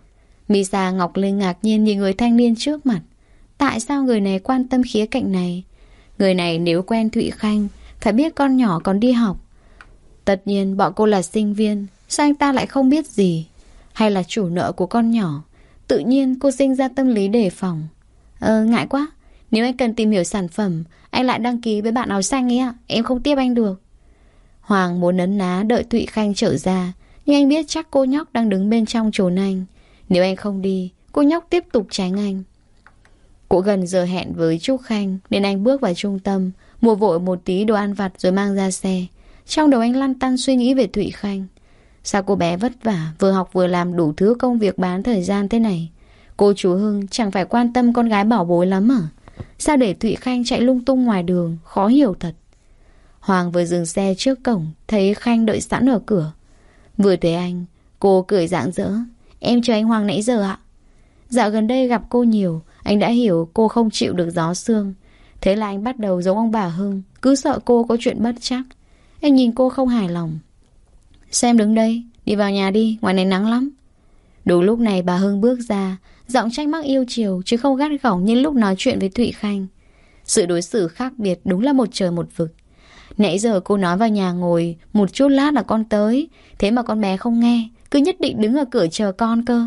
Misa Ngọc Linh ngạc nhiên nhìn người thanh niên trước mặt. Tại sao người này quan tâm khía cạnh này? Người này nếu quen Thụy Khanh phải biết con nhỏ còn đi học. Tất nhiên bọn cô là sinh viên. Sao anh ta lại không biết gì? Hay là chủ nợ của con nhỏ? Tự nhiên cô sinh ra tâm lý đề phòng. Ngại quá. Nếu anh cần tìm hiểu sản phẩm, anh lại đăng ký với bạn áo xanh ấy ạ. Em không tiếp anh được. Hoàng muốn nấn ná đợi Thụy Khanh trở ra, nhưng anh biết chắc cô nhóc đang đứng bên trong trốn anh. Nếu anh không đi, cô nhóc tiếp tục tránh anh. Cũng gần giờ hẹn với Trúc Khanh nên anh bước vào trung tâm, mua vội một tí đồ ăn vặt rồi mang ra xe. Trong đầu anh lăn tăn suy nghĩ về Thụy Khanh. Sao cô bé vất vả, vừa học vừa làm đủ thứ công việc bán thời gian thế này? Cô chú Hưng chẳng phải quan tâm con gái bảo bối lắm à? Sao để Thụy Khanh chạy lung tung ngoài đường, khó hiểu thật. Hoàng vừa dừng xe trước cổng, thấy Khanh đợi sẵn ở cửa. Vừa thấy anh, cô cười rạng rỡ. Em chờ anh Hoàng nãy giờ ạ. Dạo gần đây gặp cô nhiều, anh đã hiểu cô không chịu được gió sương. Thế là anh bắt đầu giống ông bà Hưng, cứ sợ cô có chuyện bất trắc. Anh nhìn cô không hài lòng. Sao em đứng đây, đi vào nhà đi, ngoài này nắng lắm. Đúng lúc này bà Hưng bước ra, giọng trách móc yêu chiều chứ không gắt gỏng như lúc nói chuyện với Thụy Khanh. Sự đối xử khác biệt đúng là một trời một vực. Nãy giờ cô nói vào nhà ngồi một chút lát là con tới, thế mà con bé không nghe, cứ nhất định đứng ở cửa chờ con cơ.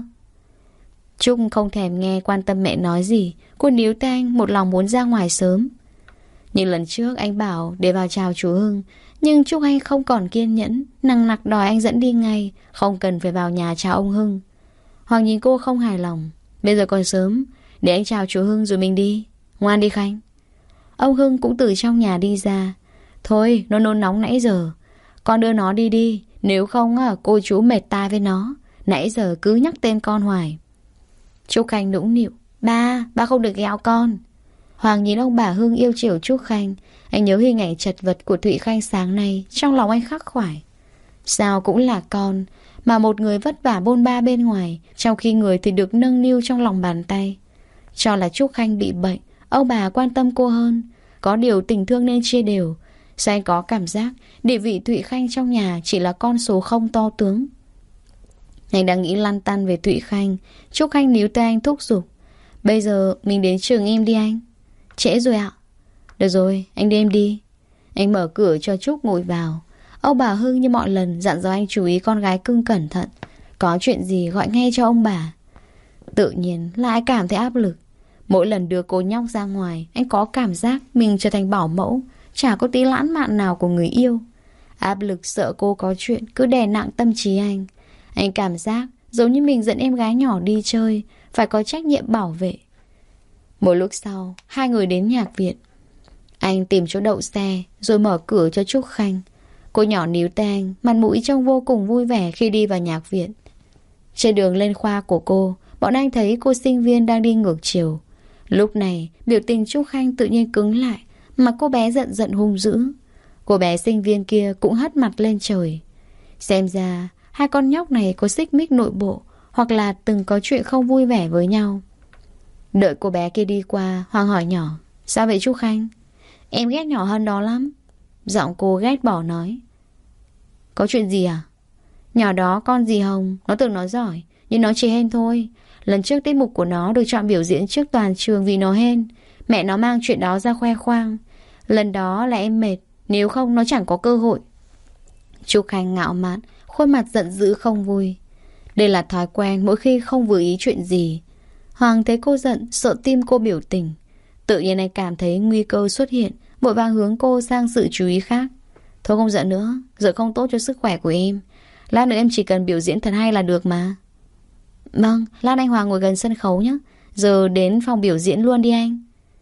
Trúc không thèm nghe quan tâm mẹ nói gì, cô níu tay anh một lòng muốn ra ngoài sớm. Nhưng lần trước anh bảo để vào chào chú Hưng, nhưng Trúc Anh không còn kiên nhẫn, nằng nặc đòi anh dẫn đi ngay, không cần phải vào nhà chào ông Hưng. Hoàng nhìn cô không hài lòng. Bây giờ còn sớm, để anh chào chú Hưng rồi mình đi. Ngoan đi Khanh. Ông Hưng cũng từ trong nhà đi ra. Thôi, nó nôn nóng nãy giờ. Con đưa nó đi đi, nếu không cô chú mệt tai với nó. Nãy giờ cứ nhắc tên con hoài. Trúc Khanh nũng nịu. Ba không được ghẹo con. Hoàng nhìn ông bà Hưng yêu chiều Trúc Khanh. Anh nhớ hình ảnh chật vật của Thụy Khanh sáng nay, trong lòng anh khắc khoải. Sao cũng là con, mà một người vất vả bôn ba bên ngoài, trong khi người thì được nâng niu trong lòng bàn tay. Cho là Trúc Khanh bị bệnh, ông bà quan tâm cô hơn. Có điều tình thương nên chia đều. Sao anh có cảm giác địa vị Thụy Khanh trong nhà chỉ là con số không to tướng? Anh đang nghĩ lăn tăn về Thụy Khanh. Trúc Khanh níu tay anh thúc giục. Bây giờ mình đến trường em đi anh. Trễ rồi ạ. Được rồi, anh đưa em đi. Anh mở cửa cho Trúc ngồi vào. Ông bà Hưng như mọi lần dặn dò anh chú ý con gái cưng cẩn thận. Có chuyện gì gọi ngay cho ông bà. Tự nhiên lại cảm thấy áp lực. Mỗi lần đưa cô nhóc ra ngoài, anh có cảm giác mình trở thành bảo mẫu, chả có tí lãng mạn nào của người yêu. Áp lực sợ cô có chuyện cứ đè nặng tâm trí anh. Anh cảm giác giống như mình dẫn em gái nhỏ đi chơi, phải có trách nhiệm bảo vệ. Một lúc sau, hai người đến nhạc viện. Anh tìm chỗ đậu xe rồi mở cửa cho Trúc Khanh. Cô nhỏ níu tay anh, mặt mũi trông vô cùng vui vẻ khi đi vào nhạc viện. Trên đường lên khoa của cô, bọn anh thấy cô sinh viên đang đi ngược chiều. Lúc này, biểu tình Trúc Khanh tự nhiên cứng lại, mà cô bé giận giận hung dữ. Cô bé sinh viên kia cũng hất mặt lên trời. Xem ra, hai con nhóc này có xích mích nội bộ, hoặc là từng có chuyện không vui vẻ với nhau. Đợi cô bé kia đi qua, Hoàng hỏi nhỏ: Sao vậy Trúc Khanh? Em ghét nhỏ Hân đó lắm. Giọng cô ghét bỏ nói. Có chuyện gì à? Nhỏ đó con gì Hồng, nó tưởng nó giỏi, nhưng nó chỉ hên thôi. Lần trước tiết mục của nó được chọn biểu diễn trước toàn trường vì nó hên. Mẹ nó mang chuyện đó ra khoe khoang. Lần đó là em mệt, nếu không nó chẳng có cơ hội. Trúc Khanh ngạo mạn, khuôn mặt giận dữ không vui. Đây là thói quen mỗi khi không vừa ý chuyện gì. Hoàng thấy cô giận, sợ tim cô biểu tình. Tự nhiên anh cảm thấy nguy cơ xuất hiện, vội vàng hướng cô sang sự chú ý khác. Thôi không giận nữa, giận không tốt cho sức khỏe của em. Lát nữa em chỉ cần biểu diễn thật hay là được mà. Vâng, lát anh Hoàng ngồi gần sân khấu nhé. Giờ đến phòng biểu diễn luôn đi anh.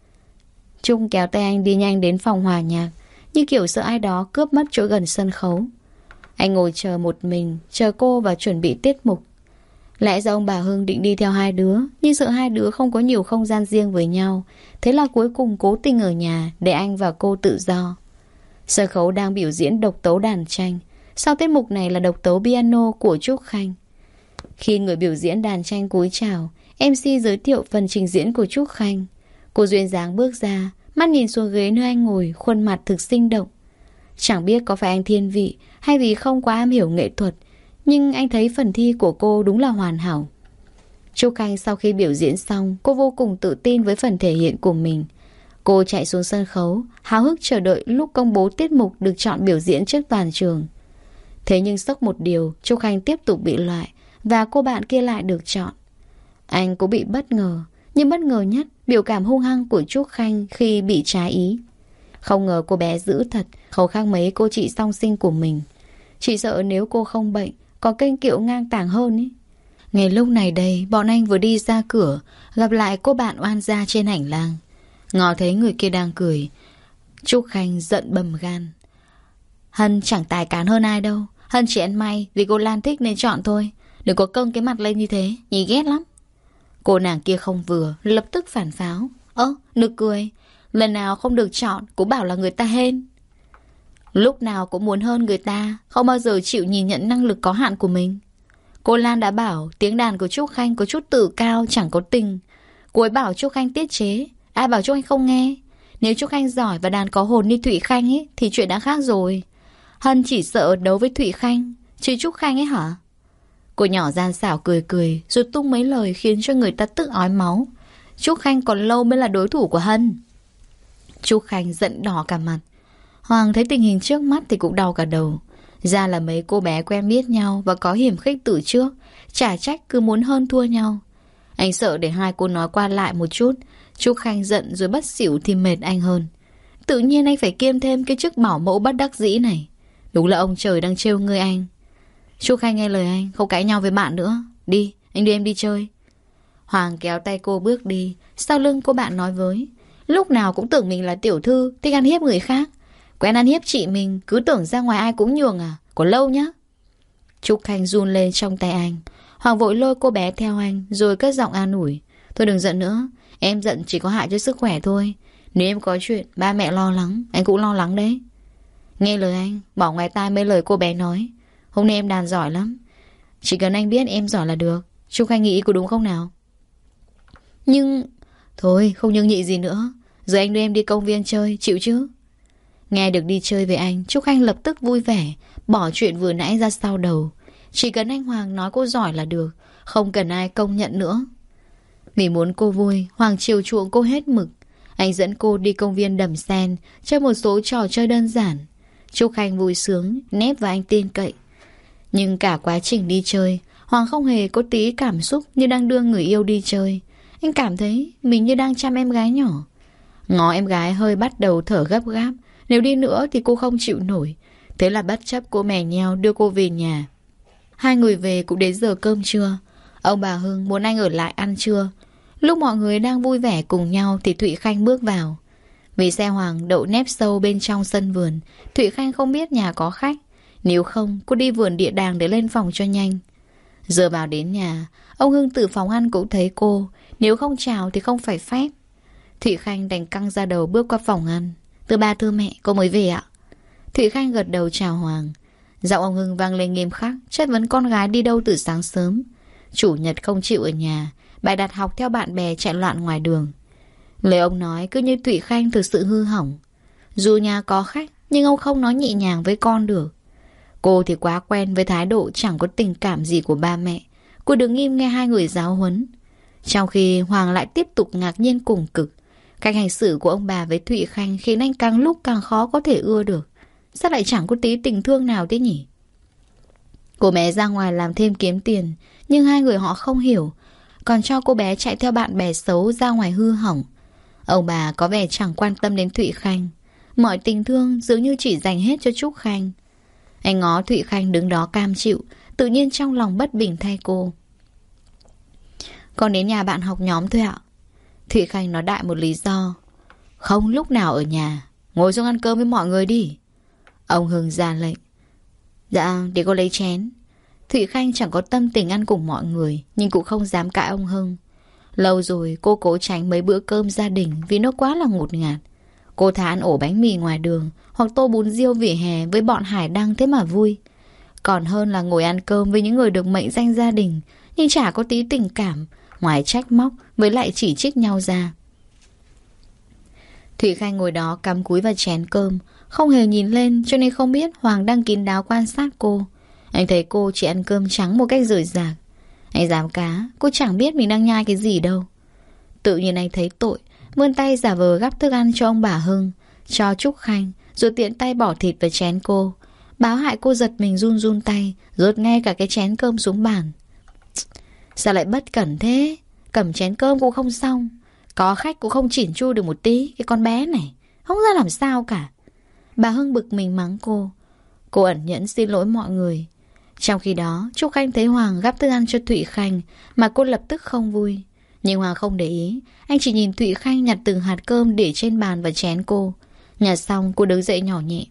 Trung kéo tay anh đi nhanh đến phòng hòa nhạc, như kiểu sợ ai đó cướp mất chỗ gần sân khấu. Anh ngồi chờ một mình, chờ cô và chuẩn bị tiết mục. Lẽ ra ông bà Hưng định đi theo hai đứa, nhưng sợ hai đứa không có nhiều không gian riêng với nhau, thế là cuối cùng cố tình ở nhà để anh và cô tự do. Sân khấu đang biểu diễn độc tấu đàn tranh. Sau tiết mục này là độc tấu piano của Trúc Khanh. Khi người biểu diễn đàn tranh cúi chào, MC giới thiệu phần trình diễn của Trúc Khanh. Cô duyên dáng bước ra, mắt nhìn xuống ghế nơi anh ngồi, khuôn mặt thực sinh động. Chẳng biết có phải anh thiên vị hay vì không quá am hiểu nghệ thuật, nhưng anh thấy phần thi của cô đúng là hoàn hảo. Trúc Khanh sau khi biểu diễn xong, cô vô cùng tự tin với phần thể hiện của mình. Cô chạy xuống sân khấu, háo hức chờ đợi lúc công bố tiết mục được chọn biểu diễn trước toàn trường. Thế nhưng sốc một điều, Trúc Khanh tiếp tục bị loại và cô bạn kia lại được chọn. Anh cũng bị bất ngờ, nhưng bất ngờ nhất biểu cảm hung hăng của Trúc Khanh khi bị trái ý. Không ngờ cô bé dữ thật, không khác mấy cô chị song sinh của mình. Chị sợ nếu cô không bệnh, có kênh kiệu ngang tàng hơn ý. Ngày lúc này đây, bọn anh vừa đi ra cửa, gặp lại cô bạn oan gia trên hành lang. Ngó thấy người kia đang cười, Trúc Khanh giận bầm gan. Hân chẳng tài cán hơn ai đâu. Hân chỉ ăn may vì cô Lan thích nên chọn thôi. Đừng có câng cái mặt lên như thế, nhìn ghét lắm. Cô nàng kia không vừa, lập tức phản pháo. Nực cười. Lần nào không được chọn cũng bảo là người ta hên. Lúc nào cũng muốn hơn người ta, không bao giờ chịu nhìn nhận năng lực có hạn của mình. Cô Lan đã bảo tiếng đàn của Trúc Khanh có chút tự cao, chẳng có tình. Cô ấy bảo Trúc Khanh tiết chế, ai bảo Trúc Khanh không nghe. Nếu Trúc Khanh giỏi và đàn có hồn như Thụy Khanh ấy thì chuyện đã khác rồi. Hân chỉ sợ đấu với Thụy Khanh, chứ Trúc Khanh ấy hả? Cô nhỏ gian xảo cười cười rồi tung mấy lời khiến cho người ta tức ói máu. Trúc Khanh còn lâu mới là đối thủ của Hân. Trúc Khanh giận đỏ cả mặt. Hoàng thấy tình hình trước mắt thì cũng đau cả đầu. Ra là mấy cô bé quen biết nhau và có hiểm khích từ trước, chả trách cứ muốn hơn thua nhau. Anh sợ để hai cô nói qua lại một chút, Trúc Khanh giận rồi bắt xỉu thì mệt anh hơn. Tự nhiên anh phải kiêm thêm cái chức bảo mẫu bất đắc dĩ này. Đúng là ông trời đang trêu ngươi anh. Trúc Khanh nghe lời anh, không cãi nhau với bạn nữa. Đi, anh đưa em đi chơi. Hoàng kéo tay cô bước đi. Sau lưng cô bạn nói với: lúc nào cũng tưởng mình là tiểu thư, thích ăn hiếp người khác. Quen ăn hiếp chị mình, cứ tưởng ra ngoài ai cũng nhường à? Có lâu nhá. Trúc Khanh run lên trong tay anh. Hoàng vội lôi cô bé theo anh, rồi cất giọng an ủi: thôi đừng giận nữa, em giận chỉ có hại cho sức khỏe thôi. Nếu em có chuyện, ba mẹ lo lắng, anh cũng lo lắng đấy. Nghe lời anh, bỏ ngoài tai mấy lời cô bé nói. Hôm nay em đàn giỏi lắm, chỉ cần anh biết em giỏi là được. Trúc Khanh nghĩ có đúng không nào? Nhưng... thôi không nhưng nhị gì nữa. Giờ anh đưa em đi công viên chơi, chịu chứ? Nghe được đi chơi với anh, Trúc Khanh lập tức vui vẻ, bỏ chuyện vừa nãy ra sau đầu. Chỉ cần anh Hoàng nói cô giỏi là được, không cần ai công nhận nữa. Vì muốn cô vui, Hoàng chiều chuộng cô hết mực. Anh dẫn cô đi công viên Đầm Sen, chơi một số trò chơi đơn giản. Trúc Khanh vui sướng, nép vào anh tin cậy. Nhưng cả quá trình đi chơi, Hoàng không hề có tí cảm xúc như đang đưa người yêu đi chơi. Anh cảm thấy mình như đang chăm em gái nhỏ. Ngó em gái hơi bắt đầu thở gấp gáp. Nếu đi nữa thì cô không chịu nổi. Thế là bất chấp cô mè nheo đưa cô về nhà. Hai người về cũng đến giờ cơm trưa. Ông bà Hưng muốn anh ở lại ăn trưa. Lúc mọi người đang vui vẻ cùng nhau thì Thụy Khanh bước vào. Vì xe Hoàng đậu nép sâu bên trong sân vườn, Thụy Khanh không biết nhà có khách. Nếu không, cô đi vườn địa đàng để lên phòng cho nhanh. Giờ vào đến nhà, ông Hưng từ phòng ăn cũng thấy cô. Nếu không chào thì không phải phép. Thụy Khanh đành căng ra đầu bước qua phòng ăn. Thưa ba thưa mẹ, cô mới về ạ? Thụy Khanh gật đầu chào Hoàng. Giọng ông Hưng vang lên nghiêm khắc, chất vấn con gái đi đâu từ sáng sớm. Chủ nhật không chịu ở nhà, bài đặt học theo bạn bè chạy loạn ngoài đường. Lời ông nói cứ như Thụy Khanh thực sự hư hỏng. Dù nhà có khách, nhưng ông không nói nhẹ nhàng với con được. Cô thì quá quen với thái độ chẳng có tình cảm gì của ba mẹ. Cô đứng im nghe hai người giáo huấn. Trong khi Hoàng lại tiếp tục ngạc nhiên cùng cực. Cách hành xử của ông bà với Thụy Khanh khiến anh càng lúc càng khó có thể ưa được. Sao lại chẳng có tí tình thương nào thế nhỉ? Cô bé ra ngoài làm thêm kiếm tiền, nhưng hai người họ không hiểu, còn cho cô bé chạy theo bạn bè xấu ra ngoài hư hỏng. Ông bà có vẻ chẳng quan tâm đến Thụy Khanh. Mọi tình thương dường như chỉ dành hết cho Trúc Khanh. Anh ngó Thụy Khanh đứng đó cam chịu, tự nhiên trong lòng bất bình thay cô. Con đến nhà bạn học nhóm thôi ạ. Thụy Khanh nói đại một lý do. Không lúc nào ở nhà. Ngồi xuống ăn cơm với mọi người đi. Ông Hưng ra lệnh. Dạ, để cô lấy chén. Thụy Khanh chẳng có tâm tình ăn cùng mọi người, nhưng cũng không dám cãi ông Hưng. Lâu rồi cô cố tránh mấy bữa cơm gia đình vì nó quá là ngột ngạt. Cô thà ăn ổ bánh mì ngoài đường hoặc tô bún riêu vỉa hè với bọn hải đăng thế mà vui. Còn hơn là ngồi ăn cơm với những người được mệnh danh gia đình nhưng chả có tí tình cảm, ngoài trách móc với lại chỉ trích nhau ra. Thụy Khanh ngồi đó cắm cúi vào chén cơm, không hề nhìn lên cho nên không biết Hoàng đang kín đáo quan sát cô. Anh thấy cô chỉ ăn cơm trắng một cách rời rạc. Anh dám cá, cô chẳng biết mình đang nhai cái gì đâu. Tự nhiên anh thấy tội, vươn tay giả vờ gắp thức ăn cho ông bà Hưng, cho Trúc Khanh, rồi tiện tay bỏ thịt vào chén cô. Báo hại cô giật mình run run tay, rớt ngay cả cái chén cơm xuống bàn. Sao lại bất cẩn thế? Cầm chén cơm cũng không xong. Có khách cũng không chỉn chu được một tí. Cái con bé này không ra làm sao cả. Bà Hưng bực mình mắng cô. Cô ẩn nhẫn xin lỗi mọi người. Trong khi đó Trúc Khanh thấy Hoàng gắp thức ăn cho Thụy Khanh mà cô lập tức không vui. Nhưng Hoàng không để ý. Anh chỉ nhìn Thụy Khanh nhặt từng hạt cơm để trên bàn và chén cô. Nhặt xong cô đứng dậy nhỏ nhẹ.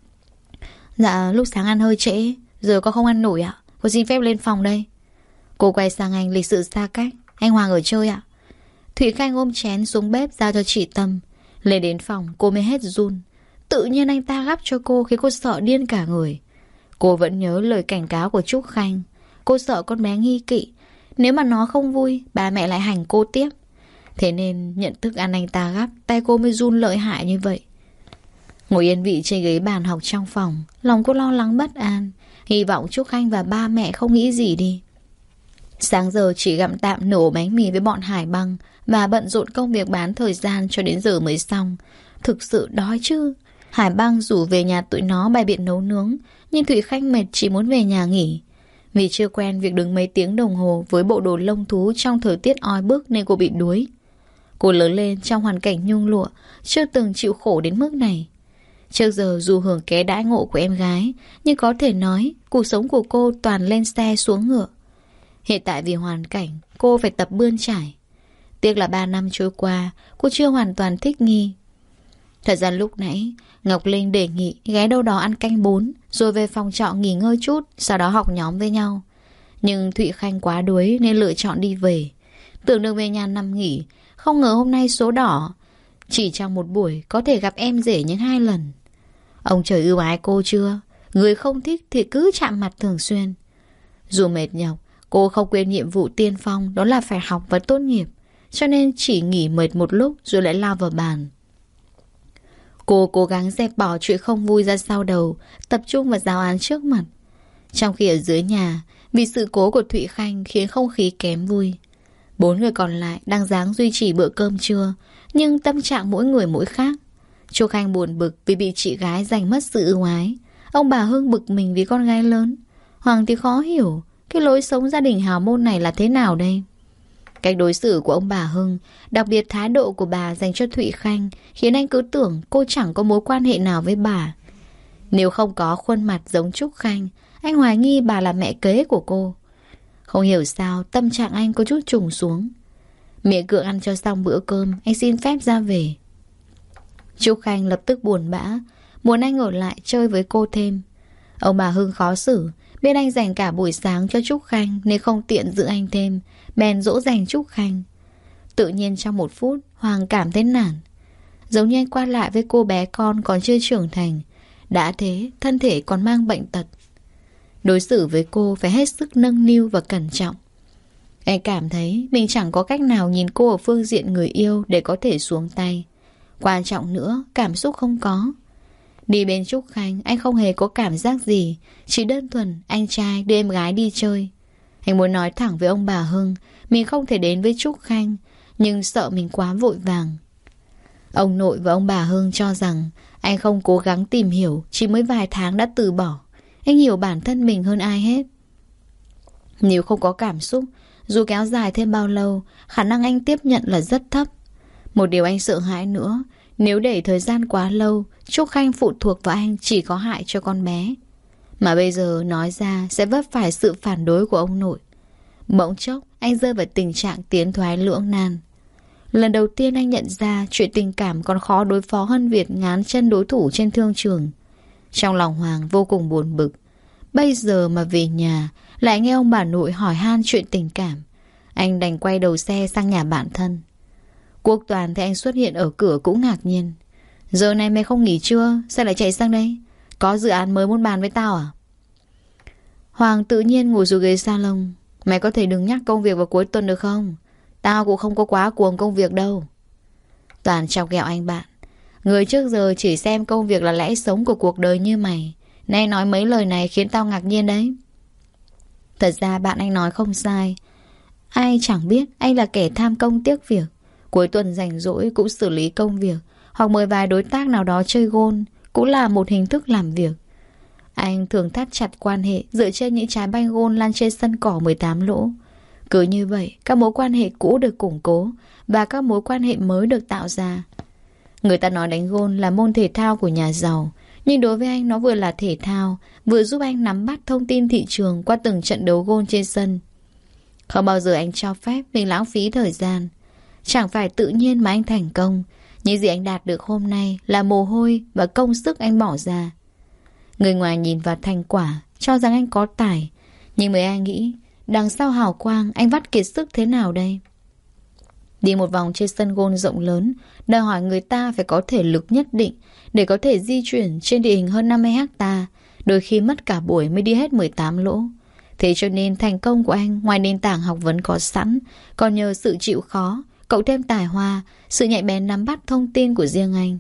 Dạ lúc sáng ăn hơi trễ, giờ con không ăn nổi ạ. Cô xin phép lên phòng đây. Cô quay sang anh lịch sự xa cách. Anh Hoàng ở chơi ạ. Thụy Khanh ôm chén xuống bếp giao cho chị Tâm. Lên đến phòng cô mới hết run. Tự nhiên anh ta gắp cho cô khiến cô sợ điên cả người. Cô vẫn nhớ lời cảnh cáo của Trúc Khanh. Cô sợ con bé nghi kỵ. Nếu mà nó không vui, ba mẹ lại hành cô tiếp. Thế nên nhận thức ăn anh ta gắp, tay cô mới run lợi hại như vậy. Ngồi yên vị trên ghế bàn học trong phòng, lòng cô lo lắng bất an. Hy vọng Trúc Khanh và ba mẹ không nghĩ gì đi. Sáng giờ chỉ gặm tạm nửa ổ bánh mì với bọn Hải Băng và bận rộn công việc bán thời gian cho đến giờ mới xong. Thực sự đói chứ. Hải Băng rủ về nhà tụi nó bày biện nấu nướng, nhưng Thụy Khanh mệt chỉ muốn về nhà nghỉ. Vì chưa quen việc đứng mấy tiếng đồng hồ với bộ đồ lông thú trong thời tiết oi bức nên cô bị đuối. Cô lớn lên trong hoàn cảnh nhung lụa, chưa từng chịu khổ đến mức này. Trước giờ dù hưởng ké đãi ngộ của em gái, nhưng có thể nói cuộc sống của cô toàn lên xe xuống ngựa. Hiện tại vì hoàn cảnh, cô phải tập bươn trải. Tiếc là 3 năm trôi qua, cô chưa hoàn toàn thích nghi. Thời gian lúc nãy, Ngọc Linh đề nghị ghé đâu đó ăn canh bún, rồi về phòng trọ nghỉ ngơi chút, sau đó học nhóm với nhau. Nhưng Thụy Khanh quá đuối nên lựa chọn đi về. Tưởng được về nhà nằm nghỉ, không ngờ hôm nay số đỏ. Chỉ trong một buổi có thể gặp em rể những 2 lần. Ông trời ưu ái cô chưa? Người không thích thì cứ chạm mặt thường xuyên. Dù mệt nhọc, cô không quên nhiệm vụ tiên phong, đó là phải học và tốt nghiệp. Cho nên chỉ nghỉ mệt một lúc rồi lại lao vào bàn. Cô cố gắng dẹp bỏ chuyện không vui ra sau đầu, tập trung vào giáo án trước mặt. Trong khi ở dưới nhà, vì sự cố của Thụy Khanh khiến không khí kém vui. 4 người còn lại đang ráng duy trì bữa cơm trưa, nhưng tâm trạng mỗi người mỗi khác. Chu Khanh buồn bực vì bị chị gái giành mất sự ưu ái. Ông bà Hưng bực mình vì con gái lớn. Hoàng thì khó hiểu cái lối sống gia đình hào môn này là thế nào đây. Cách đối xử của ông bà Hưng, đặc biệt thái độ của bà dành cho Thụy Khanh, khiến anh cứ tưởng cô chẳng có mối quan hệ nào với bà. Nếu không có khuôn mặt giống Trúc Khanh, anh hoài nghi bà là mẹ kế của cô. Không hiểu sao tâm trạng anh có chút trùng xuống. Miệng cưỡng ăn cho xong bữa cơm, anh xin phép ra về. Trúc Khanh lập tức buồn bã, muốn anh ở lại chơi với cô thêm. Ông bà Hưng khó xử, biết anh dành cả buổi sáng cho Trúc Khanh nên không tiện giữ anh thêm, bèn dỗ dành Trúc Khanh. Tự nhiên trong 1 phút, Hoàng cảm thấy nản. Giống như anh qua lại với cô bé con còn chưa trưởng thành, đã thế thân thể còn mang bệnh tật. Đối xử với cô phải hết sức nâng niu và cẩn trọng. Anh cảm thấy mình chẳng có cách nào nhìn cô ở phương diện người yêu để có thể xuống tay. Quan trọng nữa, cảm xúc không có. Đi bên Trúc Khanh, anh không hề có cảm giác gì, chỉ đơn thuần anh trai đưa em gái đi chơi. Anh muốn nói thẳng với ông bà Hưng, mình không thể đến với Trúc Khanh, nhưng sợ mình quá vội vàng. Ông nội và ông bà Hưng cho rằng anh không cố gắng tìm hiểu, chỉ mới vài tháng đã từ bỏ. Anh hiểu bản thân mình hơn ai hết. Nếu không có cảm xúc, dù kéo dài thêm bao lâu, khả năng anh tiếp nhận là rất thấp. Một điều anh sợ hãi nữa, nếu để thời gian quá lâu, Trúc Khanh phụ thuộc vào anh chỉ có hại cho con bé. Mà bây giờ nói ra sẽ vấp phải sự phản đối của ông nội. Bỗng chốc, anh rơi vào tình trạng tiến thoái lưỡng nan. Lần đầu tiên anh nhận ra chuyện tình cảm còn khó đối phó hơn việc ngán chân đối thủ trên thương trường. Trong lòng Hoàng vô cùng buồn bực. Bây giờ mà về nhà, lại nghe ông bà nội hỏi han chuyện tình cảm. Anh đành quay đầu xe sang nhà bạn thân. Quốc Toàn thấy anh xuất hiện ở cửa cũng ngạc nhiên. Giờ này mày không nghỉ trưa, sao lại chạy sang đây? Có dự án mới muốn bàn với tao à? Hoàng tự nhiên ngồi xuống ghế salon. Mày có thể đừng nhắc công việc vào cuối tuần được không? Tao cũng không có quá cuồng công việc đâu. Toàn chọc ghẹo anh bạn. Người trước giờ chỉ xem công việc là lẽ sống của cuộc đời như mày. Nay nói mấy lời này khiến tao ngạc nhiên đấy. Thật ra bạn anh nói không sai. Ai chẳng biết anh là kẻ tham công tiếc việc. Cuối tuần rảnh rỗi cũng xử lý công việc, hoặc mời vài đối tác nào đó chơi gôn, cũng là một hình thức làm việc. Anh thường thắt chặt quan hệ dựa trên những trái banh gôn lăn trên sân cỏ 18 lỗ. Cứ như vậy, các mối quan hệ cũ được củng cố và các mối quan hệ mới được tạo ra. Người ta nói đánh gôn là môn thể thao của nhà giàu, nhưng đối với anh nó vừa là thể thao, vừa giúp anh nắm bắt thông tin thị trường qua từng trận đấu gôn trên sân. Không bao giờ anh cho phép mình lãng phí thời gian. Chẳng phải tự nhiên mà anh thành công. Những gì anh đạt được hôm nay là mồ hôi và công sức anh bỏ ra. Người ngoài nhìn vào thành quả, cho rằng anh có tài. Nhưng mấy ai nghĩ, đằng sau hào quang anh vắt kiệt sức thế nào đây? Đi một vòng trên sân gôn rộng lớn, đòi hỏi người ta phải có thể lực nhất định để có thể di chuyển trên địa hình hơn 50 hectare, đôi khi mất cả buổi mới đi hết 18 lỗ. Thế cho nên thành công của anh ngoài nền tảng học vấn có sẵn, còn nhờ sự chịu khó, cộng thêm tài hoa, sự nhạy bén nắm bắt thông tin của riêng anh.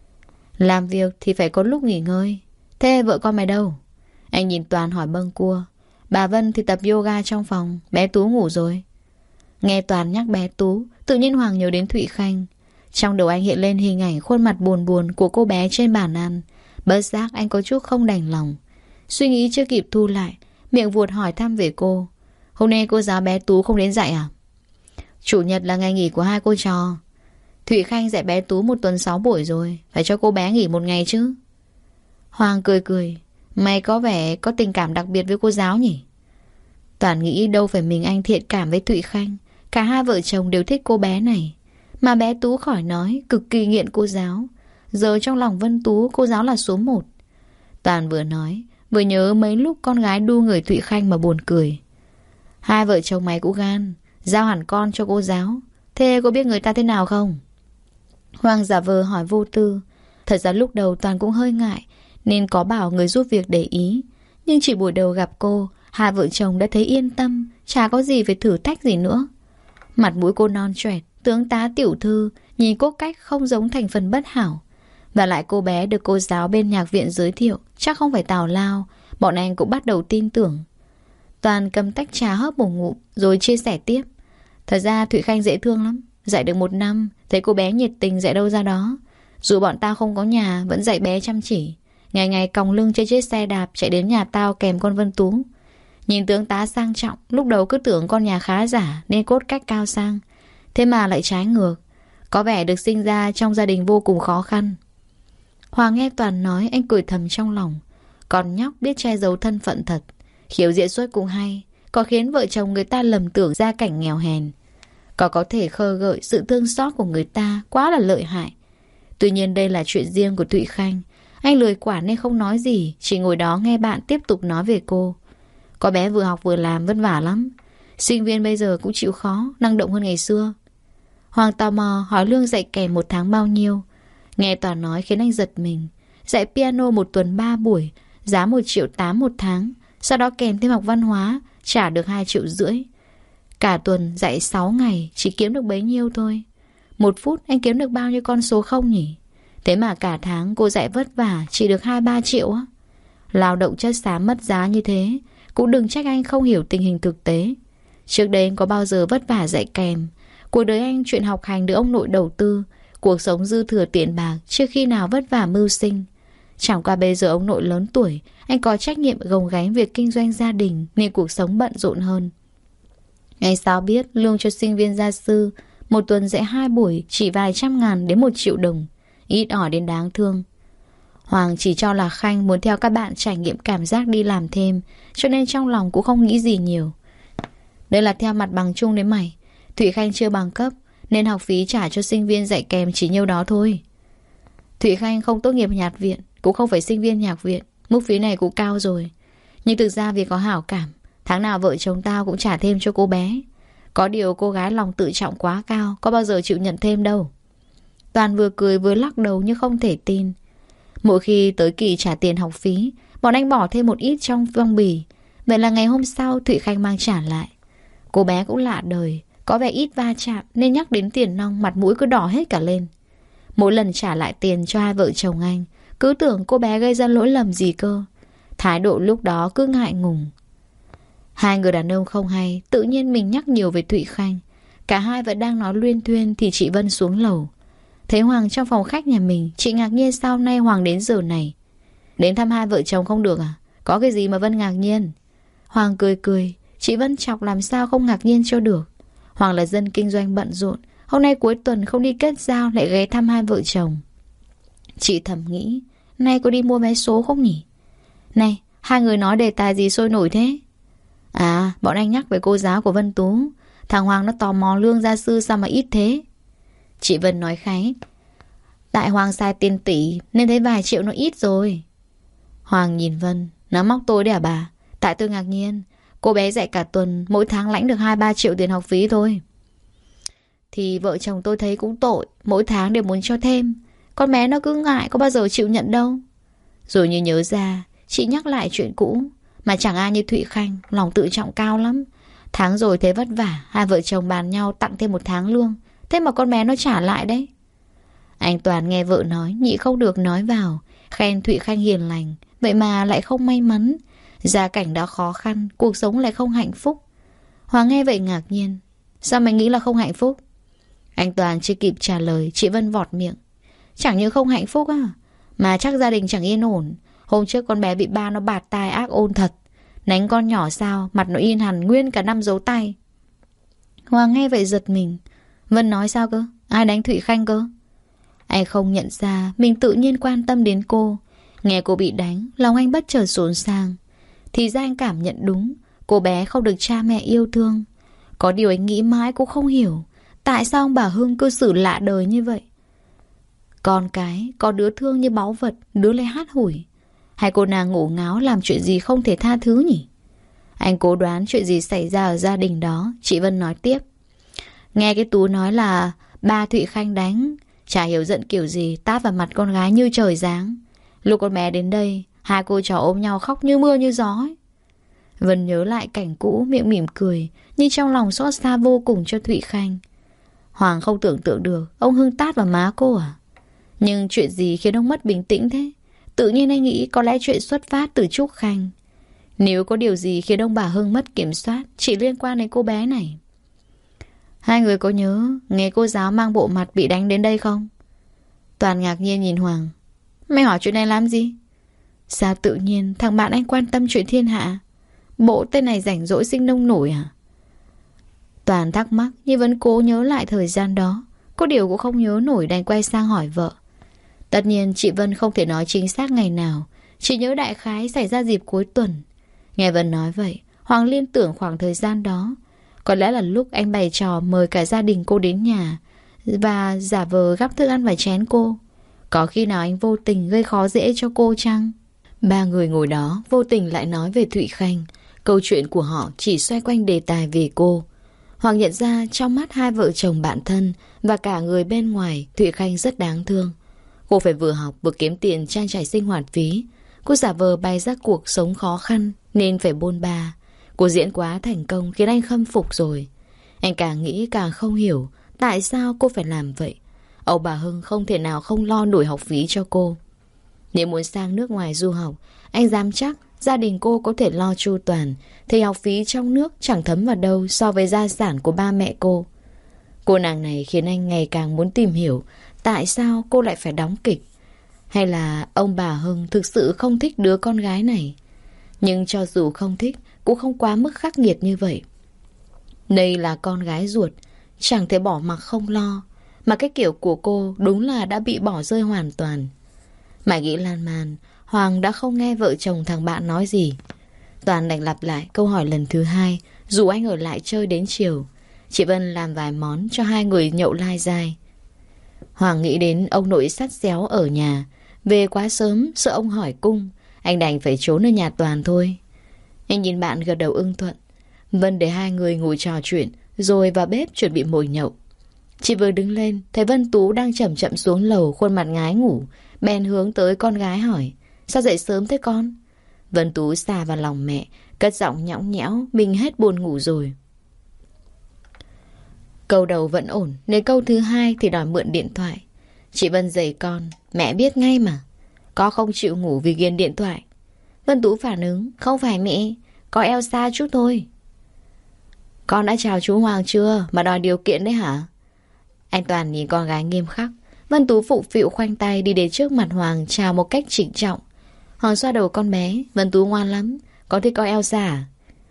Làm việc thì phải có lúc nghỉ ngơi. Thế vợ con mày đâu? Anh nhìn Toàn hỏi bâng cua. Bà Vân thì tập yoga trong phòng, bé Tú ngủ rồi. Nghe Toàn nhắc bé Tú, tự nhiên Hoàng nhớ đến Thụy Khanh. Trong đầu anh hiện lên hình ảnh khuôn mặt buồn buồn của cô bé trên bàn ăn. Bất giác anh có chút không đành lòng. Suy nghĩ chưa kịp thu lại, miệng vuột hỏi thăm về cô. Hôm nay cô giáo bé Tú không đến dạy à? Chủ nhật là ngày nghỉ của hai cô trò. Thụy Khanh dạy bé Tú 1 tuần 6 buổi rồi, phải cho cô bé nghỉ 1 ngày chứ. Hoàng cười cười. Mày có vẻ có tình cảm đặc biệt với cô giáo nhỉ? Toàn nghĩ đâu phải mình anh thiện cảm với Thụy Khanh. Cả hai vợ chồng đều thích cô bé này. Mà bé Tú khỏi nói, cực kỳ nghiện cô giáo. Giờ trong lòng Vân Tú, cô giáo là số 1. Toàn vừa nói, vừa nhớ mấy lúc con gái đu người Thụy Khanh mà buồn cười. Hai vợ chồng mày cũng gan, giao hẳn con cho cô giáo. Thế cô biết người ta thế nào không? Hoàng giả vờ hỏi vô tư. Thật ra lúc đầu Toàn cũng hơi ngại, nên có bảo người giúp việc để ý. Nhưng chỉ buổi đầu gặp cô, hai vợ chồng đã thấy yên tâm, chả có gì phải thử thách gì nữa. Mặt mũi cô non choẹt, tướng tá tiểu thư, nhìn cốt cách không giống thành phần bất hảo. Và lại cô bé được cô giáo bên nhạc viện giới thiệu, chắc không phải tào lao. Bọn anh cũng bắt đầu tin tưởng. Toàn cầm tách trà hớp một ngụm rồi chia sẻ tiếp. Thật ra Thụy Khanh dễ thương lắm. Dạy được 1 năm, thấy cô bé nhiệt tình dạy đâu ra đó. Dù bọn tao không có nhà, vẫn dạy bé chăm chỉ. Ngày ngày còng lưng trên chiếc xe đạp chạy đến nhà tao kèm con Vân Tú. Nhìn tướng tá sang trọng, lúc đầu cứ tưởng con nhà khá giả nên cốt cách cao sang. Thế mà lại trái ngược. Có vẻ được sinh ra trong gia đình vô cùng khó khăn. Hoàng nghe Toàn nói, anh cười thầm trong lòng. Con nhóc biết che giấu thân phận thật. Khiếu diễn xuất cũng hay, có khiến vợ chồng người ta lầm tưởng gia cảnh nghèo hèn. có thể khơi gợi sự thương xót của người ta quá là lợi hại. Tuy nhiên đây là chuyện riêng của Thụy Khanh. Anh lười quản nên không nói gì, chỉ ngồi đó nghe bạn tiếp tục nói về cô. Có bé vừa học vừa làm vất vả lắm. Sinh viên bây giờ cũng chịu khó, năng động hơn ngày xưa. Hoàng tò mò hỏi lương dạy kèm một tháng bao nhiêu. Nghe Toàn nói khiến anh giật mình. Dạy piano một tuần 3 buổi, giá 1,8 triệu một tháng. Sau đó kèm thêm học văn hóa, trả được 2,5 triệu. Cả tuần dạy 6 ngày, chỉ kiếm được bấy nhiêu thôi. 1 phút anh kiếm được bao nhiêu con số không nhỉ? Thế mà cả tháng cô dạy vất vả chỉ được 2-3 triệu á. Lao động chất xám mất giá như thế, cũng đừng trách anh không hiểu tình hình thực tế. Trước đây anh có bao giờ vất vả dạy kèm. Cuộc đời anh chuyện học hành được ông nội đầu tư. Cuộc sống dư thừa tiền bạc, chưa khi nào vất vả mưu sinh. Chẳng qua bây giờ ông nội lớn tuổi, anh có trách nhiệm gồng gánh việc kinh doanh gia đình, nên cuộc sống bận rộn hơn. Ngày sao biết lương cho sinh viên gia sư một tuần dạy 2 buổi chỉ vài trăm ngàn đến 1 triệu đồng, ít ỏi đến đáng thương. Hoàng chỉ cho là Khanh muốn theo các bạn trải nghiệm cảm giác đi làm thêm, cho nên trong lòng cũng không nghĩ gì nhiều. Đây là theo mặt bằng chung đấy mày. Thụy Khanh chưa bằng cấp nên học phí trả cho sinh viên dạy kèm chỉ nhiêu đó thôi. Thụy Khanh không tốt nghiệp nhạc viện, cũng không phải sinh viên nhạc viện, mức phí này cũng cao rồi. Nhưng thực ra vì có hảo cảm, tháng nào vợ chồng tao cũng trả thêm cho cô bé. Có điều cô gái lòng tự trọng quá cao, có bao giờ chịu nhận thêm đâu. Toàn vừa cười vừa lắc đầu như không thể tin. Mỗi khi tới kỳ trả tiền học phí, bọn anh bỏ thêm một ít trong phong bì. Vậy là ngày hôm sau Thụy Khanh mang trả lại. Cô bé cũng lạ đời, có vẻ ít va chạm nên nhắc đến tiền nong mặt mũi cứ đỏ hết cả lên. Mỗi lần trả lại tiền cho hai vợ chồng anh, cứ tưởng cô bé gây ra lỗi lầm gì cơ. Thái độ lúc đó cứ ngại ngùng. Hai người đàn ông không hay, tự nhiên mình nhắc nhiều về Thụy Khanh. Cả hai vẫn đang nói luyên thuyên thì chị Vân xuống lầu. Thấy Hoàng trong phòng khách nhà mình, chị ngạc nhiên sao nay Hoàng đến giờ này. Đến thăm hai vợ chồng không được à? Có cái gì mà Vân ngạc nhiên? Hoàng cười cười, chị Vân chọc làm sao không ngạc nhiên cho được. Hoàng là dân kinh doanh bận rộn, hôm nay cuối tuần không đi kết giao lại ghé thăm hai vợ chồng. Chị thầm nghĩ, nay có đi mua vé số không nhỉ? Này, hai người nói đề tài gì sôi nổi thế? À, bọn anh nhắc về cô giáo của Vân Tú. Thằng Hoàng nó tò mò lương gia sư sao mà ít thế. Chị Vân nói kháy, tại Hoàng xài tiền tỷ nên thấy vài triệu nó ít rồi. Hoàng nhìn Vân, nó móc tôi đấy à bà? Tại tôi ngạc nhiên, cô bé dạy cả tuần, mỗi tháng lãnh được 2-3 triệu tiền học phí thôi. Thì vợ chồng tôi thấy cũng tội, mỗi tháng đều muốn cho thêm. Con bé nó cứ ngại, có bao giờ chịu nhận đâu. Rồi như nhớ ra, chị nhắc lại chuyện cũ. Mà chẳng ai như Thụy Khanh, lòng tự trọng cao lắm. Tháng rồi thế vất vả, hai vợ chồng bàn nhau tặng thêm 1 tháng lương. Thế mà con bé nó trả lại đấy. Anh Toàn nghe vợ nói, nhị không được nói vào. Khen Thụy Khanh hiền lành, vậy mà lại không may mắn. Gia cảnh đã khó khăn, cuộc sống lại không hạnh phúc. Hoàng nghe vậy ngạc nhiên. Sao mày nghĩ là không hạnh phúc? Anh Toàn chưa kịp trả lời, chị Vân vọt miệng. Chẳng như không hạnh phúc á, mà chắc gia đình chẳng yên ổn. Hôm trước con bé bị ba nó bạt tai ác ôn thật. Đánh con nhỏ sao, mặt nó in hẳn nguyên cả 5 dấu tay. Hoàng nghe vậy giật mình. Vân nói sao cơ? Ai đánh Thụy Khanh cơ? Anh không nhận ra mình tự nhiên quan tâm đến cô. Nghe cô bị đánh, lòng anh bất chợt xốn sang. Thì ra anh cảm nhận đúng, cô bé không được cha mẹ yêu thương. Có điều anh nghĩ mãi cũng không hiểu, tại sao ông bà Hưng cư xử lạ đời như vậy. Con cái, có đứa thương như báu vật, đứa lại hắt hủi. Hay cô nàng ngổ ngáo làm chuyện gì không thể tha thứ nhỉ? Anh cố đoán chuyện gì xảy ra ở gia đình đó. Chị Vân nói tiếp. Nghe cái Tú nói là ba Thụy Khanh đánh, chả hiểu giận kiểu gì, tát vào mặt con gái như trời giáng. Lúc con bé đến đây, hai cô trò ôm nhau khóc như mưa như gió ấy. Vân nhớ lại cảnh cũ, miệng mỉm cười, nhưng trong lòng xót xa vô cùng cho Thụy Khanh. Hoàng không tưởng tượng được ông Hưng tát vào má cô à? Nhưng chuyện gì khiến ông mất bình tĩnh thế? Tự nhiên anh nghĩ có lẽ chuyện xuất phát từ Trúc Khanh. Nếu có điều gì khiến ông bà Hưng mất kiểm soát, chỉ liên quan đến cô bé này. Hai người có nhớ nghe cô giáo mang bộ mặt bị đánh đến đây không? Toàn ngạc nhiên nhìn Hoàng. Mày hỏi chuyện này làm gì? Sao tự nhiên thằng bạn anh quan tâm chuyện thiên hạ? Bộ tên này rảnh rỗi sinh nông nổi à? Toàn thắc mắc nhưng vẫn cố nhớ lại thời gian đó. Có điều cũng không nhớ nổi, đành quay sang hỏi vợ. Tất nhiên chị Vân không thể nói chính xác ngày nào, chỉ nhớ đại khái xảy ra dịp cuối tuần. Nghe Vân nói vậy, Hoàng liên tưởng khoảng thời gian đó. Có lẽ là lúc anh bày trò mời cả gia đình cô đến nhà và giả vờ gắp thức ăn vào chén cô. Có khi nào anh vô tình gây khó dễ cho cô chăng? Ba người ngồi đó vô tình lại nói về Thụy Khanh. Câu chuyện của họ chỉ xoay quanh đề tài về cô. Hoàng nhận ra trong mắt hai vợ chồng bạn thân và cả người bên ngoài, Thụy Khanh rất đáng thương. Cô phải vừa học vừa kiếm tiền trang trải sinh hoạt phí. Cô giả vờ bày ra cuộc sống khó khăn nên phải bôn ba. Cô diễn quá thành công khiến anh khâm phục rồi. Anh càng nghĩ càng không hiểu tại sao cô phải làm vậy. Âu bà Hưng không thể nào không lo nổi học phí cho cô. Nếu muốn sang nước ngoài du học, anh dám chắc gia đình cô có thể lo chu toàn, thì học phí trong nước chẳng thấm vào đâu so với gia sản của ba mẹ cô. Cô nàng này khiến anh ngày càng muốn tìm hiểu tại sao cô lại phải đóng kịch. Hay là ông bà Hưng thực sự không thích đứa con gái này. Nhưng cho dù không thích, cũng không quá mức khắc nghiệt như vậy. Đây là con gái ruột, chẳng thể bỏ mặc không lo. Mà cái kiểu của cô đúng là đã bị bỏ rơi hoàn toàn. Mãi nghĩ lan man, Hoàng đã không nghe vợ chồng thằng bạn nói gì. Toàn đành lặp lại câu hỏi lần thứ hai, rủ anh ở lại chơi đến chiều. Chị Vân làm vài món cho hai người nhậu lai dai. Hoàng nghĩ đến ông nội sắt réo ở nhà. Về quá sớm, sợ ông hỏi cung. Anh đành phải trốn ở nhà Toàn thôi. Anh nhìn bạn gật đầu ưng thuận. Vân để hai người ngồi trò chuyện, rồi vào bếp chuẩn bị mồi nhậu. Chị vừa đứng lên, thấy Vân Tú đang chậm chậm xuống lầu, khuôn mặt ngái ngủ. Bèn hướng tới con gái hỏi: sao dậy sớm thế con? Vân Tú xà vào lòng mẹ, cất giọng nhõng nhẽo, mình hết buồn ngủ rồi. Câu đầu vẫn ổn, nên câu thứ hai thì đòi mượn điện thoại. Chị Vân giày con, mẹ biết ngay mà. Con không chịu ngủ vì ghiền điện thoại. Vân Tú phản ứng: không phải mẹ, có Elsa chút thôi. Con đã chào chú Hoàng chưa mà đòi điều kiện đấy hả? Anh Toàn nhìn con gái nghiêm khắc. Vân Tú phụng phịu khoanh tay đi đến trước mặt Hoàng chào một cách trịnh trọng. Hoàng xoa đầu con bé: Vân Tú ngoan lắm, con thích coi Elsa à?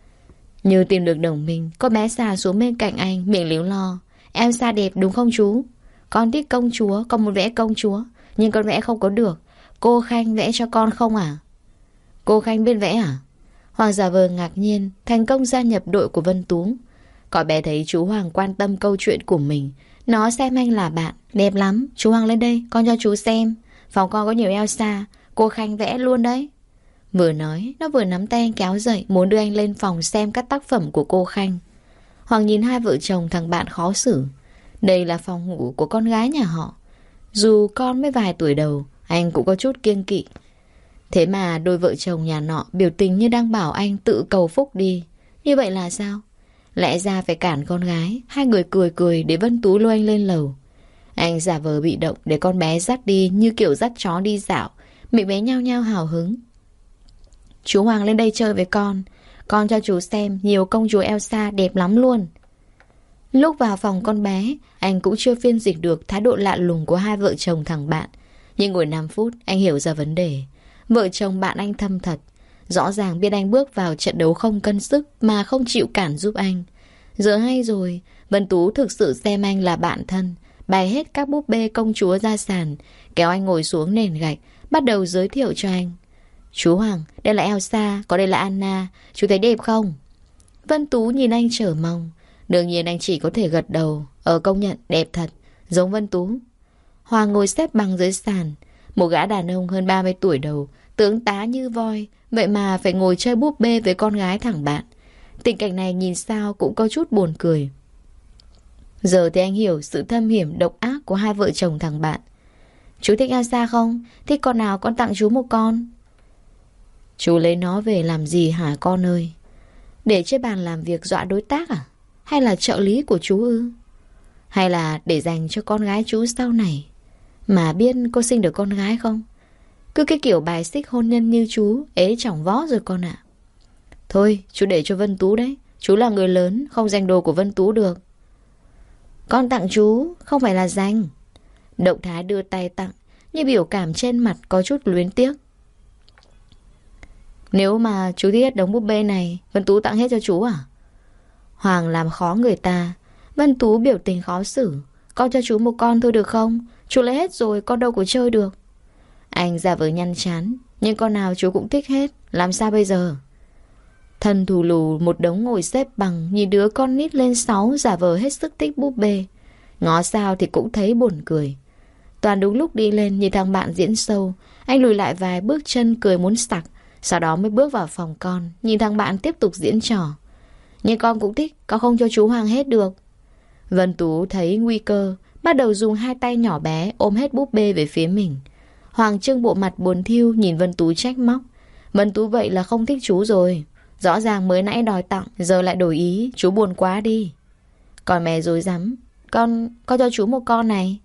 Như tìm được đồng minh, con bé xà xuống bên cạnh anh, miệng líu lo: Elsa đẹp đúng không chú? Con thích công chúa, con muốn vẽ công chúa, nhưng con vẽ không có được. Cô Khanh vẽ cho con không à? Cô Khanh biết vẽ à? Hoàng giả vờ ngạc nhiên, thành công gia nhập đội của Vân Tú. Cậu bé thấy chú Hoàng quan tâm câu chuyện của mình. Nó xem anh là bạn. Đẹp lắm, chú Hoàng lên đây, con cho chú xem. Phòng con có nhiều Elsa, cô Khanh vẽ luôn đấy. Vừa nói, nó vừa nắm tay anh kéo dậy, muốn đưa anh lên phòng xem các tác phẩm của cô Khanh. Hoàng nhìn hai vợ chồng thằng bạn khó xử. Đây là phòng ngủ của con gái nhà họ. Dù con mới vài tuổi đầu, anh cũng có chút kiêng kỵ. Thế mà đôi vợ chồng nhà nọ biểu tình như đang bảo anh tự cầu phúc đi. Như vậy là sao? Lẽ ra phải cản con gái. Hai người cười cười để Vân Tú lôi anh lên lầu. Anh giả vờ bị động để con bé dắt đi như kiểu dắt chó đi dạo. Miệng bé nhao nhao hào hứng. Chú Hoàng lên đây chơi với con. Con cho chú xem nhiều công chúa Elsa đẹp lắm luôn. Lúc vào phòng con bé, anh cũng chưa phiên dịch được thái độ lạ lùng của hai vợ chồng thằng bạn. Nhưng ngồi 5 phút anh hiểu ra vấn đề. Vợ chồng bạn anh thâm thật. Rõ ràng biết anh bước vào trận đấu không cân sức mà không chịu cản giúp anh. Giờ hay rồi, Vân Tú thực sự xem anh là bạn thân, bày hết các búp bê công chúa ra sàn, kéo anh ngồi xuống nền gạch, bắt đầu giới thiệu cho anh. Chú Hoàng, đây là Elsa, còn đây là Anna, chú thấy đẹp không? Vân Tú nhìn anh chờ mong. Đương nhiên anh chỉ có thể gật đầu. Công nhận đẹp thật, giống Vân Tú. Hoàng ngồi xếp bằng dưới sàn. Một gã đàn ông hơn 30 tuổi đầu, tướng tá như voi, vậy mà phải ngồi chơi búp bê với con gái thằng bạn. Tình cảnh này nhìn sao cũng có chút buồn cười. Giờ thì anh hiểu sự thâm hiểm độc ác của hai vợ chồng thằng bạn. Chú thích Elsa không? Thích con nào con tặng chú một con. Chú lấy nó về làm gì hả con ơi? Để trên bàn làm việc dọa đối tác à? Hay là trợ lý của chú ư? Hay là để dành cho con gái chú sau này? Mà biết cô sinh được con gái không? Cứ cái kiểu bài xích hôn nhân như chú ế chỏng vó rồi con ạ. Thôi chú để cho Vân Tú đấy. Chú là người lớn, không giành đồ của Vân Tú được. Con tặng chú, không phải là giành. Động thái đưa tay tặng, nhưng biểu cảm trên mặt có chút luyến tiếc. Nếu mà chú thích hết đống búp bê này, Vân Tú tặng hết cho chú à? Hoàng làm khó người ta. Vân Tú biểu tình khó xử. Con cho chú một con thôi được không? Chú lấy hết rồi, con đâu có chơi được. Anh giả vờ nhăn chán. Nhưng con nào chú cũng thích hết, làm sao bây giờ? Thân thù lù một đống ngồi xếp bằng, nhìn đứa con nít lên 6 giả vờ hết sức thích búp bê. Ngó sao thì cũng thấy buồn cười. Toàn đúng lúc đi lên nhìn thằng bạn diễn sâu, anh lùi lại vài bước chân cười muốn sặc. Sau đó mới bước vào phòng con, nhìn thằng bạn tiếp tục diễn trò. Nhưng con cũng thích, con không cho chú Hoàng hết được. Vân Tú thấy nguy cơ, bắt đầu dùng hai tay nhỏ bé ôm hết búp bê về phía mình. Hoàng trưng bộ mặt buồn thiu nhìn Vân Tú trách móc. Vân Tú vậy là không thích chú rồi. Rõ ràng mới nãy đòi tặng, giờ lại đổi ý, chú buồn quá đi. Còn mẹ dối rắm. Con cho chú một con này.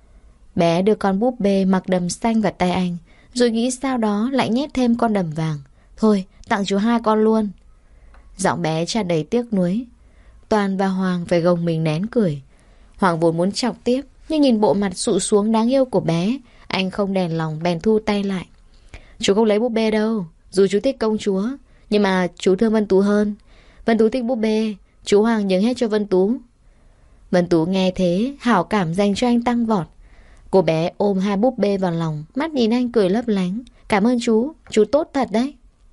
Bé đưa con búp bê mặc đầm xanh vào tay anh, rồi nghĩ sau đó lại nhét thêm con đầm vàng. Thôi, tặng chú 2 con luôn. Giọng bé tràn đầy tiếc nuối. Toàn và Hoàng phải gồng mình nén cười. Hoàng vốn muốn chọc tiếp, nhưng nhìn bộ mặt sụ xuống đáng yêu của bé, anh không đèn lòng bèn thu tay lại. Chú không lấy búp bê đâu. Dù chú thích công chúa, nhưng mà chú thương Vân Tú hơn. Vân Tú thích búp bê, chú Hoàng nhường hết cho Vân Tú. Vân Tú nghe thế, hảo cảm dành cho anh tăng vọt. Cô bé ôm 2 búp bê vào lòng, mắt nhìn anh cười lấp lánh. Cảm ơn chú tốt thật đấy.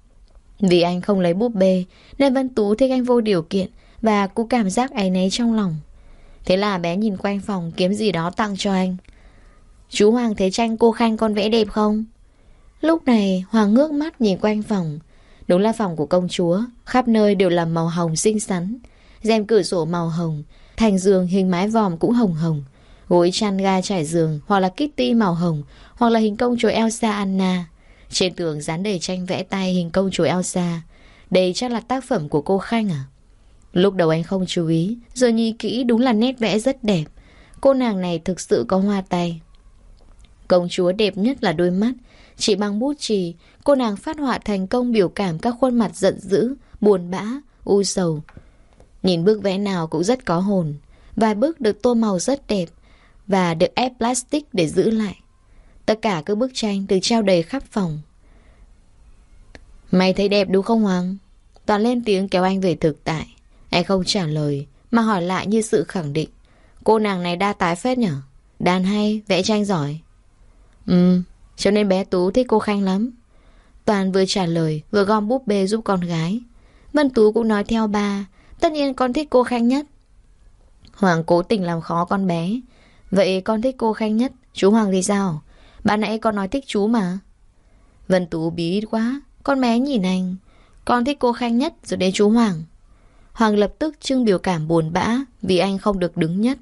Vì anh không lấy búp bê nên Vân Tú thích anh vô điều kiện, và cũng cảm giác áy náy trong lòng. Thế là bé nhìn quanh phòng kiếm gì đó tặng cho anh. Chú Hoàng thấy tranh cô Khanh con vẽ đẹp không? Lúc này Hoàng ngước mắt nhìn quanh phòng. Đúng là phòng của công chúa, khắp nơi đều là màu hồng xinh xắn. Rèm cửa sổ màu hồng, thành giường hình mái vòm cũng hồng hồng. Gối chăn ga trải giường hoặc là Kitty màu hồng, hoặc là hình công chúa Elsa Anna. Trên tường dán đầy tranh vẽ tay hình công chúa Elsa. Đây chắc là tác phẩm của cô Khanh à? Lúc đầu anh không chú ý, giờ nhìn kỹ đúng là nét vẽ rất đẹp. Cô nàng này thực sự có hoa tay. Công chúa đẹp nhất là đôi mắt. Chỉ bằng bút chì, cô nàng phát họa thành công biểu cảm các khuôn mặt giận dữ, buồn bã, u sầu. Nhìn bức vẽ nào cũng rất có hồn. Vài bức được tô màu rất đẹp và được ép plastic để giữ lại. Tất cả các bức tranh được treo đầy khắp phòng. Mày thấy đẹp đúng không Hoàng? Toàn lên tiếng kéo anh về thực tại. Anh không trả lời mà hỏi lại như sự khẳng định. Cô nàng này đa tài phết nhở? Đàn hay, vẽ tranh giỏi. Cho nên bé Tú thích cô Khanh lắm. Toàn vừa trả lời vừa gom búp bê giúp con gái. Vân Tú cũng nói theo ba. Tất nhiên con thích cô Khanh nhất. Hoàng cố tình làm khó con bé. Vậy con thích cô Khanh nhất, chú Hoàng thì sao? Ban nãy con nói thích chú mà. Vân Tú bí quá. Con bé nhìn anh. Con thích cô Khanh nhất rồi đến chú Hoàng. Hoàng lập tức trưng biểu cảm buồn bã vì anh không được đứng nhất.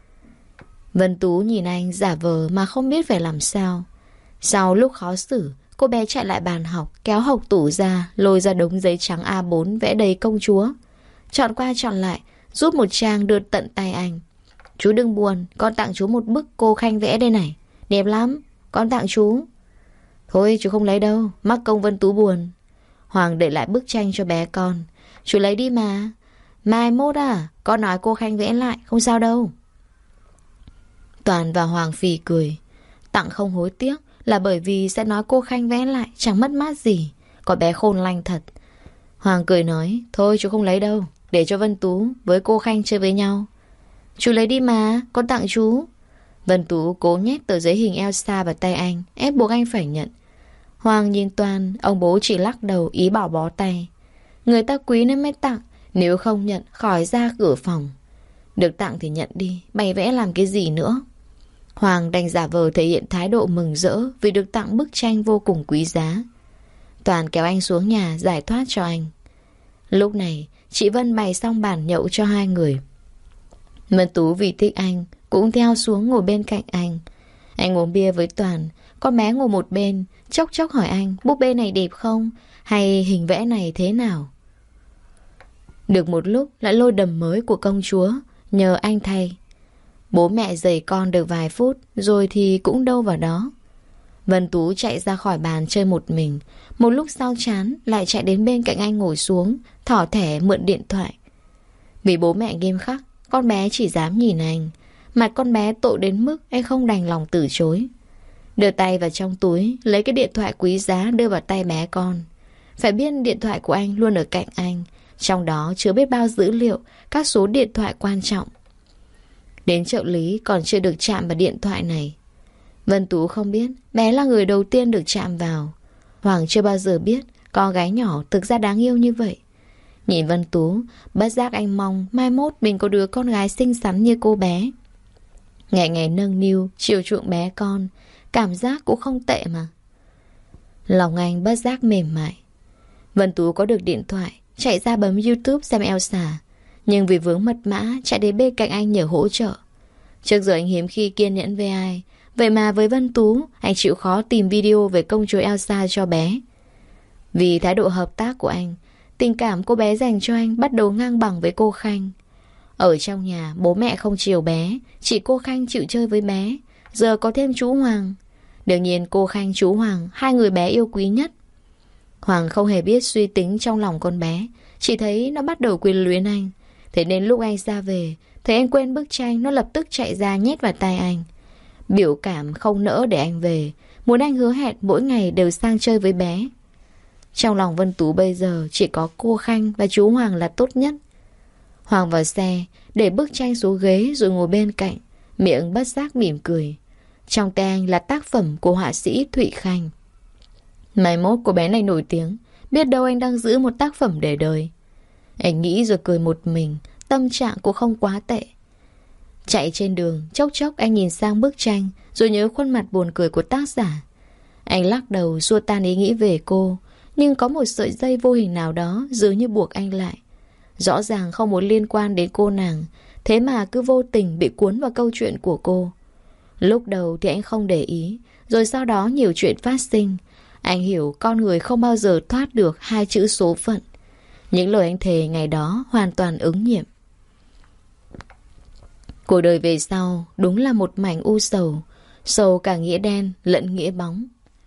Vân Tú nhìn anh giả vờ mà không biết phải làm sao. Sau lúc khó xử, cô bé chạy lại bàn học, kéo hộc tủ ra, lôi ra đống giấy trắng A4 vẽ đầy công chúa. Chọn qua chọn lại, rút một trang đưa tận tay anh. Chú đừng buồn, con tặng chú một bức cô Khanh vẽ đây này. Đẹp lắm, con tặng chú. Thôi chú không lấy đâu, mắc công Vân Tú buồn. Hoàng để lại bức tranh cho bé con. Chú lấy đi mà. Mai mốt à, con nói cô Khanh vẽ lại, không sao đâu. Toàn và Hoàng phì cười. Tặng không hối tiếc là bởi vì sẽ nói cô Khanh vẽ lại, chẳng mất mát gì. Có bé khôn lanh thật. Hoàng cười nói, thôi chú không lấy đâu, để cho Vân Tú với cô Khanh chơi với nhau. Chú lấy đi mà, con tặng chú. Vân Tú cố nhét tờ giấy hình Elsa vào tay anh, ép buộc anh phải nhận. Hoàng nhìn Toàn, ông bố chỉ lắc đầu ý bảo bó tay. Người ta quý nên mới tặng, nếu không nhận khỏi ra cửa phòng. Được tặng thì nhận đi, bày vẽ làm cái gì nữa. Hoàng đành giả vờ thể hiện thái độ mừng rỡ vì được tặng bức tranh vô cùng quý giá. Toàn kéo anh xuống nhà giải thoát cho anh. Lúc này chị Vân bày xong bàn nhậu cho 2 người. Vân Tú vì thích anh cũng theo xuống ngồi bên cạnh anh. Anh uống bia với Toàn. Con bé ngồi một bên, chốc chốc hỏi anh búp bê này đẹp không? Hay hình vẽ này thế nào? Được một lúc lại lôi đầm mới của công chúa, nhờ anh thay. Bố mẹ giày con được vài phút rồi thì cũng đâu vào đó. Vân Tú chạy ra khỏi bàn chơi một mình. Một lúc sau chán lại chạy đến bên cạnh anh ngồi xuống, thỏ thẻ mượn điện thoại. Vì bố mẹ nghiêm khắc, con bé chỉ dám nhìn anh. Mặt con bé tội đến mức anh không đành lòng từ chối. Đưa tay vào trong túi, lấy cái điện thoại quý giá đưa vào tay bé con. Phải biết điện thoại của anh luôn ở cạnh anh, trong đó chứa biết bao dữ liệu, các số điện thoại quan trọng. Đến trợ lý còn chưa được chạm vào điện thoại này. Vân Tú không biết bé là người đầu tiên được chạm vào. Hoàng chưa bao giờ biết con gái nhỏ thực ra đáng yêu như vậy. Nhìn Vân Tú, bất giác anh mong mai mốt mình có đứa con gái xinh xắn như cô bé. Ngày ngày nâng niu, chiều chuộng bé con, cảm giác cũng không tệ mà. Lòng anh bất giác mềm mại. Vân Tú có được điện thoại, chạy ra bấm YouTube xem Elsa. Nhưng vì vướng mật mã, chạy đến bên cạnh anh nhờ hỗ trợ. Trước giờ anh hiếm khi kiên nhẫn với ai, vậy mà với Vân Tú, anh chịu khó tìm video về công chúa Elsa cho bé. Vì thái độ hợp tác của anh, tình cảm cô bé dành cho anh bắt đầu ngang bằng với cô Khanh. Ở trong nhà, bố mẹ không chiều bé, chỉ cô Khanh chịu chơi với bé. Giờ có thêm chú Hoàng. Đương nhiên cô Khanh, chú Hoàng, hai người bé yêu quý nhất. Hoàng không hề biết suy tính trong lòng con bé, chỉ thấy nó bắt đầu quyến luyến anh. Thế nên lúc anh ra về, thấy anh quên bức tranh, nó lập tức chạy ra nhét vào tay anh. Biểu cảm không nỡ để anh về, muốn anh hứa hẹn mỗi ngày đều sang chơi với bé. Trong lòng Vân Tú bây giờ chỉ có cô Khanh và chú Hoàng là tốt nhất. Hoàng vào xe, để bức tranh xuống ghế rồi ngồi bên cạnh, miệng bất giác mỉm cười. Trong tay anh là tác phẩm của họa sĩ Thụy Khanh. Mai mốt cô bé này nổi tiếng, biết đâu anh đang giữ một tác phẩm để đời. Anh nghĩ rồi cười một mình, tâm trạng cũng không quá tệ. Chạy trên đường, chốc chốc anh nhìn sang bức tranh, rồi nhớ khuôn mặt buồn cười của tác giả. Anh lắc đầu xua tan ý nghĩ về cô, nhưng có một sợi dây vô hình nào đó dường như buộc anh lại. Rõ ràng không muốn liên quan đến cô nàng, thế mà cứ vô tình bị cuốn vào câu chuyện của cô. Lúc đầu thì anh không để ý, rồi sau đó nhiều chuyện phát sinh. Anh hiểu con người không bao giờ thoát được hai chữ số phận. Những lời anh thề ngày đó hoàn toàn ứng nghiệm. Cuộc đời về sau đúng là một mảnh u sầu, sầu cả nghĩa đen lẫn nghĩa bóng.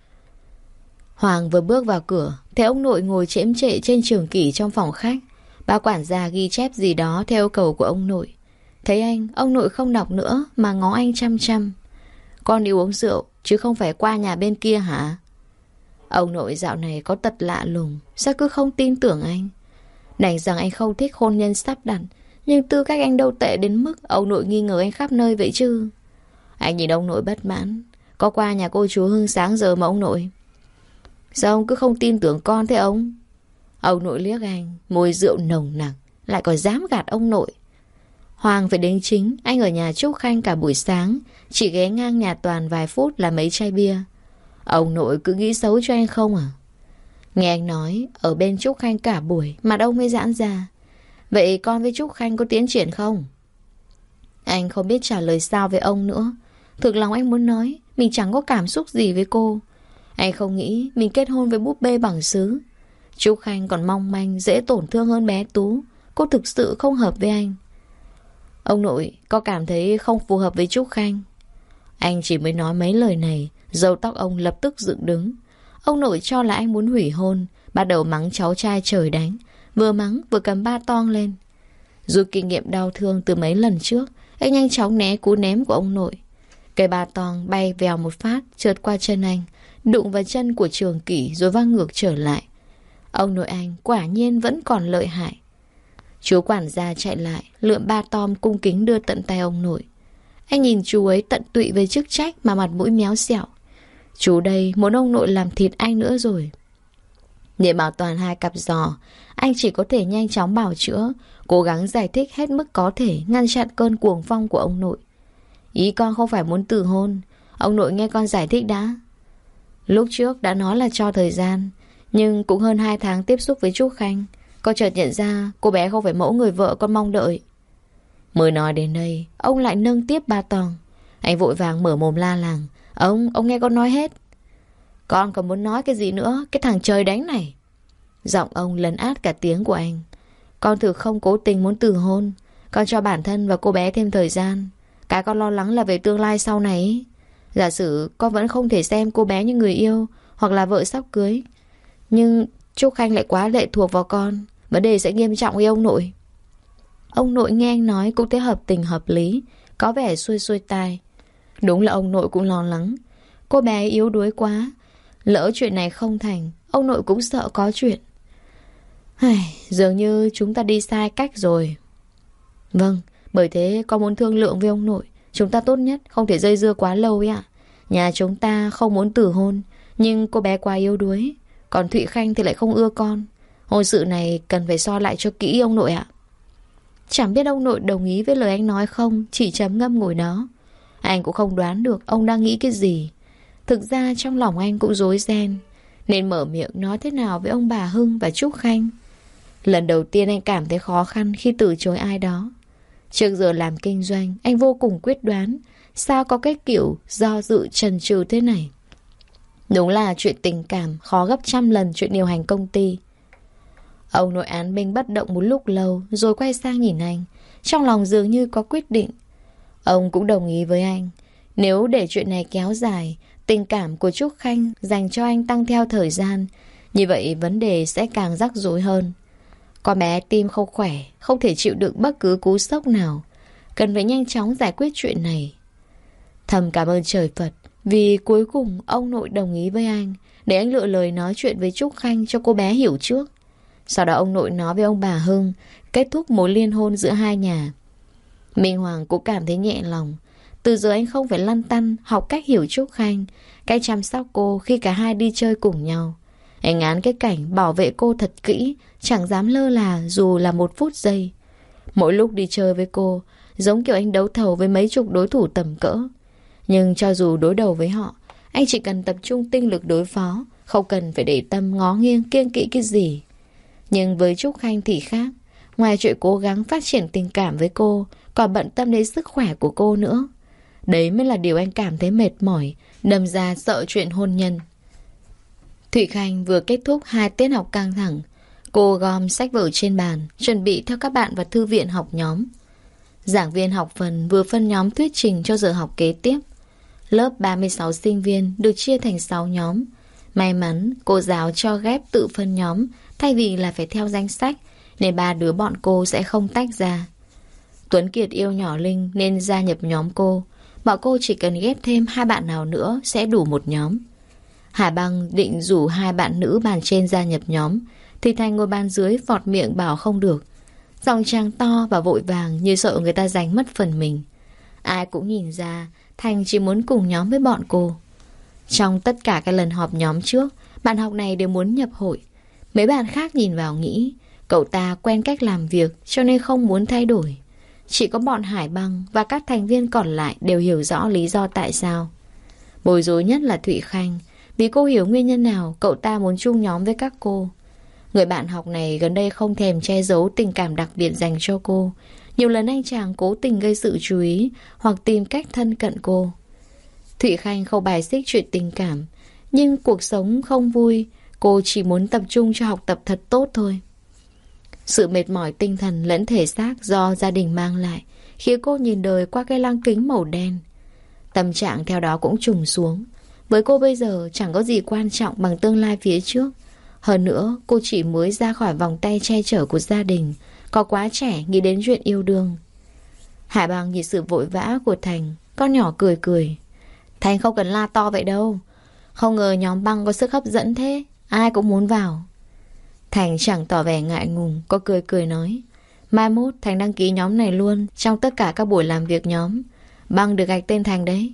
Hoàng vừa bước vào cửa, thấy ông nội ngồi chễm chệ trên trường kỷ trong phòng khách. Bà quản gia ghi chép gì đó theo yêu cầu của ông nội. Thấy anh, ông nội không đọc nữa mà ngó anh chăm chăm. Con đi uống rượu chứ không phải qua nhà bên kia hả? Ông nội dạo này có tật lạ lùng, sao cứ không tin tưởng anh? Đành rằng anh không thích hôn nhân sắp đặt, nhưng tư cách anh đâu tệ đến mức ông nội nghi ngờ anh khắp nơi vậy chứ. Anh nhìn ông nội bất mãn. Có qua nhà cô chú Hưng sáng giờ mà ông nội? Sao ông cứ không tin tưởng con thế ông? Ông nội liếc anh, mùi rượu nồng nặc, lại còn dám gạt ông nội. Hoàng phải đính chính, anh ở nhà Trúc Khanh cả buổi sáng, chỉ ghé ngang nhà Toàn vài phút là mấy chai bia. Ông nội cứ nghĩ xấu cho anh không à? Nghe anh nói, ở bên Trúc Khanh cả buổi, mặt ông mới giãn ra. Vậy con với Trúc Khanh có tiến triển không? Anh không biết trả lời sao với ông nữa. Thực lòng anh muốn nói, mình chẳng có cảm xúc gì với cô. Anh không nghĩ mình kết hôn với búp bê bằng sứ. Trúc Khanh còn mong manh, dễ tổn thương hơn bé Tú. Cô thực sự không hợp với anh. Ông nội, có cảm thấy không phù hợp với Trúc Khanh? Anh chỉ mới nói mấy lời này, râu tóc ông lập tức dựng đứng. Ông nội cho là anh muốn hủy hôn, bắt đầu mắng cháu trai trời đánh. Vừa mắng vừa cầm ba tong lên. Dù kinh nghiệm đau thương từ mấy lần trước, anh nhanh chóng né cú ném của ông nội. Cây ba tong bay vèo một phát, trượt qua chân anh, đụng vào chân của Trường Kỷ rồi văng ngược trở lại. Ông nội anh quả nhiên vẫn còn lợi hại. Chú quản gia chạy lại, lượm ba tom cung kính đưa tận tay ông nội. Anh nhìn chú ấy tận tụy với chức trách mà mặt mũi méo xẹo. Chú đây muốn ông nội làm thịt anh nữa rồi. Để bảo toàn hai cặp giò, anh chỉ có thể nhanh chóng bào chữa, cố gắng giải thích hết mức có thể, ngăn chặn cơn cuồng phong của ông nội. Ý con không phải muốn từ hôn. Ông nội nghe con giải thích đã. Lúc trước đã nói là cho thời gian, nhưng cũng hơn 2 tháng tiếp xúc với Trúc Khanh, con chợt nhận ra cô bé không phải mẫu người vợ con mong đợi. Mới nói đến đây, ông lại nâng tiếp ba tong. Anh vội vàng mở mồm la làng. Ông nghe con nói hết. Con còn muốn nói cái gì nữa, cái thằng trời đánh này? Giọng ông lấn át cả tiếng của anh. Con thực không cố tình muốn từ hôn. Con cho bản thân và cô bé thêm thời gian. Cái con lo lắng là về tương lai sau này. Giả sử con vẫn không thể xem cô bé như người yêu hoặc là vợ sắp cưới, nhưng Trúc Khanh lại quá lệ thuộc vào con, vấn đề sẽ nghiêm trọng với ông nội. Ông nội nghe anh nói cũng thấy hợp tình hợp lý, có vẻ xuôi xuôi tai. Đúng là ông nội cũng lo lắng. Cô bé yếu đuối quá, lỡ chuyện này không thành, ông nội cũng sợ có chuyện. Dường như chúng ta đi sai cách rồi. Vâng, bởi thế con muốn thương lượng với ông nội. Chúng ta tốt nhất không thể dây dưa quá lâu ấy ạ. Nhà chúng ta không muốn từ hôn, nhưng cô bé quá yếu đuối, còn Thụy Khanh thì lại không ưa con. Hôn sự này cần phải so lại cho kỹ ông nội ạ. Chẳng biết ông nội đồng ý với lời anh nói không, chỉ trầm ngâm ngồi đó. Anh cũng không đoán được ông đang nghĩ cái gì. Thực ra trong lòng anh cũng rối ren, nên mở miệng nói thế nào với ông bà Hưng và Trúc Khanh. Lần đầu tiên anh cảm thấy khó khăn khi từ chối ai đó. Trước giờ làm kinh doanh, anh vô cùng quyết đoán. Sao có cái kiểu do dự chần chừ thế này? Đúng là chuyện tình cảm khó gấp trăm lần chuyện điều hành công ty. Ông nội án binh bất động một lúc lâu rồi quay sang nhìn anh. Trong lòng dường như có quyết định. Ông cũng đồng ý với anh. Nếu để chuyện này kéo dài, tình cảm của Trúc Khanh dành cho anh tăng theo thời gian, như vậy vấn đề sẽ càng rắc rối hơn. Con bé tim không khỏe, không thể chịu đựng bất cứ cú sốc nào. Cần phải nhanh chóng giải quyết chuyện này. Thầm cảm ơn trời Phật vì cuối cùng ông nội đồng ý với anh, để anh lựa lời nói chuyện với Trúc Khanh cho cô bé hiểu trước. Sau đó ông nội nói với ông bà Hưng kết thúc mối liên hôn giữa hai nhà. Minh Hoàng cũng cảm thấy nhẹ lòng. Từ giờ anh không phải lăn tăn học cách hiểu Trúc Khanh, cách chăm sóc cô khi cả hai đi chơi cùng nhau. Anh ngán cái cảnh bảo vệ cô thật kỹ, chẳng dám lơ là dù là một phút giây. Mỗi lúc đi chơi với cô, giống kiểu anh đấu thầu với mấy chục đối thủ tầm cỡ. Nhưng cho dù đối đầu với họ, anh chỉ cần tập trung tinh lực đối phó, không cần phải để tâm ngó nghiêng kiêng kỵ cái gì. Nhưng với Trúc Khanh thì khác. Ngoài chuyện cố gắng phát triển tình cảm với cô, còn bận tâm đến sức khỏe của cô nữa. Đấy mới là điều anh cảm thấy mệt mỏi, đâm ra sợ chuyện hôn nhân. Thụy Khanh vừa kết thúc 2 tiết học căng thẳng. Cô gom sách vở trên bàn, chuẩn bị theo các bạn vào thư viện học nhóm. Giảng viên học phần vừa phân nhóm thuyết trình cho giờ học kế tiếp. Lớp 36 sinh viên được chia thành 6 nhóm. May mắn cô giáo cho ghép tự phân nhóm thay vì là phải theo danh sách, nên 3 đứa bọn cô sẽ không tách ra. Tuấn Kiệt yêu nhỏ Linh nên gia nhập nhóm cô. Bọn cô chỉ cần ghép thêm 2 bạn nào nữa sẽ đủ một nhóm. Hải Băng định rủ 2 bạn nữ bàn trên gia nhập nhóm, thì Thành ngồi bàn dưới vọt miệng bảo không được. Giọng chàng to và vội vàng như sợ người ta giành mất phần mình. Ai cũng nhìn ra Thành chỉ muốn cùng nhóm với bọn cô. Trong tất cả các lần họp nhóm trước, bạn học này đều muốn nhập hội. Mấy bạn khác nhìn vào nghĩ cậu ta quen cách làm việc cho nên không muốn thay đổi. Chỉ có bọn Hải Băng và các thành viên còn lại đều hiểu rõ lý do tại sao. Bối rối nhất là Thụy Khanh, vì cô hiểu nguyên nhân nào cậu ta muốn chung nhóm với các cô. Người bạn học này gần đây không thèm che giấu tình cảm đặc biệt dành cho cô. Nhiều lần anh chàng cố tình gây sự chú ý hoặc tìm cách thân cận cô. Thụy Khanh không bài xích chuyện tình cảm, nhưng cuộc sống không vui, cô chỉ muốn tập trung cho học tập thật tốt thôi. Sự mệt mỏi tinh thần lẫn thể xác do gia đình mang lại khiến cô nhìn đời qua cái lăng kính màu đen. Tâm trạng theo đó cũng trùng xuống. Với cô bây giờ chẳng có gì quan trọng bằng tương lai phía trước. Hơn nữa cô chỉ mới ra khỏi vòng tay che chở của gia đình, có quá trẻ nghĩ đến chuyện yêu đương. Hải Băng nhìn sự vội vã của Thành, con nhỏ cười cười. Thành không cần la to vậy đâu. Không ngờ nhóm Băng có sức hấp dẫn thế, ai cũng muốn vào. Thành chẳng tỏ vẻ ngại ngùng, có cười cười nói. Mai mốt Thành đăng ký nhóm này luôn trong tất cả các buổi làm việc nhóm. Băng được gạch tên Thành đấy.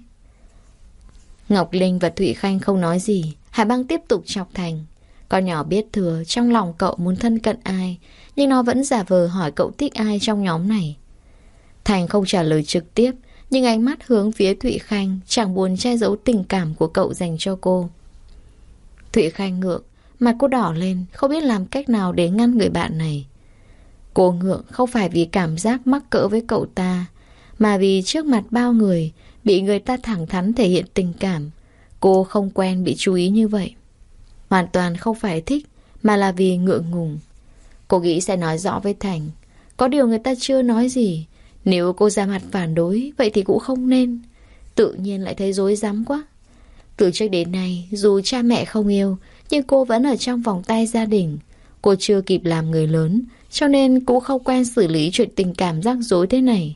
Ngọc Linh và Thụy Khanh không nói gì. Hải Băng tiếp tục chọc Thành. Con nhỏ biết thừa trong lòng cậu muốn thân cận ai, nhưng nó vẫn giả vờ hỏi cậu thích ai trong nhóm này. Thành không trả lời trực tiếp, nhưng ánh mắt hướng phía Thụy Khanh chẳng buồn che giấu tình cảm của cậu dành cho cô. Thụy Khanh ngượng, mặt cô đỏ lên, không biết làm cách nào để ngăn người bạn này. Cô ngượng không phải vì cảm giác mắc cỡ với cậu ta, mà vì trước mặt bao người bị người ta thẳng thắn thể hiện tình cảm. Cô không quen bị chú ý như vậy. Hoàn toàn không phải thích, mà là vì ngượng ngùng. Cô nghĩ sẽ nói rõ với Thành. Có điều người ta chưa nói gì. Nếu cô ra mặt phản đối, vậy thì cũng không nên. Tự nhiên lại thấy rối rắm quá. Từ trước đến nay, dù cha mẹ không yêu, nhưng cô vẫn ở trong vòng tay gia đình. Cô chưa kịp làm người lớn, cho nên cũng không quen xử lý chuyện tình cảm rắc rối thế này.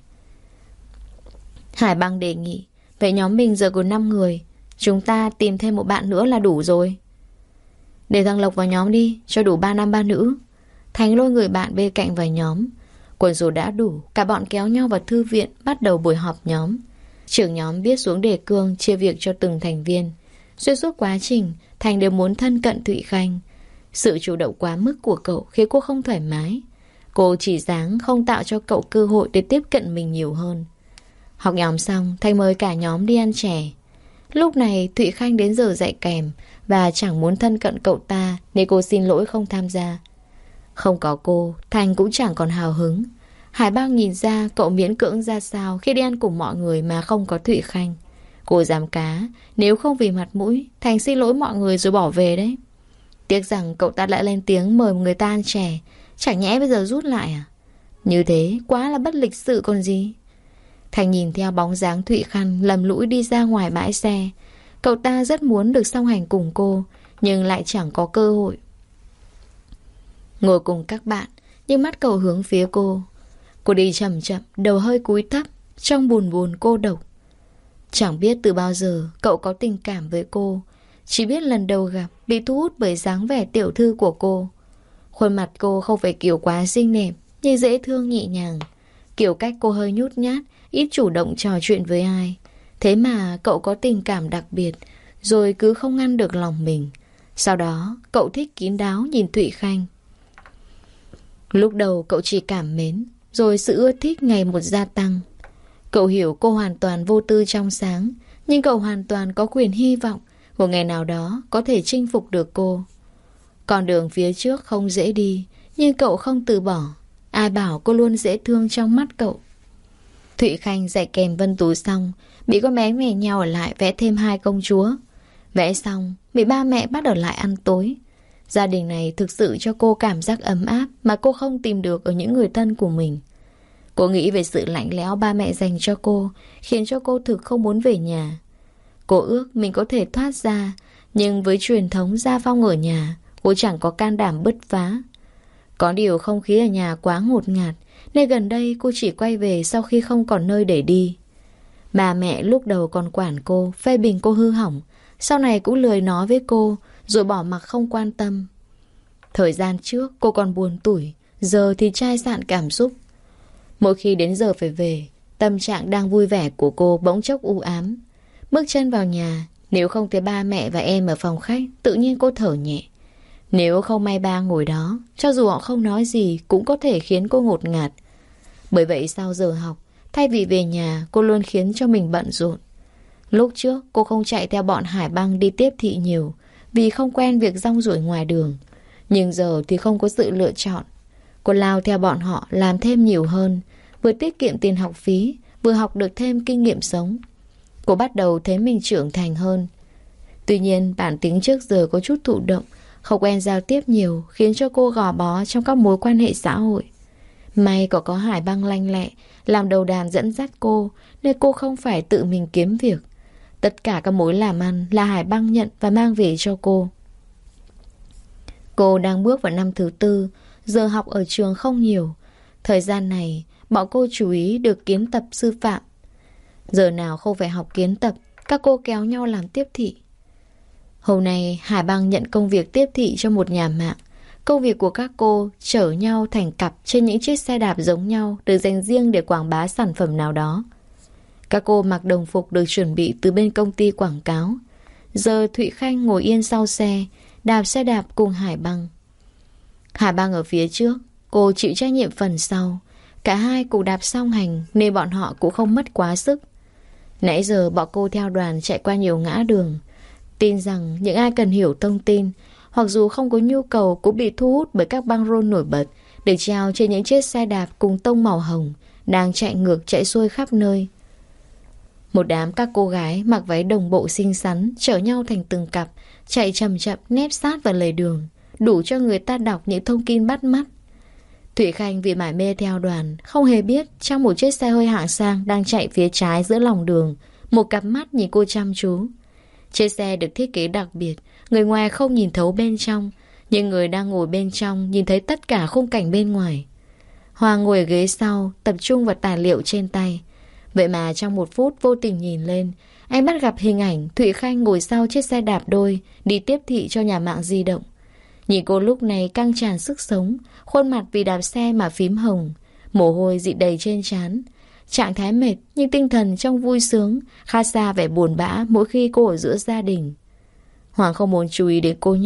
Hải Băng đề nghị, vậy nhóm mình giờ còn 5 người, chúng ta tìm thêm một bạn nữa là đủ rồi. Để thằng Lộc vào nhóm đi, cho đủ 3 nam 3 nữ. Thành lôi người bạn bên cạnh vào nhóm. Quần số đã đủ, cả bọn kéo nhau vào thư viện, bắt đầu buổi họp nhóm. Trưởng nhóm viết xuống đề cương, chia việc cho từng thành viên. Xuyên suốt quá trình, Thành đều muốn thân cận Thụy Khanh. Sự chủ động quá mức của cậu khiến cô không thoải mái. Cô chỉ dáng không tạo cho cậu cơ hội để tiếp cận mình nhiều hơn. Học nhóm xong, Thanh mời cả nhóm đi ăn chè. Lúc này Thụy Khanh đến giờ dạy kèm và chẳng muốn thân cận cậu ta nên cô xin lỗi không tham gia. Không có cô, Thành cũng chẳng còn hào hứng. Hải Băng nhìn ra cậu miễn cưỡng ra sao khi đi ăn cùng mọi người mà không có Thụy Khanh. Cô dám cá, nếu không vì mặt mũi, Thành xin lỗi mọi người rồi bỏ về đấy. Tiếc rằng cậu ta đã lên tiếng mời người ta ăn chè, chẳng nhẽ bây giờ rút lại à? Như thế quá là bất lịch sự còn gì. Thành nhìn theo bóng dáng Thụy Khanh lầm lũi đi ra ngoài bãi xe. Cậu ta rất muốn được song hành cùng cô, nhưng lại chẳng có cơ hội. Ngồi cùng các bạn, nhưng mắt cậu hướng phía cô. Cô đi chậm chậm, đầu hơi cúi thấp, trông buồn buồn cô độc. Chẳng biết từ bao giờ cậu có tình cảm với cô. Chỉ biết lần đầu gặp bị thu hút bởi dáng vẻ tiểu thư của cô. Khuôn mặt cô không phải kiểu quá xinh đẹp, nhưng dễ thương nhẹ nhàng. Kiểu cách cô hơi nhút nhát, ít chủ động trò chuyện với ai. Thế mà cậu có tình cảm đặc biệt, rồi cứ không ngăn được lòng mình. Sau đó cậu thích kín đáo nhìn Thụy Khanh. Lúc đầu cậu chỉ cảm mến, rồi sự ưa thích ngày một gia tăng. Cậu hiểu cô hoàn toàn vô tư trong sáng, nhưng cậu hoàn toàn có quyền hy vọng một ngày nào đó có thể chinh phục được cô. Con đường phía trước không dễ đi, nhưng cậu không từ bỏ. Ai bảo cô luôn dễ thương trong mắt cậu. Thụy Khanh dạy kèm Vân Tú xong, bị con bé mè nhau ở lại vẽ thêm 2 công chúa. Vẽ xong, bị ba mẹ bắt ở lại ăn tối. Gia đình này thực sự cho cô cảm giác ấm áp mà cô không tìm được ở những người thân của mình. Cô nghĩ về sự lạnh lẽo ba mẹ dành cho cô, khiến cho cô thực không muốn về nhà. Cô ước mình có thể thoát ra, nhưng với truyền thống gia phong ở nhà, cô chẳng có can đảm bứt phá. Có điều không khí ở nhà quá ngột ngạt, nên gần đây cô chỉ quay về sau khi không còn nơi để đi. Bà mẹ lúc đầu còn quản cô, phê bình cô hư hỏng, sau này cũng lười nói với cô, rồi bỏ mặc không quan tâm. Thời gian trước cô còn buồn tủi, giờ thì chai sạn cảm xúc. Mỗi khi đến giờ phải về, tâm trạng đang vui vẻ của cô bỗng chốc u ám. Bước chân vào nhà, nếu không thấy ba mẹ và em ở phòng khách, tự nhiên cô thở nhẹ. Nếu không may ba ngồi đó, cho dù họ không nói gì cũng có thể khiến cô ngột ngạt. Bởi vậy sau giờ học, thay vì về nhà, cô luôn khiến cho mình bận rộn. Lúc trước cô không chạy theo bọn Hải Băng đi tiếp thị nhiều, vì không quen việc rong ruổi ngoài đường. Nhưng giờ thì không có sự lựa chọn. Cô lao theo bọn họ làm thêm nhiều hơn, vừa tiết kiệm tiền học phí, vừa học được thêm kinh nghiệm sống. Cô bắt đầu thấy mình trưởng thành hơn. Tuy nhiên bản tính trước giờ có chút thụ động, không quen giao tiếp nhiều, khiến cho cô gò bó trong các mối quan hệ xã hội. May có Hải Băng lanh lẹ làm đầu đàn dẫn dắt cô, nên cô không phải tự mình kiếm việc. Tất cả các mối làm ăn là Hải Băng nhận và mang về cho cô. Cô đang bước vào năm thứ 4, giờ học ở trường không nhiều. Thời gian này, bọn cô chú ý được kiến tập sư phạm. Giờ nào không phải học kiến tập, các cô kéo nhau làm tiếp thị. Hôm nay, Hải Băng nhận công việc tiếp thị cho một nhà mạng. Công việc của các cô chở nhau thành cặp trên những chiếc xe đạp giống nhau được dành riêng để quảng bá sản phẩm nào đó. Các cô mặc đồng phục được chuẩn bị từ bên công ty quảng cáo. Giờ Thụy Khanh ngồi yên sau xe, đạp xe đạp cùng Hải Băng. Hải Băng ở phía trước, cô chịu trách nhiệm phần sau. Cả hai cùng đạp song hành nên bọn họ cũng không mất quá sức. Nãy giờ bọn cô theo đoàn chạy qua nhiều ngã đường. Tin rằng những ai cần hiểu thông tin, hoặc dù không có nhu cầu cũng bị thu hút bởi các băng rôn nổi bật được treo trên những chiếc xe đạp cùng tông màu hồng đang chạy ngược chạy xuôi khắp nơi. Một đám các cô gái mặc váy đồng bộ xinh xắn chở nhau thành từng cặp, chạy chậm chậm nép sát vào lề đường, đủ cho người ta đọc những thông tin bắt mắt. Thụy Khanh vì mải mê theo đoàn, không hề biết trong một chiếc xe hơi hạng sang đang chạy phía trái giữa lòng đường, một cặp mắt nhìn cô chăm chú. Chiếc xe được thiết kế đặc biệt, người ngoài không nhìn thấu bên trong, nhưng người đang ngồi bên trong nhìn thấy tất cả khung cảnh bên ngoài. Hoàng ngồi ở ghế sau, tập trung vào tài liệu trên tay. Vậy mà trong một phút vô tình nhìn lên, anh bắt gặp hình ảnh Thụy Khanh ngồi sau chiếc xe đạp đôi đi tiếp thị cho nhà mạng di động. Nhìn cô lúc này căng tràn sức sống, khuôn mặt vì đạp xe mà phím hồng, mồ hôi dịn đầy trên trán. Trạng thái mệt nhưng tinh thần trong vui sướng, khác xa vẻ buồn bã mỗi khi cô ở giữa gia đình. Hoàng không muốn chú ý đến cô nhóc,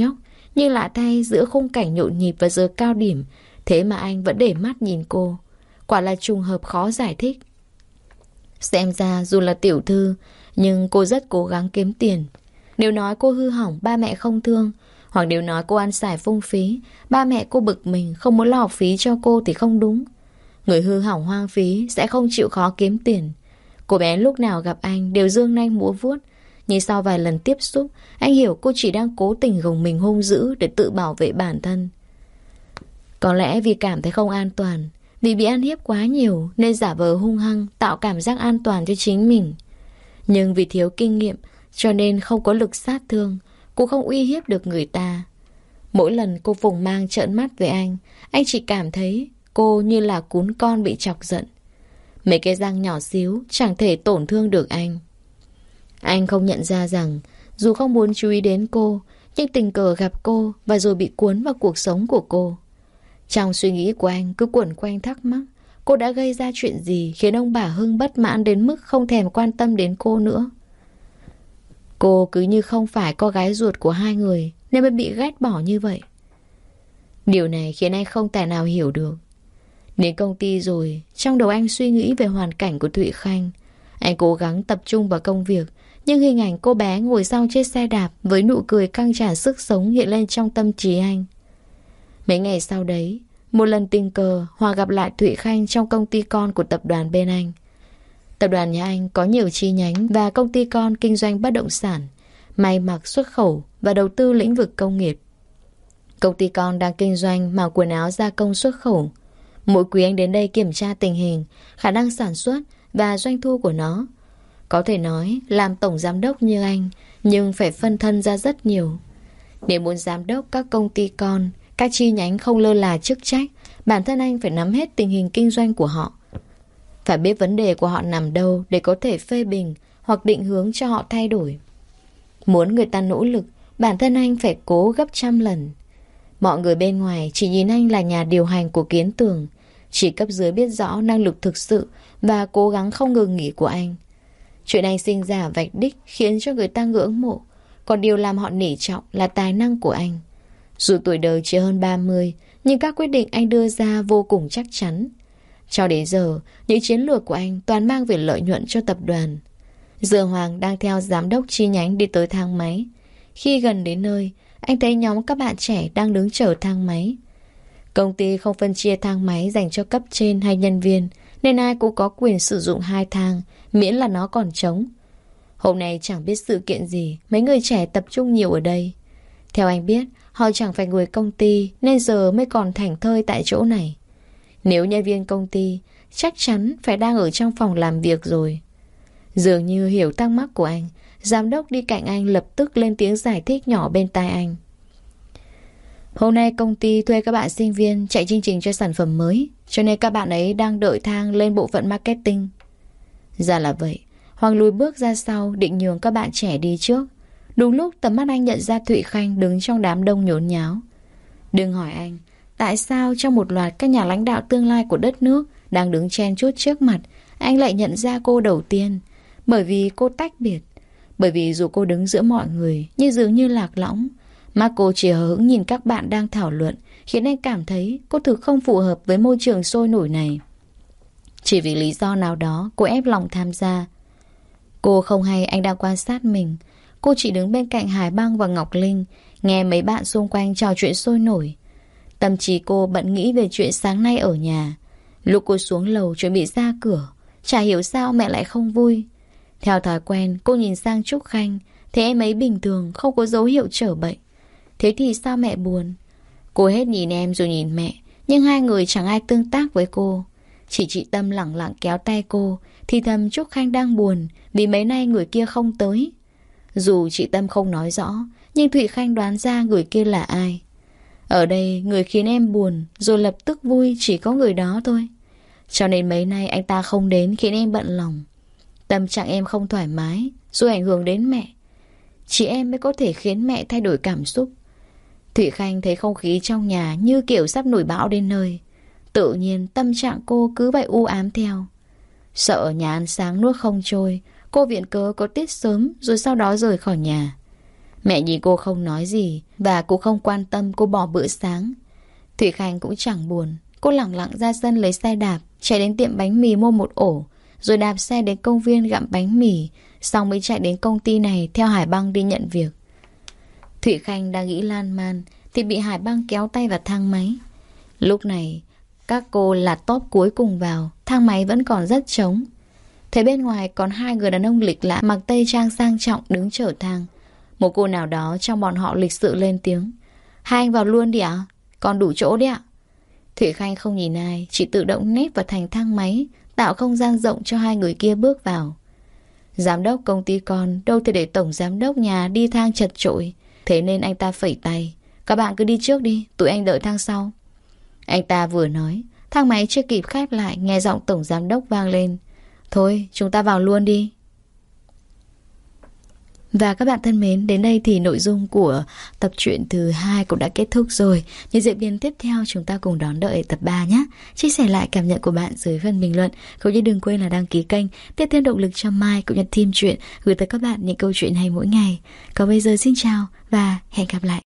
Nhưng lạ thay, giữa khung cảnh nhộn nhịp và giờ cao điểm, thế mà anh vẫn để mắt nhìn cô. Quả là trùng hợp khó giải thích. Xem ra dù là tiểu thư, nhưng cô rất cố gắng kiếm tiền. Nếu nói cô hư hỏng, ba mẹ không thương. Hoặc nếu nói cô ăn xài phung phí, ba mẹ cô bực mình, không muốn lo học phí cho cô thì không đúng. Người hư hỏng hoang phí sẽ không chịu khó kiếm tiền. Cô bé lúc nào gặp anh đều dương nanh múa vuốt. Nhưng sau vài lần tiếp xúc, anh hiểu cô chỉ đang cố tình gồng mình hung dữ để tự bảo vệ bản thân. Có lẽ vì cảm thấy không an toàn, vì bị ăn hiếp quá nhiều nên giả vờ hung hăng, tạo cảm giác an toàn cho chính mình. Nhưng vì thiếu kinh nghiệm cho nên không có lực sát thương, cô không uy hiếp được người ta. Mỗi lần cô vùng mang trợn mắt với anh chỉ cảm thấy cô như là cún con bị chọc giận. Mấy cái răng nhỏ xíu chẳng thể tổn thương được anh. Anh không nhận ra rằng dù không muốn chú ý đến cô, nhưng tình cờ gặp cô và rồi bị cuốn vào cuộc sống của cô. Trong suy nghĩ của anh cứ quẩn quanh thắc mắc cô đã gây ra chuyện gì khiến ông bà Hưng bất mãn đến mức không thèm quan tâm đến cô nữa. Cô cứ như không phải con gái ruột của hai người nên mới bị ghét bỏ như vậy. Điều này khiến anh không tài nào hiểu được. Đến công ty rồi, trong đầu anh suy nghĩ về hoàn cảnh của Thụy Khanh. Anh cố gắng tập trung vào công việc, nhưng hình ảnh cô bé ngồi sau chiếc xe đạp với nụ cười căng tràn sức sống hiện lên trong tâm trí anh. Mấy ngày sau đấy, một lần tình cờ Hòa gặp lại Thụy Khanh trong công ty con của tập đoàn bên anh. Tập đoàn nhà anh có nhiều chi nhánh và công ty con kinh doanh bất động sản, may mặc, xuất khẩu và đầu tư lĩnh vực công nghiệp. Công ty con đang kinh doanh mảng quần áo gia công xuất khẩu. Mỗi quý anh đến đây kiểm tra tình hình, khả năng sản xuất và doanh thu của nó. Có thể nói làm tổng giám đốc như anh, nhưng phải phân thân ra rất nhiều. Nếu muốn giám đốc các công ty con, các chi nhánh không lơ là chức trách, bản thân anh phải nắm hết tình hình kinh doanh của họ. Phải biết vấn đề của họ nằm đâu để có thể phê bình hoặc định hướng cho họ thay đổi. Muốn người ta nỗ lực, bản thân anh phải cố gấp trăm lần. Mọi người bên ngoài chỉ nhìn anh là nhà điều hành của Kiến Tường, chỉ cấp dưới biết rõ năng lực thực sự và cố gắng không ngừng nghỉ của anh. Chuyện anh sinh ra vạch đích khiến cho người ta ngưỡng mộ, còn điều làm họ nể trọng là tài năng của anh. Dù tuổi đời chỉ hơn 30, nhưng các quyết định anh đưa ra vô cùng chắc chắn. Cho đến giờ, những chiến lược của anh toàn mang về lợi nhuận cho tập đoàn. Giờ Hoàng đang theo giám đốc chi nhánh đi tới thang máy. Khi gần đến nơi, anh thấy nhóm các bạn trẻ đang đứng chờ thang máy. Công ty không phân chia thang máy dành cho cấp trên hay nhân viên, nên ai cũng có quyền sử dụng hai thang, miễn là nó còn trống. Hôm nay chẳng biết sự kiện gì, mấy người trẻ tập trung nhiều ở đây. Theo anh biết, họ chẳng phải người công ty nên giờ mới còn thảnh thơi tại chỗ này. Nếu nhân viên công ty, chắc chắn phải đang ở trong phòng làm việc rồi. Dường như hiểu thắc mắc của anh, giám đốc đi cạnh anh lập tức lên tiếng giải thích nhỏ bên tai anh. Hôm nay công ty thuê các bạn sinh viên chạy chương trình cho sản phẩm mới, cho nên các bạn ấy đang đợi thang lên bộ phận marketing. Ra là vậy. Hoàng lùi bước ra sau định nhường các bạn trẻ đi trước. Đúng lúc tầm mắt anh nhận ra Thụy Khanh đứng trong đám đông nhốn nháo. Đừng hỏi anh, tại sao trong một loạt các nhà lãnh đạo tương lai của đất nước đang đứng chen chúc trước mặt, anh lại nhận ra cô đầu tiên? Bởi vì cô tách biệt. Bởi vì dù cô đứng giữa mọi người nhưng dường như lạc lõng, mà cô chỉ hờ hững nhìn các bạn đang thảo luận, khiến anh cảm thấy cô thực không phù hợp với môi trường sôi nổi này. Chỉ vì lý do nào đó cô ép lòng tham gia. Cô không hay anh đang quan sát mình. Cô chỉ đứng bên cạnh Hải Băng và Ngọc Linh, nghe mấy bạn xung quanh trò chuyện sôi nổi. Tâm trí cô bận nghĩ về chuyện sáng nay ở nhà. Lúc cô xuống lầu chuẩn bị ra cửa, chả hiểu sao mẹ lại không vui. Theo thói quen, cô nhìn sang Trúc Khanh, thấy em ấy bình thường, không có dấu hiệu trở bệnh. Thế thì sao mẹ buồn? Cô hết nhìn em rồi nhìn mẹ, nhưng hai người chẳng ai tương tác với cô. Chỉ chị Tâm lẳng lặng kéo tay cô, thì thầm Trúc Khanh đang buồn vì mấy nay người kia không tới. Dù chị Tâm không nói rõ, nhưng Thụy Khanh đoán ra người kia là ai. Ở đây người khiến em buồn rồi lập tức vui chỉ có người đó thôi. Cho nên mấy nay anh ta không đến khiến em bận lòng. Tâm trạng em không thoải mái rồi ảnh hưởng đến mẹ. Chỉ em mới có thể khiến mẹ thay đổi cảm xúc. Thụy Khanh thấy không khí trong nhà như kiểu sắp nổi bão đến nơi. Tự nhiên tâm trạng cô cứ vậy u ám theo. Sợ nhà ăn sáng nuốt không trôi, cô viện cớ có tiết sớm rồi sau đó rời khỏi nhà. Mẹ nhìn cô không nói gì và cũng không quan tâm cô bỏ bữa sáng. Thủy Khanh cũng chẳng buồn. Cô lẳng lặng ra sân lấy xe đạp, chạy đến tiệm bánh mì mua một ổ, rồi đạp xe đến công viên gặm bánh mì, xong mới chạy đến công ty này theo Hải Băng đi nhận việc. Thủy Khanh đang nghĩ lan man thì bị Hải Băng kéo tay vào thang máy. Lúc này các cô là top cuối cùng vào, thang máy vẫn còn rất trống. Thấy bên ngoài còn 2 người đàn ông lịch lãm mặc tây trang sang trọng đứng chở thang. Một cô nào đó trong bọn họ lịch sự lên tiếng: "Hai anh vào luôn đi ạ, còn đủ chỗ đấy ạ." Thủy Khanh không nhìn ai, chỉ tự động nép vào thành thang máy, tạo không gian rộng cho 2 người kia bước vào. Giám đốc công ty con đâu thể để tổng giám đốc nhà đi thang chật chội, thế nên anh ta phẩy tay: "Các bạn cứ đi trước đi, tụi anh đợi thang sau." Anh ta vừa nói, thang máy chưa kịp khép lại, nghe giọng tổng giám đốc vang lên: "Thôi, chúng ta vào luôn đi." Và các bạn thân mến, đến đây thì nội dung của tập truyện thứ 2 cũng đã kết thúc rồi. Những diễn biến tiếp theo chúng ta cùng đón đợi tập 3 nhé. Chia sẻ lại cảm nhận của bạn dưới phần bình luận. Cũng như đừng quên là đăng ký kênh, tiếp thêm động lực cho Mai cũng như team truyện gửi tới các bạn những câu chuyện hay mỗi ngày. Còn bây giờ xin chào và hẹn gặp lại.